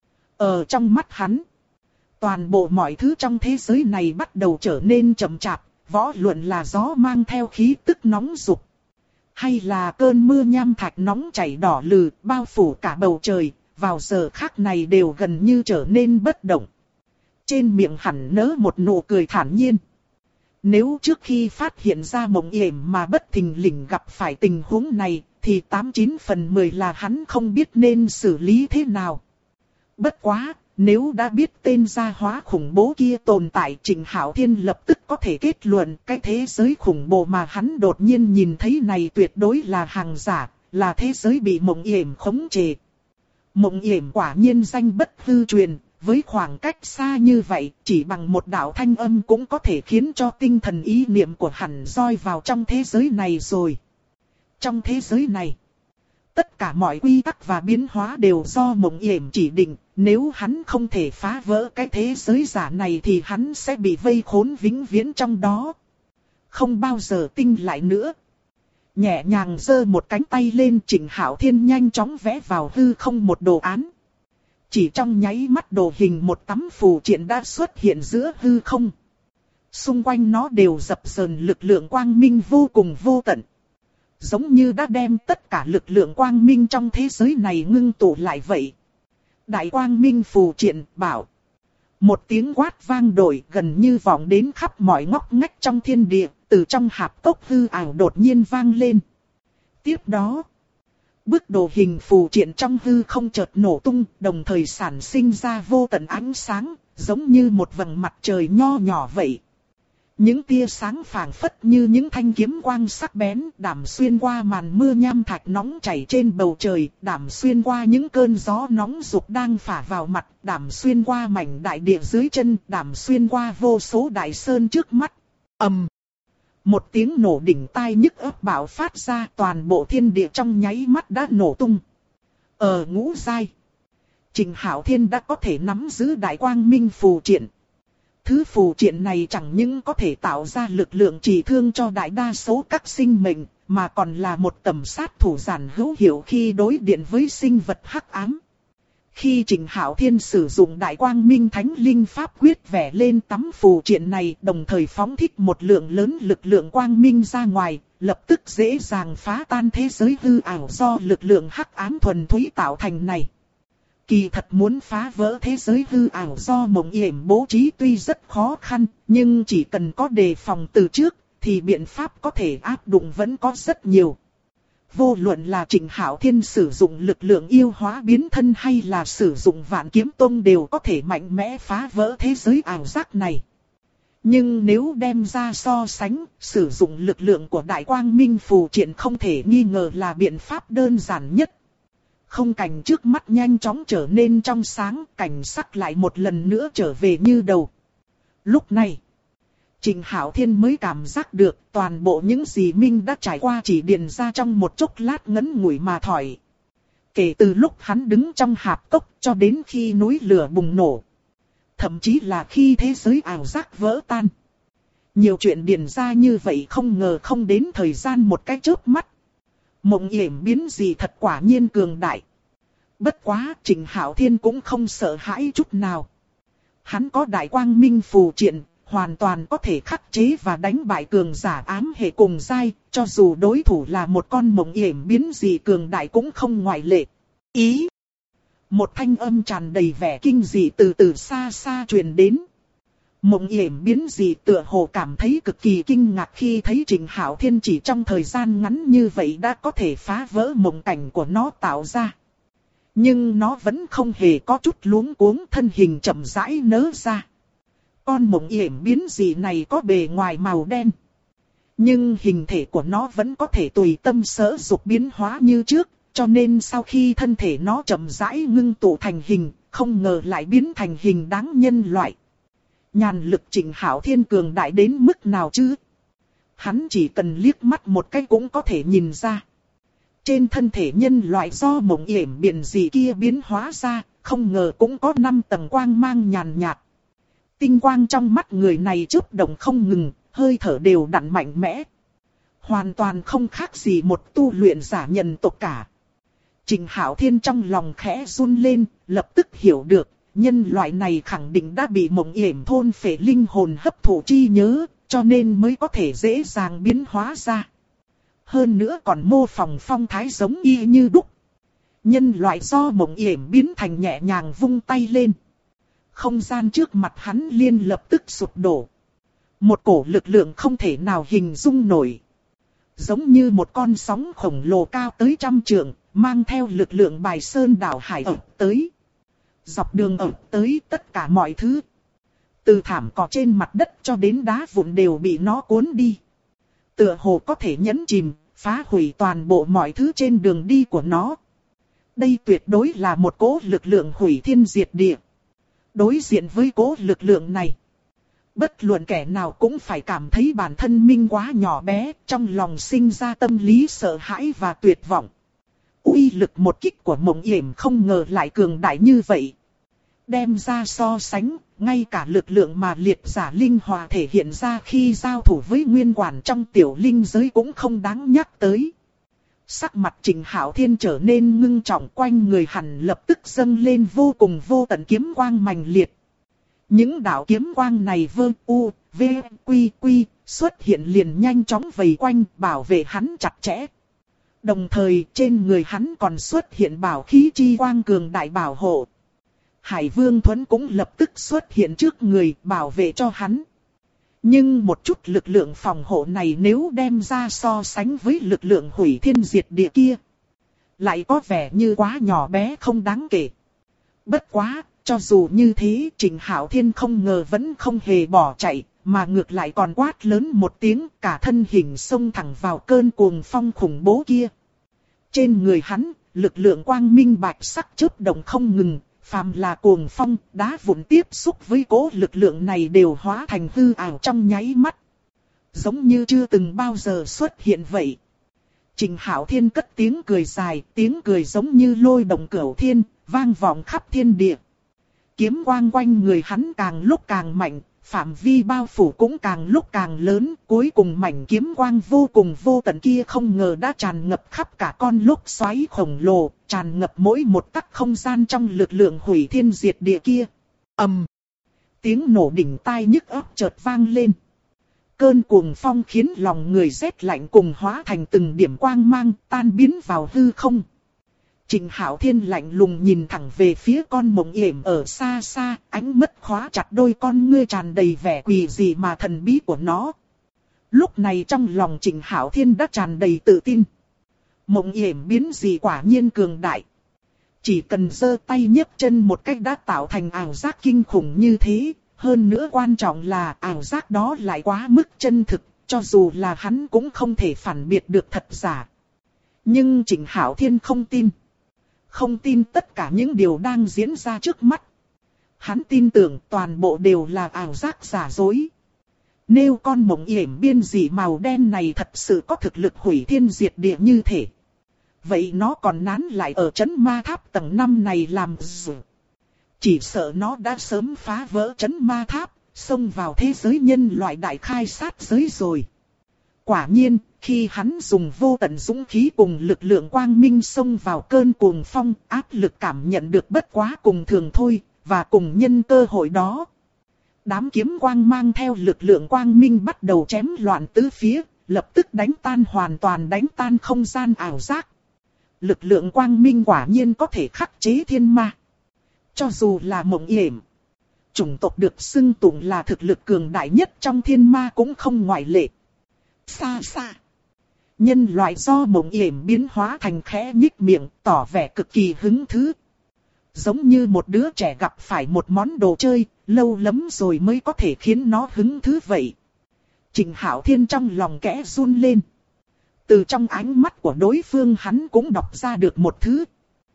Ở trong mắt hắn, toàn bộ mọi thứ trong thế giới này bắt đầu trở nên chậm chạp, võ luận là gió mang theo khí tức nóng rực, hay là cơn mưa nham thạch nóng chảy đỏ lừ bao phủ cả bầu trời, vào giờ khắc này đều gần như trở nên bất động. Trên miệng hắn nở một nụ cười thản nhiên. Nếu trước khi phát hiện ra Mộng Yểm mà bất thình lình gặp phải tình huống này, thì 89 phần 10 là hắn không biết nên xử lý thế nào. Bất quá, nếu đã biết tên gia hóa khủng bố kia tồn tại, Trình Hạo Thiên lập tức có thể kết luận cái thế giới khủng bố mà hắn đột nhiên nhìn thấy này tuyệt đối là hàng giả, là thế giới bị Mộng Yểm khống chế. Mộng Yểm quả nhiên danh bất hư truyền. Với khoảng cách xa như vậy, chỉ bằng một đạo thanh âm cũng có thể khiến cho tinh thần ý niệm của hắn roi vào trong thế giới này rồi. Trong thế giới này, tất cả mọi quy tắc và biến hóa đều do Mộng Yểm chỉ định. Nếu hắn không thể phá vỡ cái thế giới giả này thì hắn sẽ bị vây khốn vĩnh viễn trong đó. Không bao giờ tinh lại nữa. Nhẹ nhàng giơ một cánh tay lên, Trình Hạo Thiên nhanh chóng vẽ vào hư không một đồ án. Chỉ trong nháy mắt đồ hình một tấm phù triện đã xuất hiện giữa hư không. Xung quanh nó đều dập dờn lực lượng quang minh vô cùng vô tận. Giống như đã đem tất cả lực lượng quang minh trong thế giới này ngưng tụ lại vậy. Đại quang minh phù triện bảo. Một tiếng quát vang dội gần như vọng đến khắp mọi ngóc ngách trong thiên địa, từ trong hạp cốc hư ảo đột nhiên vang lên. Tiếp đó, bức đồ hình phù triện trong hư không chợt nổ tung, đồng thời sản sinh ra vô tận ánh sáng, giống như một vầng mặt trời nho nhỏ vậy. Những tia sáng phảng phất như những thanh kiếm quang sắc bén, đảm xuyên qua màn mưa nham thạch nóng chảy trên bầu trời, đảm xuyên qua những cơn gió nóng rục đang phả vào mặt, đảm xuyên qua mảnh đại địa dưới chân, đảm xuyên qua vô số đại sơn trước mắt. Ầm! Một tiếng nổ đỉnh tai nhức óc bạo phát ra, toàn bộ thiên địa trong nháy mắt đã nổ tung. Ở ngũ giai, Trình Hạo Thiên đã có thể nắm giữ đại quang minh phù triện. Thứ phù triện này chẳng những có thể tạo ra lực lượng trì thương cho đại đa số các sinh mệnh, mà còn là một tầm sát thủ giản hữu hiệu khi đối điện với sinh vật hắc ám. Khi Trình Hạo Thiên sử dụng đại quang minh thánh linh pháp quyết vẽ lên tấm phù triện này, đồng thời phóng thích một lượng lớn lực lượng quang minh ra ngoài, lập tức dễ dàng phá tan thế giới hư ảo do lực lượng hắc ám thuần túy tạo thành này. Kỳ thật muốn phá vỡ thế giới hư ảo do Mộng Yểm bố trí tuy rất khó khăn, nhưng chỉ cần có đề phòng từ trước, thì biện pháp có thể áp dụng vẫn có rất nhiều. Vô luận là Trình Hạo Thiên sử dụng lực lượng yêu hóa biến thân hay là sử dụng Vạn Kiếm Tông đều có thể mạnh mẽ phá vỡ thế giới ảo giác này. Nhưng nếu đem ra so sánh, sử dụng lực lượng của Đại Quang Minh phù triện không thể nghi ngờ là biện pháp đơn giản nhất. Không cảnh trước mắt nhanh chóng trở nên trong sáng, cảnh sắc lại một lần nữa trở về như đầu. Lúc này, Trình Hạo Thiên mới cảm giác được toàn bộ những gì Minh đã trải qua chỉ điền ra trong một chốc lát ngắn ngủi mà thỏi. Kể từ lúc hắn đứng trong hạp cốc cho đến khi núi lửa bùng nổ. Thậm chí là khi thế giới ảo giác vỡ tan. Nhiều chuyện điền ra như vậy không ngờ không đến thời gian một cái chớp mắt. Mộng yểm biến gì thật quả nhiên cường đại. Bất quá Trình Hạo Thiên cũng không sợ hãi chút nào. Hắn có đại quang minh phù triện, hoàn toàn có thể khắc chế và đánh bại cường giả ám hệ cùng giai, cho dù đối thủ là một con mộng yểm biến gì cường đại cũng không ngoại lệ. Ý! Một thanh âm tràn đầy vẻ kinh dị từ xa xa truyền đến. Mộng yểm biến gì tựa hồ cảm thấy cực kỳ kinh ngạc khi thấy Trình Hạo Thiên chỉ trong thời gian ngắn như vậy đã có thể phá vỡ mộng cảnh của nó tạo ra. Nhưng nó vẫn không hề có chút luống cuống, thân hình chậm rãi nở ra. Con mộng yểm biến gì này có bề ngoài màu đen. Nhưng hình thể của nó vẫn có thể tùy tâm sở dục biến hóa như trước. Cho nên sau khi thân thể nó chậm rãi ngưng tụ thành hình, không ngờ lại biến thành hình đáng nhân loại. Nhàn lực Trình Hạo Thiên cường đại đến mức nào chứ? Hắn chỉ cần liếc mắt một cái cũng có thể nhìn ra. Trên thân thể nhân loại do mộng yểm biển gì kia biến hóa ra, không ngờ cũng có 5 tầng quang mang nhàn nhạt. Tinh quang trong mắt người này chớp động không ngừng, hơi thở đều đặn mạnh mẽ. Hoàn toàn không khác gì một tu luyện giả nhân tộc cả. Trình Hạo Thiên trong lòng khẽ run lên, lập tức hiểu được, nhân loại này khẳng định đã bị mộng yểm thôn phệ linh hồn hấp thụ chi nhớ, cho nên mới có thể dễ dàng biến hóa ra. Hơn nữa còn mô phỏng phong thái giống y như đúc. Nhân loại do mộng yểm biến thành nhẹ nhàng vung tay lên. Không gian trước mặt hắn liền lập tức sụp đổ. Một cổ lực lượng không thể nào hình dung nổi. Giống như một con sóng khổng lồ cao tới 100 trượng, mang theo lực lượng bài sơn đảo hải ập tới. Dọc đường ập tới tất cả mọi thứ. Từ thảm cỏ trên mặt đất cho đến đá vụn đều bị nó cuốn đi. Tựa hồ có thể nhấn chìm, phá hủy toàn bộ mọi thứ trên đường đi của nó. Đây tuyệt đối là một cỗ lực lượng hủy thiên diệt địa. Đối diện với cỗ lực lượng này, bất luận kẻ nào cũng phải cảm thấy bản thân mình quá nhỏ bé, trong lòng sinh ra tâm lý sợ hãi và tuyệt vọng. Uy lực một kích của mộng yểm không ngờ lại cường đại như vậy. Đem ra so sánh, ngay cả lực lượng mà liệt giả linh hòa thể hiện ra khi giao thủ với nguyên quản trong tiểu linh giới cũng không đáng nhắc tới. Sắc mặt Trình Hạo Thiên trở nên ngưng trọng, quanh người hẳn lập tức dâng lên vô cùng vô tận kiếm quang mãnh liệt. Những đạo kiếm quang này vơ u, v, quy quy, xuất hiện liền nhanh chóng vây quanh bảo vệ hắn chặt chẽ. Đồng thời trên người hắn còn xuất hiện bảo khí chi quang cường đại bảo hộ. Hải Vương Thuẫn cũng lập tức xuất hiện trước người bảo vệ cho hắn. Nhưng một chút lực lượng phòng hộ này nếu đem ra so sánh với lực lượng hủy thiên diệt địa kia, lại có vẻ như quá nhỏ bé không đáng kể. Bất quá, cho dù như thế Trình Hạo Thiên không ngờ vẫn không hề bỏ chạy, mà ngược lại còn quát lớn một tiếng, cả thân hình xông thẳng vào cơn cuồng phong khủng bố kia. Trên người hắn, lực lượng quang minh bạch sắc chớp động không ngừng, phàm là cuồng phong, đá vụn tiếp xúc với cỗ lực lượng này đều hóa thành hư ảo trong nháy mắt. Giống như chưa từng bao giờ xuất hiện vậy. Trình Hạo Thiên cất tiếng cười dài, tiếng cười giống như lôi động cửu thiên, vang vọng khắp thiên địa. Kiếm quang quanh người hắn càng lúc càng mạnh, phạm vi bao phủ cũng càng lúc càng lớn, cuối cùng mảnh kiếm quang vô cùng vô tận kia không ngờ đã tràn ngập khắp cả con lốc xoáy khổng lồ, tràn ngập mỗi một tắc không gian trong lực lượng hủy thiên diệt địa kia. Ầm! Tiếng nổ đỉnh tai nhức óc chợt vang lên. Cơn cuồng phong khiến lòng người rét lạnh cùng hóa thành từng điểm quang mang tan biến vào hư không. Trình Hạo Thiên lạnh lùng nhìn thẳng về phía con mộng yểm ở xa xa, ánh mắt khóa chặt đôi con ngươi tràn đầy vẻ quỷ dị mà thần bí của nó. Lúc này trong lòng Trình Hạo Thiên đã tràn đầy tự tin. Mộng yểm biến dị quả nhiên cường đại. Chỉ cần giơ tay nhấc chân một cách đã tạo thành ảo giác kinh khủng như thế, hơn nữa quan trọng là ảo giác đó lại quá mức chân thực, cho dù là hắn cũng không thể phản biệt được thật giả. Nhưng Trình Hạo Thiên không tin. không tin tất cả những điều đang diễn ra trước mắt. Hắn tin tưởng toàn bộ đều là ảo giác giả dối. Nếu con mộng yểm biên dị màu đen này thật sự có thực lực hủy thiên diệt địa như thể, vậy nó còn nán lại ở trấn ma tháp tầng 5 này làm gì? Chỉ sợ nó đã sớm phá vỡ trấn ma tháp, xông vào thế giới nhân loại đại khai sát giới rồi. Quả nhiên, khi hắn dùng vô tận dũng khí cùng lực lượng quang minh xông vào cơn cuồng phong, áp lực cảm nhận được bất quá cùng thường thôi, và cùng nhân cơ hội đó. Đám kiếm quang mang theo lực lượng quang minh bắt đầu chém loạn tứ phía, lập tức hoàn toàn đánh tan không gian ảo giác. Lực lượng quang minh quả nhiên có thể khắc chế thiên ma. Cho dù là mộng yểm, chủng tộc được xưng tụng là thực lực cường đại nhất trong thiên ma cũng không ngoại lệ. Xa xa, nhân loại do mộng yểm biến hóa thành khẽ nhích miệng, tỏ vẻ cực kỳ hứng thú. Giống như một đứa trẻ gặp phải một món đồ chơi, lâu lắm rồi mới có thể khiến nó hứng thú vậy. Trịnh Hạo Thiên trong lòng kẽ run lên. Từ trong ánh mắt của đối phương hắn cũng đọc ra được một thứ.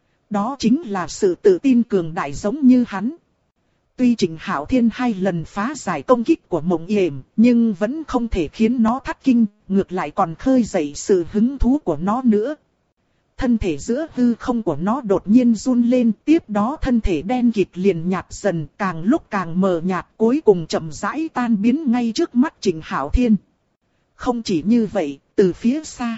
Đó chính là sự tự tin cường đại giống như hắn. Tuy Trịnh Hạo Thiên 2 lần phá giải công kích của mộng yểm, nhưng vẫn không thể khiến nó thất kinh, ngược lại còn khơi dậy sự hứng thú của nó nữa. Thân thể giữa hư không của nó đột nhiên run lên, tiếp đó thân thể đen kịt liền nhạt dần, càng lúc càng mờ nhạt, cuối cùng chậm rãi tan biến ngay trước mắt Trịnh Hạo Thiên. Không chỉ như vậy, từ phía xa,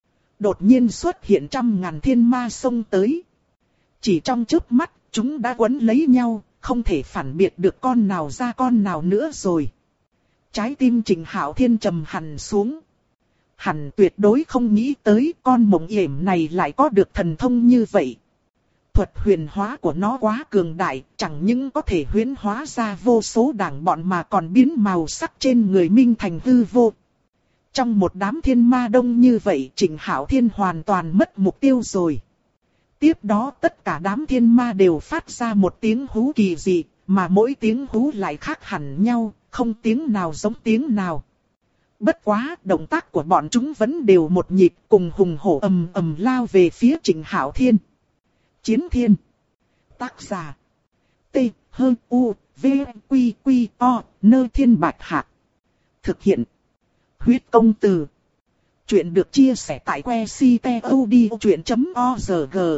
đột nhiên xuất hiện trăm ngàn thiên ma xông tới. Chỉ trong chớp mắt, chúng đã quấn lấy nhau, không thể phản biệt được con nào ra con nào nữa rồi. Trái tim Trịnh Hạo Thiên trầm hẳn xuống. Hắn tuyệt đối không nghĩ tới con mộng yểm này lại có được thần thông như vậy. Thuật huyền hóa của nó quá cường đại, chẳng những có thể huyễn hóa ra vô số đảng bọn mà còn biến màu sắc trên người minh thành hư vô. Trong một đám thiên ma đông như vậy, Trịnh Hạo Thiên hoàn toàn mất mục tiêu rồi. Tiếp đó tất cả đám thiên ma đều phát ra một tiếng hú kỳ dị, mà mỗi tiếng hú lại khác hẳn nhau, không tiếng nào giống tiếng nào. Bất quá, động tác của bọn chúng vẫn đều một nhịp, cùng hùng hổ ầm ầm lao về phía Trịnh Hạo Thiên. Chiến Thiên. Tác giả: T H U V Q Q O Nơ Thiên Bạch Hạc. Thực hiện: Huyết Công Từ. Chuyện được chia sẻ tại website.odchuyện.org.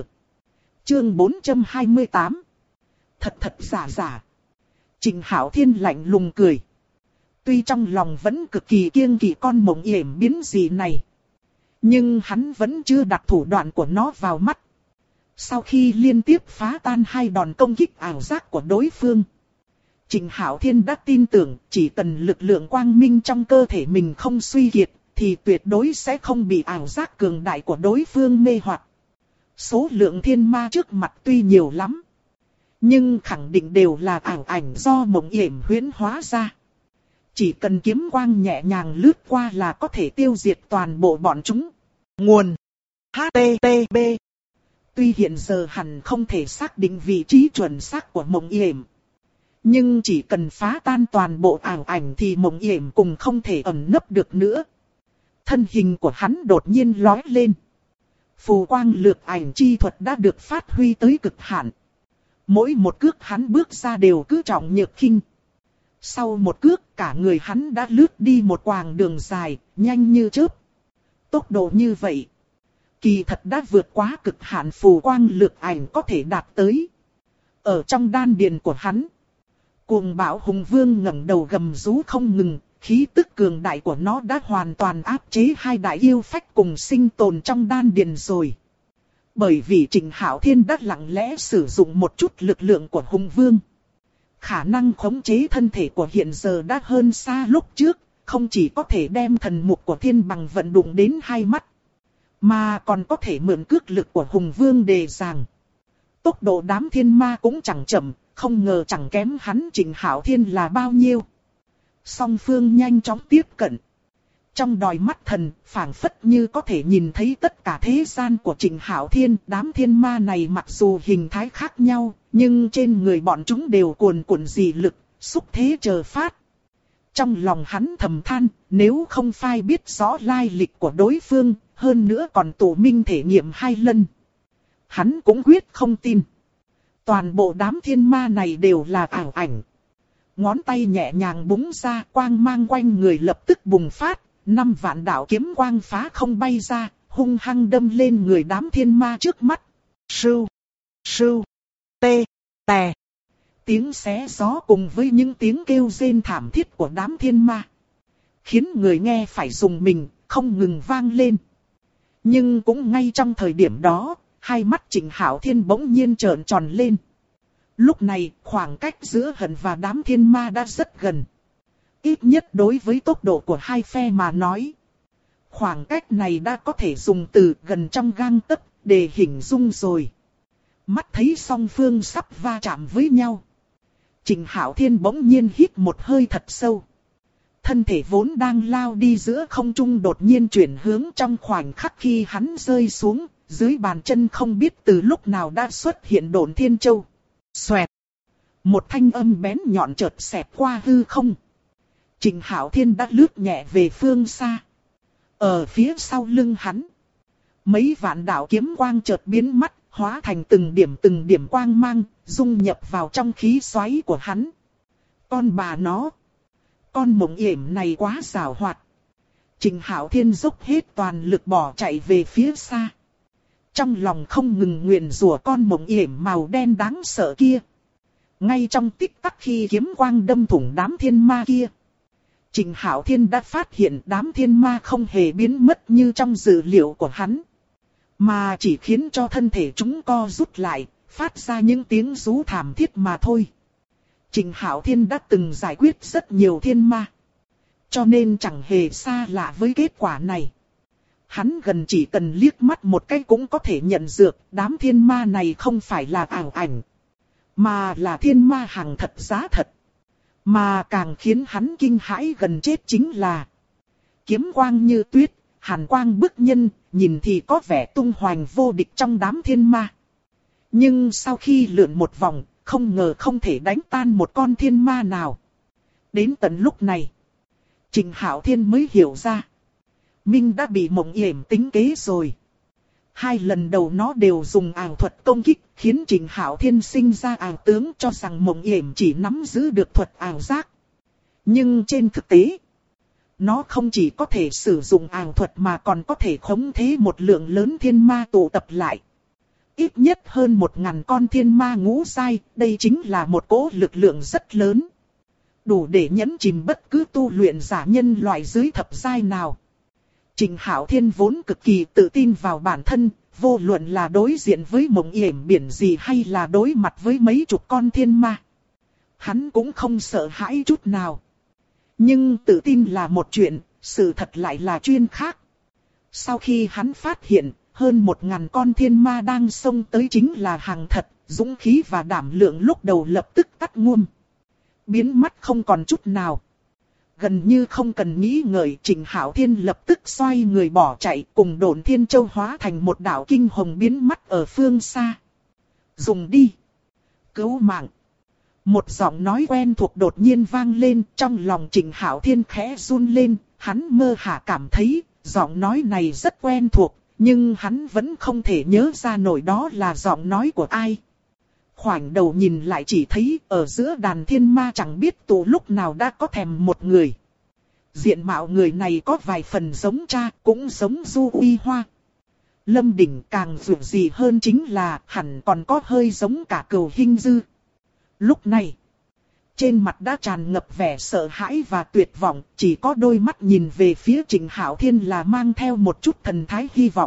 Chương 428. Thật thật giả giả. Trịnh Hạo Thiên lạnh lùng cười. Tuy trong lòng vẫn cực kỳ kiêng kỵ con mộng yểm biến dị này, nhưng hắn vẫn chưa đặt thủ đoạn của nó vào mắt. Sau khi liên tiếp phá tan 2 đòn công kích ảo giác của đối phương, Trịnh Hạo Thiên đã tin tưởng chỉ cần lực lượng quang minh trong cơ thể mình không suy kiệt, thì tuyệt đối sẽ không bị ảo giác cường đại của đối phương mê hoặc. Số lượng thiên ma trước mặt tuy nhiều lắm, nhưng khẳng định đều là ảo ảnh do mộng yểm huyễn hóa ra. Chỉ cần kiếm quang nhẹ nhàng lướt qua là có thể tiêu diệt toàn bộ bọn chúng. Nguồn: HTTP. Tuy hiện giờ hẳn không thể xác định vị trí chuẩn xác của mộng yểm, nhưng chỉ cần phá tan toàn bộ ảo ảnh thì mộng yểm cùng không thể ẩn nấp được nữa. Thân hình của hắn đột nhiên lói lên. Phù quang lược ảnh chi thuật đã được phát huy tới cực hạn. Mỗi một cước hắn bước ra đều cứ trọng nhược khinh. Sau một cước, cả người hắn đã lướt đi một quãng đường dài, nhanh như chớp. Tốc độ như vậy, kỳ thật đã vượt quá cực hạn phù quang lược ảnh có thể đạt tới. Ở trong đan điền của hắn, cuồng bạo hùng vương ngẩng đầu gầm rú không ngừng, khí tức cường đại của nó đã hoàn toàn áp chế 2 đại yêu phách cùng sinh tồn trong đan điền rồi. Bởi vì Trịnh Hạo Thiên đã lặng lẽ sử dụng một chút lực lượng của hùng vương. Khả năng khống chế thân thể của hiện giờ đã hơn xa lúc trước, không chỉ có thể đem thần mục của thiên bằng vận đụng đến 2 mắt, mà còn có thể mượn cước lực của hùng vương đề giằng. Tốc độ đám thiên ma cũng chẳng chậm, không ngờ chẳng kém hắn Trịnh Hạo Thiên là bao nhiêu. Song phương nhanh chóng tiếp cận. Trong đôi mắt thần, phảng phất như có thể nhìn thấy tất cả thế gian của Trịnh Hạo Thiên. Đám thiên ma này mặc dù hình thái khác nhau, nhưng trên người bọn chúng đều cuồn cuộn dị lực, xúc thế chờ phát. Trong lòng hắn thầm than, nếu không phai biết rõ lai lịch của đối phương, hơn nữa còn tụ minh thể nghiệm 2 lần. hắn cũng quyết không tin. Toàn bộ đám thiên ma này đều là ảo ảnh. Ngón tay nhẹ nhàng búng ra, quang mang quanh người lập tức bùng phát, 5 vạn đạo kiếm quang phá không bay ra, hung hăng đâm lên người đám thiên ma trước mắt. Sưu, sưu, tê, tè. Tiếng xé gió cùng với những tiếng kêu rên thảm thiết của đám thiên ma, khiến người nghe phải rùng mình, không ngừng vang lên. Nhưng cũng ngay trong thời điểm đó, hai mắt Trịnh Hạo Thiên bỗng nhiên trợn tròn lên. Lúc này, khoảng cách giữa hận và đám thiên ma đã rất gần. Ít nhất đối với tốc độ của hai phe mà nói. Khoảng cách này đã có thể dùng từ gần trong gang tấc để hình dung rồi. Mắt thấy song phương sắp va chạm với nhau. Trịnh Hạo Thiên bỗng nhiên hít một hơi thật sâu. Thân thể vốn đang lao đi giữa không trung đột nhiên chuyển hướng trong khoảnh khắc khi hắn rơi xuống. Dưới bàn chân không biết từ lúc nào đã xuất hiện Độn Thiên Châu. Xoẹt. Một thanh âm bén nhọn chợt xẹt qua hư không. Trịnh Hạo Thiên đã lướt nhẹ về phương xa. Ở phía sau lưng hắn, mấy vạn đạo kiếm quang chợt biến mất, hóa thành từng điểm quang mang, dung nhập vào trong khí xoáy của hắn. Con bà nó, con mộng yểm này quá giàu hoạt. Trịnh Hạo Thiên dốc hết toàn lực bỏ chạy về phía xa. Trong lòng không ngừng nguyền rủa con mộng yểm màu đen đáng sợ kia. Ngay trong tích tắc khi kiếm quang đâm thủng đám thiên ma kia, Trịnh Hạo Thiên đã phát hiện đám thiên ma không hề biến mất như trong dự liệu của hắn, mà chỉ khiến cho thân thể chúng co rút lại, phát ra những tiếng rú thảm thiết mà thôi. Trịnh Hạo Thiên đã từng giải quyết rất nhiều thiên ma, cho nên chẳng hề xa lạ với kết quả này. Hắn gần chỉ cần liếc mắt một cái cũng có thể nhận được đám thiên ma này không phải là ảo ảnh, mà là thiên ma hàng thật giá thật. Mà càng khiến hắn kinh hãi gần chết chính là kiếm quang như tuyết, hàn quang bức nhân, nhìn thì có vẻ tung hoành vô địch trong đám thiên ma. Nhưng sau khi lượn một vòng, không ngờ không thể đánh tan một con thiên ma nào. Đến tận lúc này, Trịnh Hạo Thiên mới hiểu ra. Minh đã bị mộng yểm tính kế rồi. 2 lần đầu nó đều dùng ảo thuật công kích, khiến Trịnh Hạo Thiên sinh ra ảo tướng cho rằng mộng yểm chỉ nắm giữ được thuật ảo giác. Nhưng trên thực tế, nó không chỉ có thể sử dụng ảo thuật mà còn có thể khống chế một lượng lớn thiên ma tụ tập lại. Ít nhất hơn 1000 con thiên ma ngũ giai, đây chính là một cỗ lực lượng rất lớn. Đủ để nhấn chìm bất cứ tu luyện giả nhân loại dưới thập giai nào. Trịnh Hạo Thiên vốn cực kỳ tự tin vào bản thân, vô luận là đối diện với mộng yểm biển gì hay là đối mặt với mấy chục con thiên ma. Hắn cũng không sợ hãi chút nào. Nhưng tự tin là một chuyện, sự thật lại là chuyện khác. Sau khi hắn phát hiện, hơn 1000 con thiên ma đang xông tới chính là hàng thật, dũng khí và đảm lượng lúc đầu lập tức tắt ngum. Biến mất không còn chút nào. Gần như không cần nghĩ ngợi, Trịnh Hạo Thiên lập tức xoay người bỏ chạy, cùng Độn Thiên Châu hóa thành một đạo kinh hồng biến mất ở phương xa. Dùng đi! Cứu mạng! Một giọng nói quen thuộc đột nhiên vang lên, trong lòng Trịnh Hạo Thiên khẽ run lên, hắn mơ hà cảm thấy, giọng nói này rất quen thuộc, nhưng hắn vẫn không thể nhớ ra nổi đó là giọng nói của ai. Khoảnh đầu nhìn lại chỉ thấy ở giữa đàn thiên ma chẳng biết từ lúc nào đã có thèm một người. Diện mạo người này có vài phần giống cha, cũng giống Du Uy Hoa. Lâm Đỉnh càng dù gì hơn chính là hẳn còn có hơi giống cả Cừu Hinh Dư. Lúc này, trên mặt đã tràn ngập vẻ sợ hãi và tuyệt vọng, chỉ có đôi mắt nhìn về phía Trịnh Hạo Thiên là mang theo một chút thần thái hy vọng.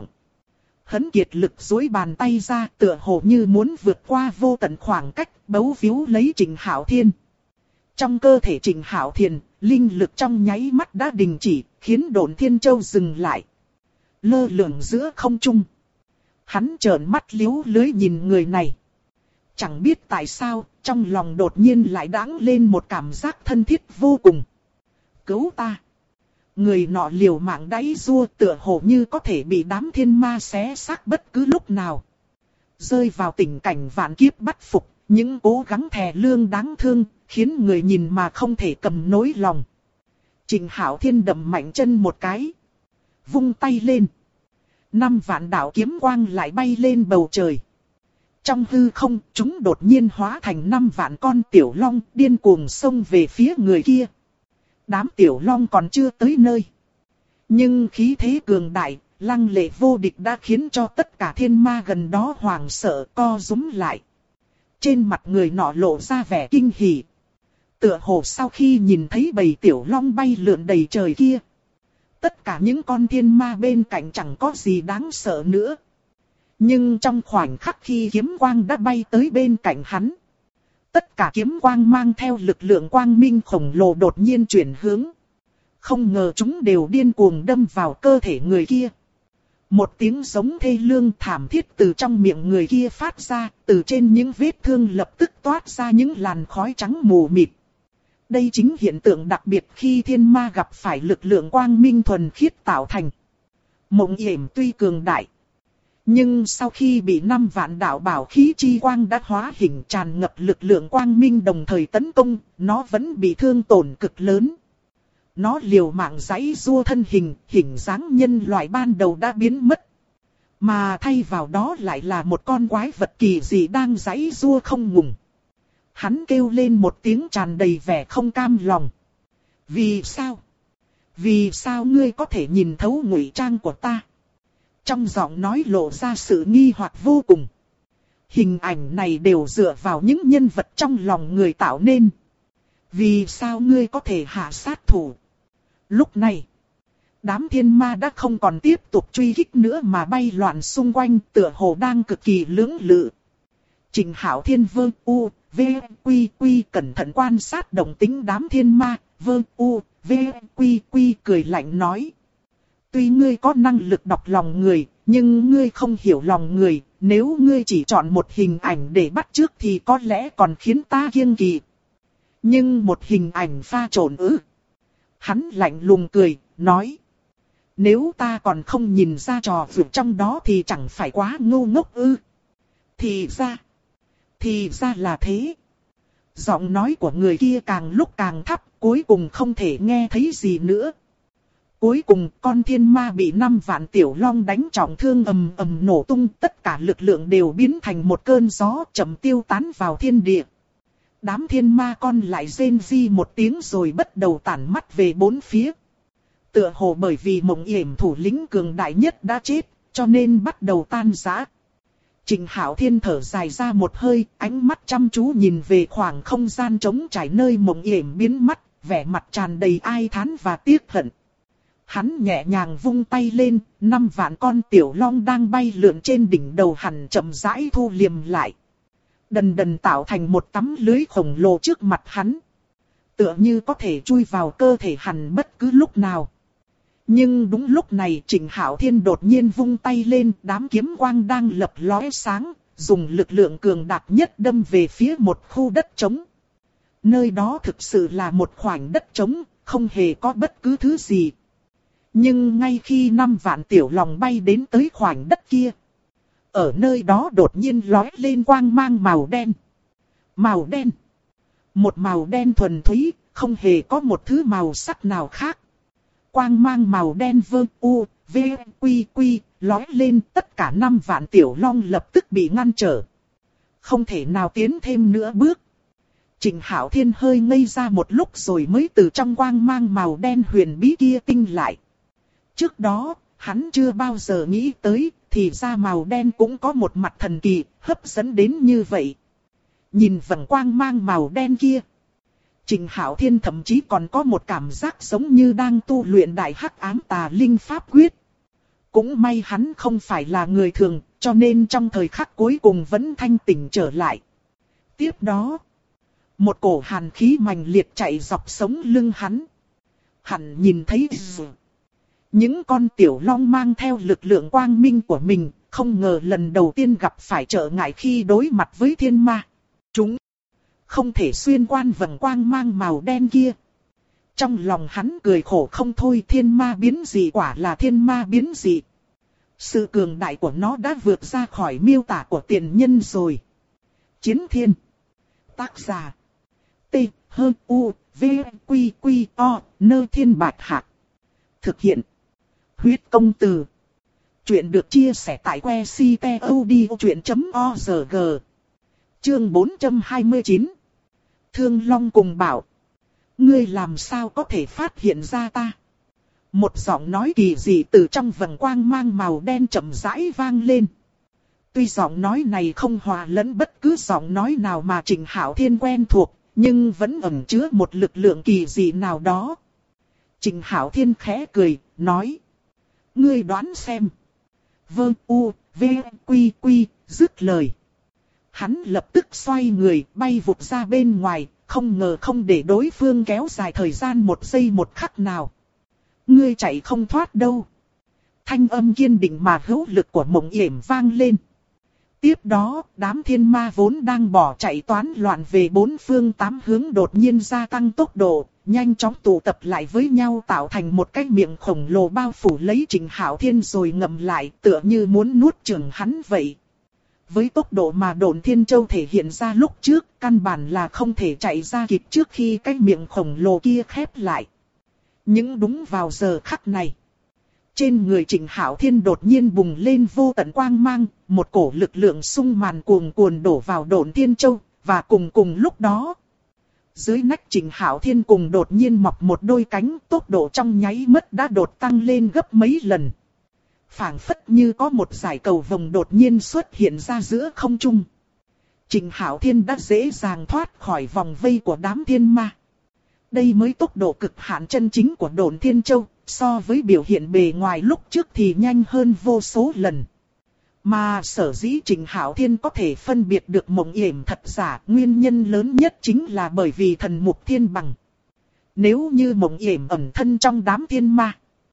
Hắn kiệt lực duỗi bàn tay ra, tựa hồ như muốn vượt qua vô tận khoảng cách, bấu víu lấy Trịnh Hạo Thiên. Trong cơ thể Trịnh Hạo Thiên, linh lực trong nháy mắt đã đình chỉ, khiến Độn Thiên Châu dừng lại. Lơ lửng giữa không trung. Hắn trợn mắt liếu lưới nhìn người này. Chẳng biết tại sao, trong lòng đột nhiên lại đãng lên một cảm giác thân thiết vô cùng. Cứu ta! Người nọ liều mạng đáy rua, tựa hồ như có thể bị đám thiên ma xé xác bất cứ lúc nào. Rơi vào tình cảnh vạn kiếp bắt phục, những cố gắng thè lương đáng thương, khiến người nhìn mà không thể cầm nỗi lòng. Trịnh Hạo Thiên đầm mạnh chân một cái, vung tay lên. 5 vạn đạo kiếm quang lại bay lên bầu trời. Trong hư không, chúng đột nhiên hóa thành 5 vạn con tiểu long điên cuồng xông về phía người kia. Đám tiểu long còn chưa tới nơi. Nhưng khí thế cường đại, lăng lệ vô địch đã khiến cho tất cả thiên ma gần đó hoảng sợ co rúm lại. Trên mặt người nọ lộ ra vẻ kinh hỉ. Tựa hồ sau khi nhìn thấy bầy tiểu long bay lượn đầy trời kia. Tất cả những con thiên ma bên cạnh chẳng có gì đáng sợ nữa. Nhưng trong khoảnh khắc khi kiếm quang đã bay tới bên cạnh hắn. Tất cả kiếm quang mang theo lực lượng quang minh khổng lồ đột nhiên chuyển hướng. Không ngờ chúng đều điên cuồng đâm vào cơ thể người kia. Một tiếng giống thê lương thảm thiết từ trong miệng người kia phát ra, từ trên những vết thương lập tức toát ra những làn khói trắng mù mịt. Đây chính hiện tượng đặc biệt khi thiên ma gặp phải lực lượng quang minh thuần khiết tạo thành. Mộng yểm tuy cường đại, nhưng sau khi bị 5 vạn đạo bảo khí chi quang đã hóa hình tràn ngập lực lượng quang minh đồng thời tấn công, nó vẫn bị thương tổn cực lớn. Nó liều mạng giãy giụa thân hình, hình dáng nhân loại ban đầu đã biến mất. Mà thay vào đó lại là một con quái vật kỳ dị đang giãy giụa không ngừng. Hắn kêu lên một tiếng tràn đầy vẻ không cam lòng. Vì sao? Vì sao ngươi có thể nhìn thấu ngụy trang của ta? Trong giọng nói lộ ra sự nghi hoặc vô cùng. Hình ảnh này đều dựa vào những nhân vật trong lòng người tạo nên. Vì sao ngươi có thể hạ sát thủ? Lúc này, đám thiên ma đã không còn tiếp tục truy kích nữa mà bay loạn xung quanh, tựa hồ đang cực kỳ lưỡng lự. Trình Hạo Thiên vơ u, v, quy quy cẩn thận quan sát động tính đám thiên ma, vơ u, v, quy quy cười lạnh nói. Tuy ngươi có năng lực đọc lòng người, nhưng ngươi không hiểu lòng người, nếu ngươi chỉ chọn một hình ảnh để bắt chước thì có lẽ còn khiến ta kiêng kỵ. Nhưng một hình ảnh pha trộn ư? Hắn lạnh lùng cười, nói. Nếu ta còn không nhìn ra trò vượt trong đó thì chẳng phải quá ngu ngốc ư? Thì ra là thế. Giọng nói của người kia càng lúc càng thấp, cuối cùng không thể nghe thấy gì nữa. Cuối cùng con thiên ma bị 5 vạn tiểu long đánh trọng thương ầm ầm nổ tung, tất cả lực lượng đều biến thành một cơn gió chậm tiêu tán vào thiên địa. Đám thiên ma con lại rên ri một tiếng rồi bắt đầu tản mắt về bốn phía. Tựa hồ bởi vì mộng yểm thủ lĩnh cường đại nhất đã chết, cho nên bắt đầu tan rã. Trình Hạo Thiên thở dài ra một hơi, ánh mắt chăm chú nhìn về khoảng không gian trống trải nơi mộng yểm biến mất, vẻ mặt tràn đầy ai thán và tiếc hận. Hắn nhẹ nhàng vung tay lên, 5 vạn con tiểu long đang bay lượn trên đỉnh đầu hắn chậm rãi thu liềm lại. Dần dần tạo thành một tấm lưới khổng lồ trước mặt hắn. Tựa như có thể chui vào cơ thể hắn bất cứ lúc nào. Nhưng đúng lúc này Trình Hạo Thiên đột nhiên vung tay lên, đám kiếm quang đang lập lóe sáng, dùng lực lượng cường đại nhất đâm về phía một khu đất trống. Nơi đó thực sự là một khoảnh đất trống, không hề có bất cứ thứ gì. Nhưng ngay khi 5 vạn tiểu long bay đến tới khoảnh đất kia, ở nơi đó đột nhiên lóe lên quang mang màu đen. Màu đen. Một màu đen thuần túy, không hề có một thứ màu sắc nào khác. Quang mang màu đen vơ u, v, quy quy, lóe lên, tất cả 5 vạn tiểu long lập tức bị ngăn trở. Không thể nào tiến thêm nữa bước. Trình Hạo Thiên hơi ngây ra một lúc rồi mới từ trong quang mang màu đen huyền bí kia tinh lại. Trước đó, hắn chưa bao giờ nghĩ tới, thì ra màu đen cũng có một mặt thần kỳ, hấp dẫn đến như vậy. Nhìn vầng quang mang màu đen kia, Trình Hạo Thiên thậm chí còn có một cảm giác giống như đang tu luyện đại hắc ám tà linh pháp quyết. Cũng may hắn không phải là người thường, cho nên trong thời khắc cuối cùng vẫn thanh tỉnh trở lại. Tiếp đó, một cổ hàn khí mạnh liệt chạy dọc sống lưng hắn. Hắn nhìn thấy những con tiểu long mang theo lực lượng quang minh của mình, không ngờ lần đầu tiên gặp phải trở ngại khi đối mặt với thiên ma. Chúng không thể xuyên qua vầng quang mang màu đen kia. Trong lòng hắn cười khổ không thôi, thiên ma biến dị quả là thiên ma biến dị. Sự cường đại của nó đã vượt ra khỏi miêu tả của tiền nhân rồi. Chiến Thiên. Tác giả. T, H, U, V, Quy, Quy, O, Nơ Thiên Bạch Hạc. Thực hiện. Huyết công từ. Chuyện được chia sẻ tại website.odchuyện.org. Chương 429. Thương Long cùng bảo. Ngươi làm sao có thể phát hiện ra ta? Một giọng nói kỳ dị từ trong vầng quang mang màu đen chậm rãi vang lên. Tuy giọng nói này không hòa lẫn bất cứ giọng nói nào mà Trịnh Hạo Thiên quen thuộc, nhưng vẫn ẩn chứa một lực lượng kỳ dị nào đó. Trịnh Hạo Thiên khẽ cười, nói. Ngươi đoán xem. Vâng, u, v, quy, quy, dứt lời. Hắn lập tức xoay người, bay vụt ra bên ngoài, không ngờ không để đối phương kéo dài thời gian một giây một khắc nào. Ngươi chạy không thoát đâu. Thanh âm kiên định mà hữu lực của Mộng Yểm vang lên. Tiếp đó, đám thiên ma vốn đang bỏ chạy toán loạn về bốn phương tám hướng đột nhiên gia tăng tốc độ, nhanh chóng tụ tập lại với nhau tạo thành một cái miệng khổng lồ bao phủ lấy Trịnh Hạo Thiên rồi ngậm lại tựa như muốn nuốt chửng hắn vậy. Với tốc độ mà Độn Thiên Châu thể hiện ra lúc trước, căn bản là không thể chạy ra kịp trước khi cái miệng khổng lồ kia khép lại. Nhưng đúng vào giờ khắc này, trên người Trịnh Hạo Thiên đột nhiên bùng lên vô tận quang mang, một cổ lực lượng xung màn cuồn cuộn đổ vào Độn Thiên Châu, và cùng lúc đó, dưới nách Trịnh Hạo Thiên cùng đột nhiên mọc một đôi cánh, tốc độ trong nháy mắt đã đột tăng lên gấp mấy lần. Phảng phất như có một dải cầu vồng đột nhiên xuất hiện ra giữa không trung. Trịnh Hạo Thiên đã dễ dàng thoát khỏi vòng vây của đám thiên ma. Đây mới tốc độ cực hạn chân chính của Độn Thiên Châu, so với biểu hiện bề ngoài lúc trước thì nhanh hơn vô số lần. Mà sở dĩ Trịnh Hạo Thiên có thể phân biệt được Mộng Yểm thật giả, nguyên nhân lớn nhất chính là bởi vì thần mục thiên bằng. Nếu như Mộng Yểm ẩn thân trong đám thiên ma,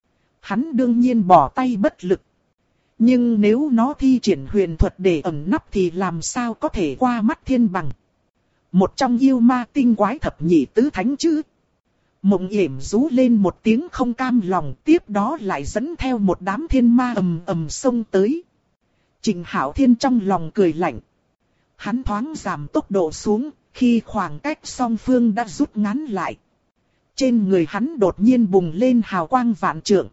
hắn đương nhiên bỏ tay bất lực. Nhưng nếu nó thi triển huyền thuật để ẩn nấp thì làm sao có thể qua mắt thiên bằng. Một trong yêu ma tinh quái thập nhị tứ thánh chứ. Mộng Yểm rú lên một tiếng không cam lòng, tiếp đó lại dẫn theo một đám thiên ma ầm ầm xông tới. Trịnh Hạo Thiên trong lòng cười lạnh. Hắn thoáng giảm tốc độ xuống, khi khoảng cách song phương đã rút ngắn lại. Trên người hắn đột nhiên bùng lên hào quang vạn trượng.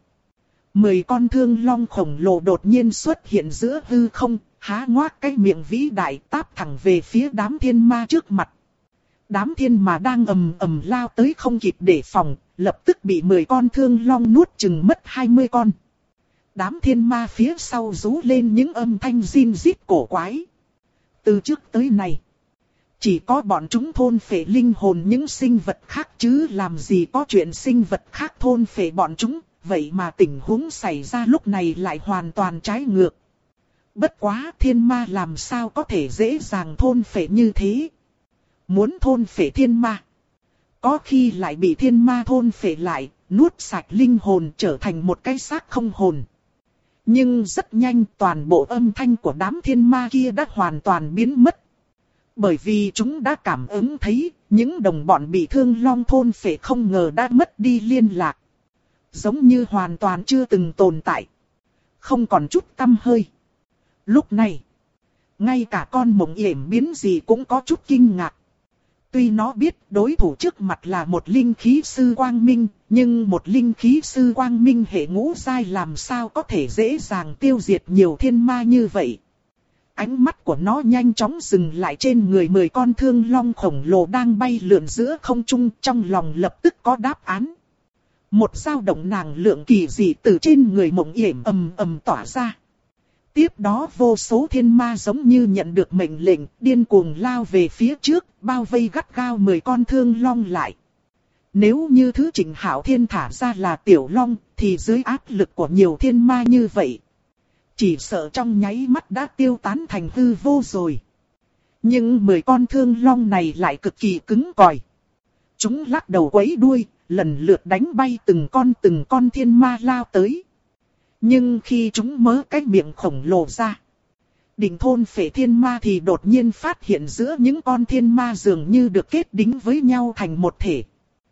10 con thương long khổng lồ đột nhiên xuất hiện giữa hư không, há ngoác cái miệng vĩ đại táp thẳng về phía đám thiên ma trước mặt. Đám thiên ma đang ầm ầm lao tới không kịp đề phòng, lập tức bị 10 con thương long nuốt chừng mất 20 con. Đám thiên ma phía sau rú lên những âm thanh rin rít cổ quái. Từ trước tới nay, chỉ có bọn chúng thôn phệ linh hồn những sinh vật khác chứ làm gì có chuyện sinh vật khác thôn phệ bọn chúng. Vậy mà tình huống xảy ra lúc này lại hoàn toàn trái ngược. Bất quá thiên ma làm sao có thể dễ dàng thôn phệ như thế. Muốn thôn phệ thiên ma, có khi lại bị thiên ma thôn phệ lại, nuốt sạch linh hồn trở thành một cái xác không hồn. Nhưng rất nhanh toàn bộ âm thanh của đám thiên ma kia đã hoàn toàn biến mất. Bởi vì chúng đã cảm ứng thấy những đồng bọn bị thương long thôn phệ không ngờ đã mất đi liên lạc. Giống như hoàn toàn chưa từng tồn tại. Không còn chút tăm hơi. Lúc này, ngay cả con Mộng Yểm biến gì cũng có chút kinh ngạc. Tuy nó biết đối thủ trước mặt là một linh khí sư quang minh, nhưng một linh khí sư quang minh hệ ngũ giai làm sao có thể dễ dàng tiêu diệt nhiều thiên ma như vậy. Ánh mắt của nó nhanh chóng dừng lại trên người 10 con thương long khổng lồ đang bay lượn giữa không trung, trong lòng lập tức có đáp án. Một dao động năng lượng kỳ dị từ trên người Mộng Yểm ầm ầm tỏa ra. Tiếp đó vô số thiên ma giống như nhận được mệnh lệnh, điên cuồng lao về phía trước, bao vây gắt gao 10 con thương long lại. Nếu như thứ Trịnh Hạo Thiên thả ra là tiểu long, thì dưới áp lực của nhiều thiên ma như vậy, chỉ sợ trong nháy mắt đã tiêu tán thành hư vô rồi. Nhưng 10 con thương long này lại cực kỳ cứng cỏi. Chúng lắc đầu quấy đuôi, lần lượt đánh bay từng con thiên ma lao tới. Nhưng khi chúng mớ cái miệng khổng lồ ra, định thôn phệ thiên ma thì đột nhiên phát hiện giữa những con thiên ma dường như được kết đính với nhau thành một thể.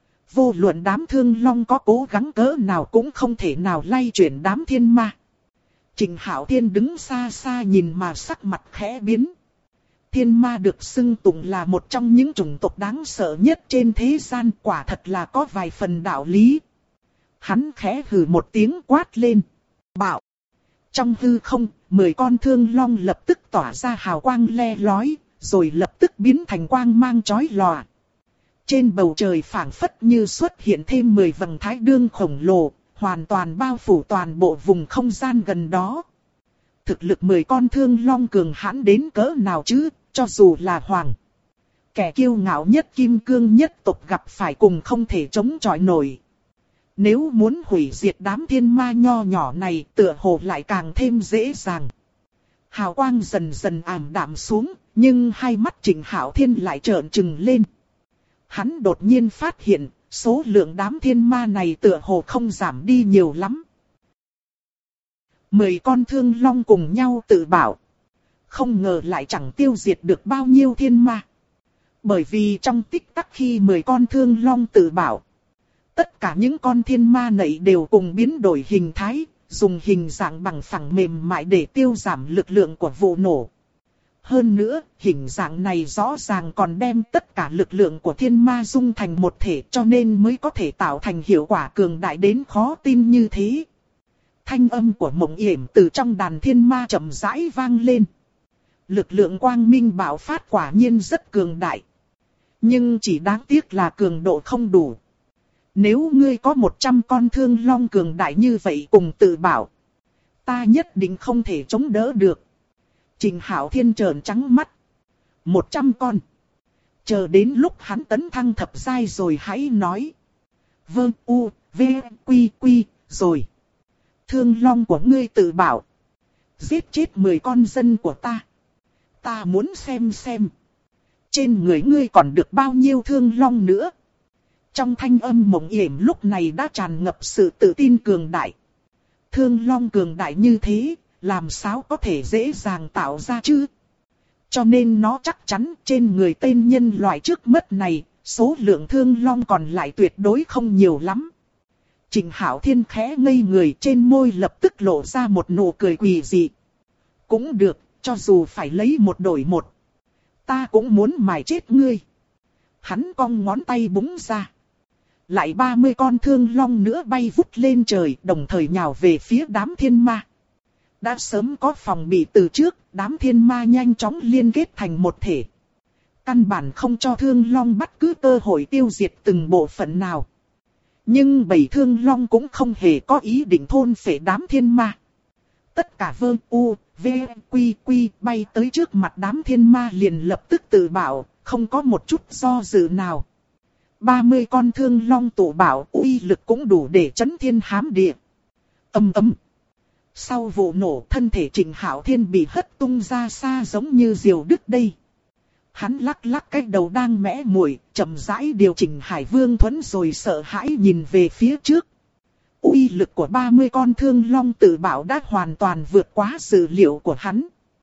Vô luận đám thương long có cố gắng cỡ nào cũng không thể nào lay chuyển đám thiên ma. Trịnh Hạo Thiên đứng xa xa nhìn mà sắc mặt khẽ biến. Thiên ma được xưng tụng là một trong những chủng tộc đáng sợ nhất trên thế gian, quả thật là có vài phần đạo lý. Hắn khẽ hừ một tiếng quát lên. Bạo! Trong hư không, 10 con thương long lập tức tỏa ra hào quang le lói, rồi lập tức biến thành quang mang chói lòa. Trên bầu trời phảng phất như xuất hiện thêm 10 vầng thái dương khổng lồ, hoàn toàn bao phủ toàn bộ vùng không gian gần đó. Thực lực 10 con thương long cường hãn đến cỡ nào chứ, cho dù là hoàng. Kẻ kiêu ngạo nhất kim cương nhất tộc gặp phải cùng không thể chống chọi nổi. Nếu muốn hủy diệt đám thiên ma nho nhỏ này tựa hồ lại càng thêm dễ dàng. Hào quang dần dần ảm đạm xuống, nhưng hai mắt Trịnh Hạo Thiên lại trợn trừng lên. Hắn đột nhiên phát hiện, số lượng đám thiên ma này tựa hồ không giảm đi nhiều lắm. 10 con thương long cùng nhau tự bảo. Không ngờ lại chẳng tiêu diệt được bao nhiêu thiên ma. Bởi vì trong tích tắc khi 10 con thương long tự bảo, tất cả những con thiên ma nảy đều cùng biến đổi hình thái, dùng hình dạng bằng phẳng mềm mại để tiêu giảm lực lượng của vụ nổ. Hơn nữa, hình dạng này rõ ràng còn đem tất cả lực lượng của thiên ma dung thành một thể, cho nên mới có thể tạo thành hiệu quả cường đại đến khó tin như thế. Thanh âm của Mộng Yểm từ trong đàn thiên ma chậm rãi vang lên. Lực lượng quang minh bạo phát quả nhiên rất cường đại. Nhưng chỉ đáng tiếc là cường độ không đủ. Nếu ngươi có 100 con thương long cường đại như vậy cùng tự bảo, ta nhất định không thể chống đỡ được. Trịnh Hạo Thiên trợn trắng mắt. 100 con. Chờ đến lúc hắn tấn thăng thập giai rồi hãy nói. Vâng u, v, quy quy, rồi. Thương long của ngươi tự bảo. Giết chết 10 con dân của ta. Ta muốn xem. Trên người ngươi còn được bao nhiêu thương long nữa. Trong thanh âm Mộng Yểm lúc này đã tràn ngập sự tự tin cường đại. Thương long cường đại như thế, làm sao có thể dễ dàng tạo ra chứ? Cho nên nó chắc chắn trên người tên nhân loại trước mắt này, số lượng thương long còn lại tuyệt đối không nhiều lắm. Trịnh Hạo Thiên khẽ ngây người, trên môi lập tức lộ ra một nụ cười quỷ dị. Cũng được, cho dù phải lấy một đổi một. Ta cũng muốn mài chết ngươi. Hắn cong ngón tay búng ra. Lại 30 con thương long nữa bay vút lên trời, đồng thời nhào về phía đám thiên ma. Đã sớm có phòng bị từ trước, đám thiên ma nhanh chóng liên kết thành một thể. Căn bản không cho thương long bắt cứ cơ hội tiêu diệt từng bộ phận nào. Nhưng bầy thương long cũng không hề có ý định thôn phệ đám thiên ma. Tất cả vơ u, v, quy quy bay tới trước mặt đám thiên ma liền lập tức tự bảo, không có một chút do dự nào. 30 con thương long tụ bảo uy lực cũng đủ để chấn thiên hám địa. Ầm ầm. Sau vụ nổ, thân thể Trịnh Hạo Thiên bị hất tung ra xa giống như diều đứt đây. Hắn lắc lắc cái đầu đang mẽ muội, chậm rãi điều chỉnh Hải Vương Thuẫn rồi sợ hãi nhìn về phía trước. Uy lực của 30 con thương long tự bảo đã hoàn toàn vượt quá dự liệu của hắn.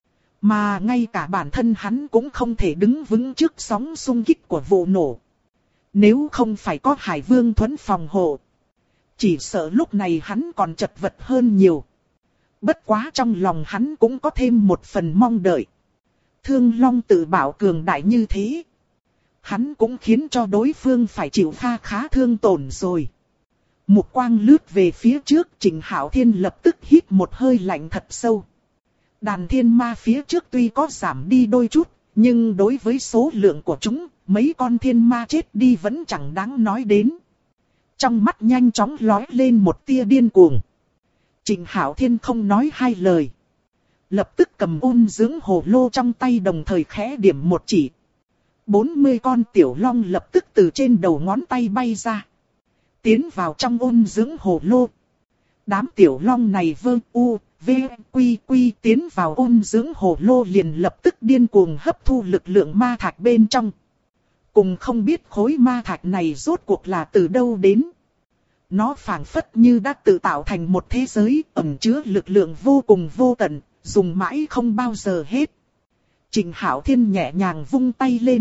Mà ngay cả bản thân hắn cũng không thể đứng vững trước sóng xung kích của vụ nổ. Nếu không phải có Hải Vương Thuẫn phòng hộ, chỉ sợ lúc này hắn còn chật vật hơn nhiều. Bất quá trong lòng hắn cũng có thêm một phần mong đợi. Thương long tự bảo cường đại như thế, hắn cũng khiến cho đối phương phải chịu kha khá thương tổn rồi. Mục quang lướt về phía trước, Trịnh Hạo Thiên lập tức hít một hơi lạnh thật sâu. Đàn thiên ma phía trước tuy có giảm đi đôi chút, nhưng đối với số lượng của chúng, mấy con thiên ma chết đi vẫn chẳng đáng nói đến. Trong mắt nhanh chóng lóe lên một tia điên cuồng. Trịnh Hạo Thiên không nói hai lời, lập tức cầm ôn dưỡng hồ lô trong tay, đồng thời khẽ điểm một chỉ. 40 con tiểu long lập tức từ trên đầu ngón tay bay ra, tiến vào trong ôn dưỡng hồ lô. Đám tiểu long này vơ u, v, quy quy tiến vào ôn dưỡng hồ lô liền lập tức điên cuồng hấp thu lực lượng ma thạch bên trong. Cùng không biết khối ma thạch này rốt cuộc là từ đâu đến. Nó phảng phất như đã tự tạo thành một thế giới ẩn chứa lực lượng vô cùng vô tận, dùng mãi không bao giờ hết. Trịnh Hạo Thiên nhẹ nhàng vung tay lên.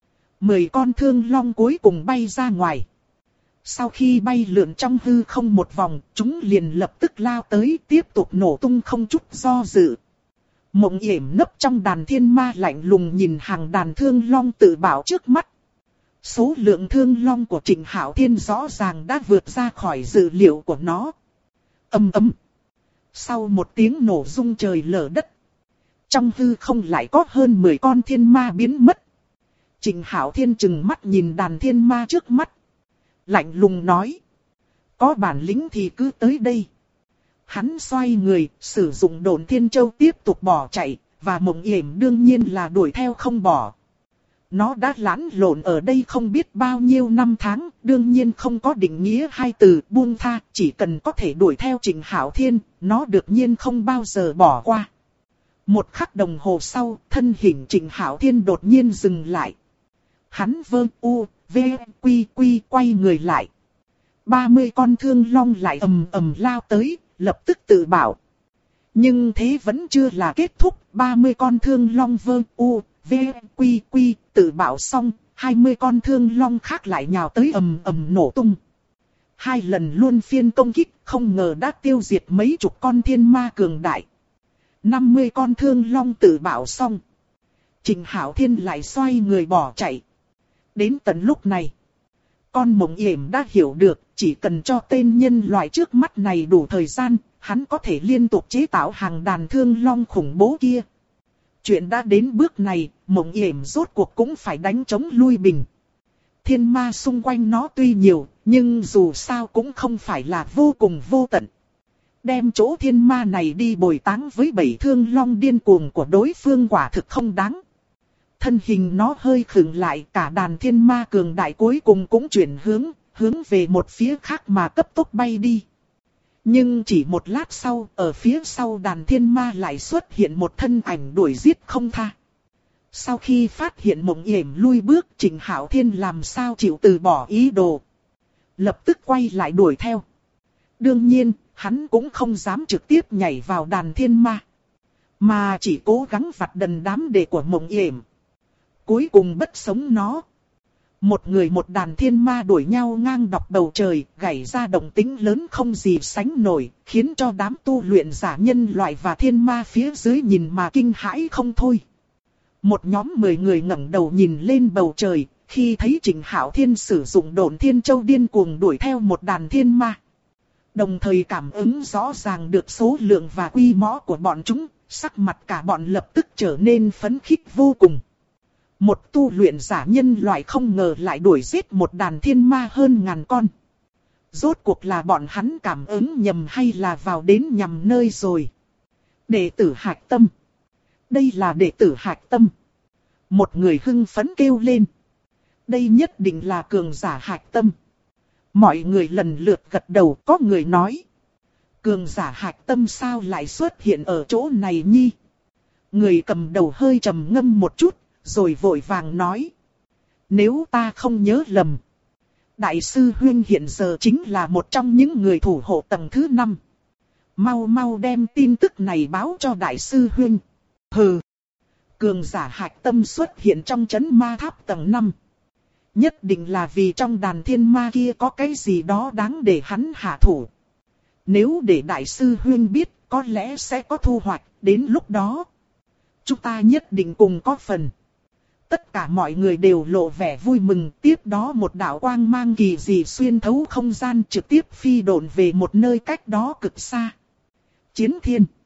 10 con thương long cuối cùng bay ra ngoài. Sau khi bay lượn trong hư không một vòng, chúng liền lập tức lao tới, tiếp tục nổ tung không chút do dự. Mộng Yểm nấp trong đàn thiên ma lạnh lùng nhìn hàng đàn thương long tự bảo trước mắt. Số lượng thương long của Trịnh Hạo Thiên rõ ràng đã vượt ra khỏi dự liệu của nó. Ầm ầm. Sau một tiếng nổ rung trời lở đất, trong hư không lại có hơn 10 con thiên ma biến mất. Trịnh Hạo Thiên trừng mắt nhìn đàn thiên ma trước mắt, lạnh lùng nói: có bản lĩnh thì cứ tới đây. Hắn xoay người, sử dụng Độn Thiên Châu tiếp tục bỏ chạy, và Mộng Yểm đương nhiên là đuổi theo không bỏ. Nó đã lẫn lộn ở đây không biết bao nhiêu năm tháng, đương nhiên không có định nghĩa hai từ buông tha, chỉ cần có thể đuổi theo Trịnh Hạo Thiên, nó đương nhiên không bao giờ bỏ qua. Một khắc đồng hồ sau, thân hình Trịnh Hạo Thiên đột nhiên dừng lại. Hắn quay người lại. 30 con thương long lại ầm ầm lao tới, lập tức tự bảo. Nhưng thế vẫn chưa là kết thúc, 30 con thương long tự bảo xong, 20 con thương long khác lại nhào tới ầm ầm nổ tung. 2 lần luân phiên công kích, không ngờ đã tiêu diệt mấy chục con thiên ma cường đại. 50 con thương long tự bảo xong, Trịnh Hạo Thiên lại xoay người bỏ chạy. Đến tận lúc này, con Mộng Yểm đã hiểu được, chỉ cần cho tên nhân loại trước mắt này đủ thời gian, hắn có thể liên tục chế tạo hàng đàn thương long khủng bố kia. Chuyện đã đến bước này, Mộng Yểm rốt cuộc cũng phải đánh chống lui bình. Thiên ma xung quanh nó tuy nhiều, nhưng dù sao cũng không phải là vô cùng vô tận. Đem chỗ thiên ma này đi bồi táng với 7 thương long điên cuồng của đối phương quả thực không đáng. Thân hình nó hơi khựng lại, cả đàn thiên ma cường đại cuối cùng cũng chuyển hướng về một phía khác mà cấp tốc bay đi. Nhưng chỉ một lát sau, ở phía sau đàn thiên ma lại xuất hiện một thân ảnh đuổi giết không tha. Sau khi phát hiện Mộng Yểm lui bước, Trịnh Hạo Thiên làm sao chịu từ bỏ ý đồ. Lập tức quay lại đuổi theo. Đương nhiên, hắn cũng không dám trực tiếp nhảy vào đàn thiên ma, mà chỉ cố gắng vặt đần đám đệ của Mộng Yểm. Cuối cùng bất sống nó. Một người một đàn thiên ma đuổi nhau ngang dọc bầu trời, gảy ra động tĩnh lớn không gì sánh nổi, khiến cho đám tu luyện giả nhân loại và thiên ma phía dưới nhìn mà kinh hãi không thôi. Một nhóm 10 người ngẩng đầu nhìn lên bầu trời, khi thấy Trịnh Hạo Thiên sử dụng Độn Thiên Châu điên cuồng đuổi theo một đàn thiên ma. Đồng thời cảm ứng rõ ràng được số lượng và quy mô của bọn chúng, sắc mặt cả bọn lập tức trở nên phấn khích vô cùng. Một tu luyện giả nhân loại không ngờ lại đuổi giết một đàn thiên ma hơn 1000 con. Rốt cuộc là bọn hắn cảm ứng nhầm hay là vào đến nhầm nơi rồi. Đệ tử Hạc Tâm. Đây là đệ tử Hạc Tâm. Một người hưng phấn kêu lên. Đây nhất định là cường giả Hạc Tâm. Mọi người lần lượt gật đầu, có người nói. Cường giả Hạc Tâm sao lại xuất hiện ở chỗ này nhi? Người cầm đầu hơi trầm ngâm một chút, rồi vội vàng nói. Nếu ta không nhớ lầm, Đại sư Huyên hiện giờ chính là một trong những người thủ hộ tầng thứ 5. Mau mau đem tin tức này báo cho Đại sư Huyên. Hừ. Cường giả Hạc Tâm xuất hiện trong trấn ma tháp tầng 5. Nhất định là vì trong đàn thiên ma kia có cái gì đó đáng để hắn hạ thủ. Nếu để Đại sư Huyên biết, có lẽ sẽ có thu hoạch, đến lúc đó chúng ta nhất định cùng có phần. Tất cả mọi người đều lộ vẻ vui mừng, tiếp đó một đạo quang mang kỳ dị xuyên thấu không gian trực tiếp phi độn về một nơi cách đó cực xa. Chiến Thiên.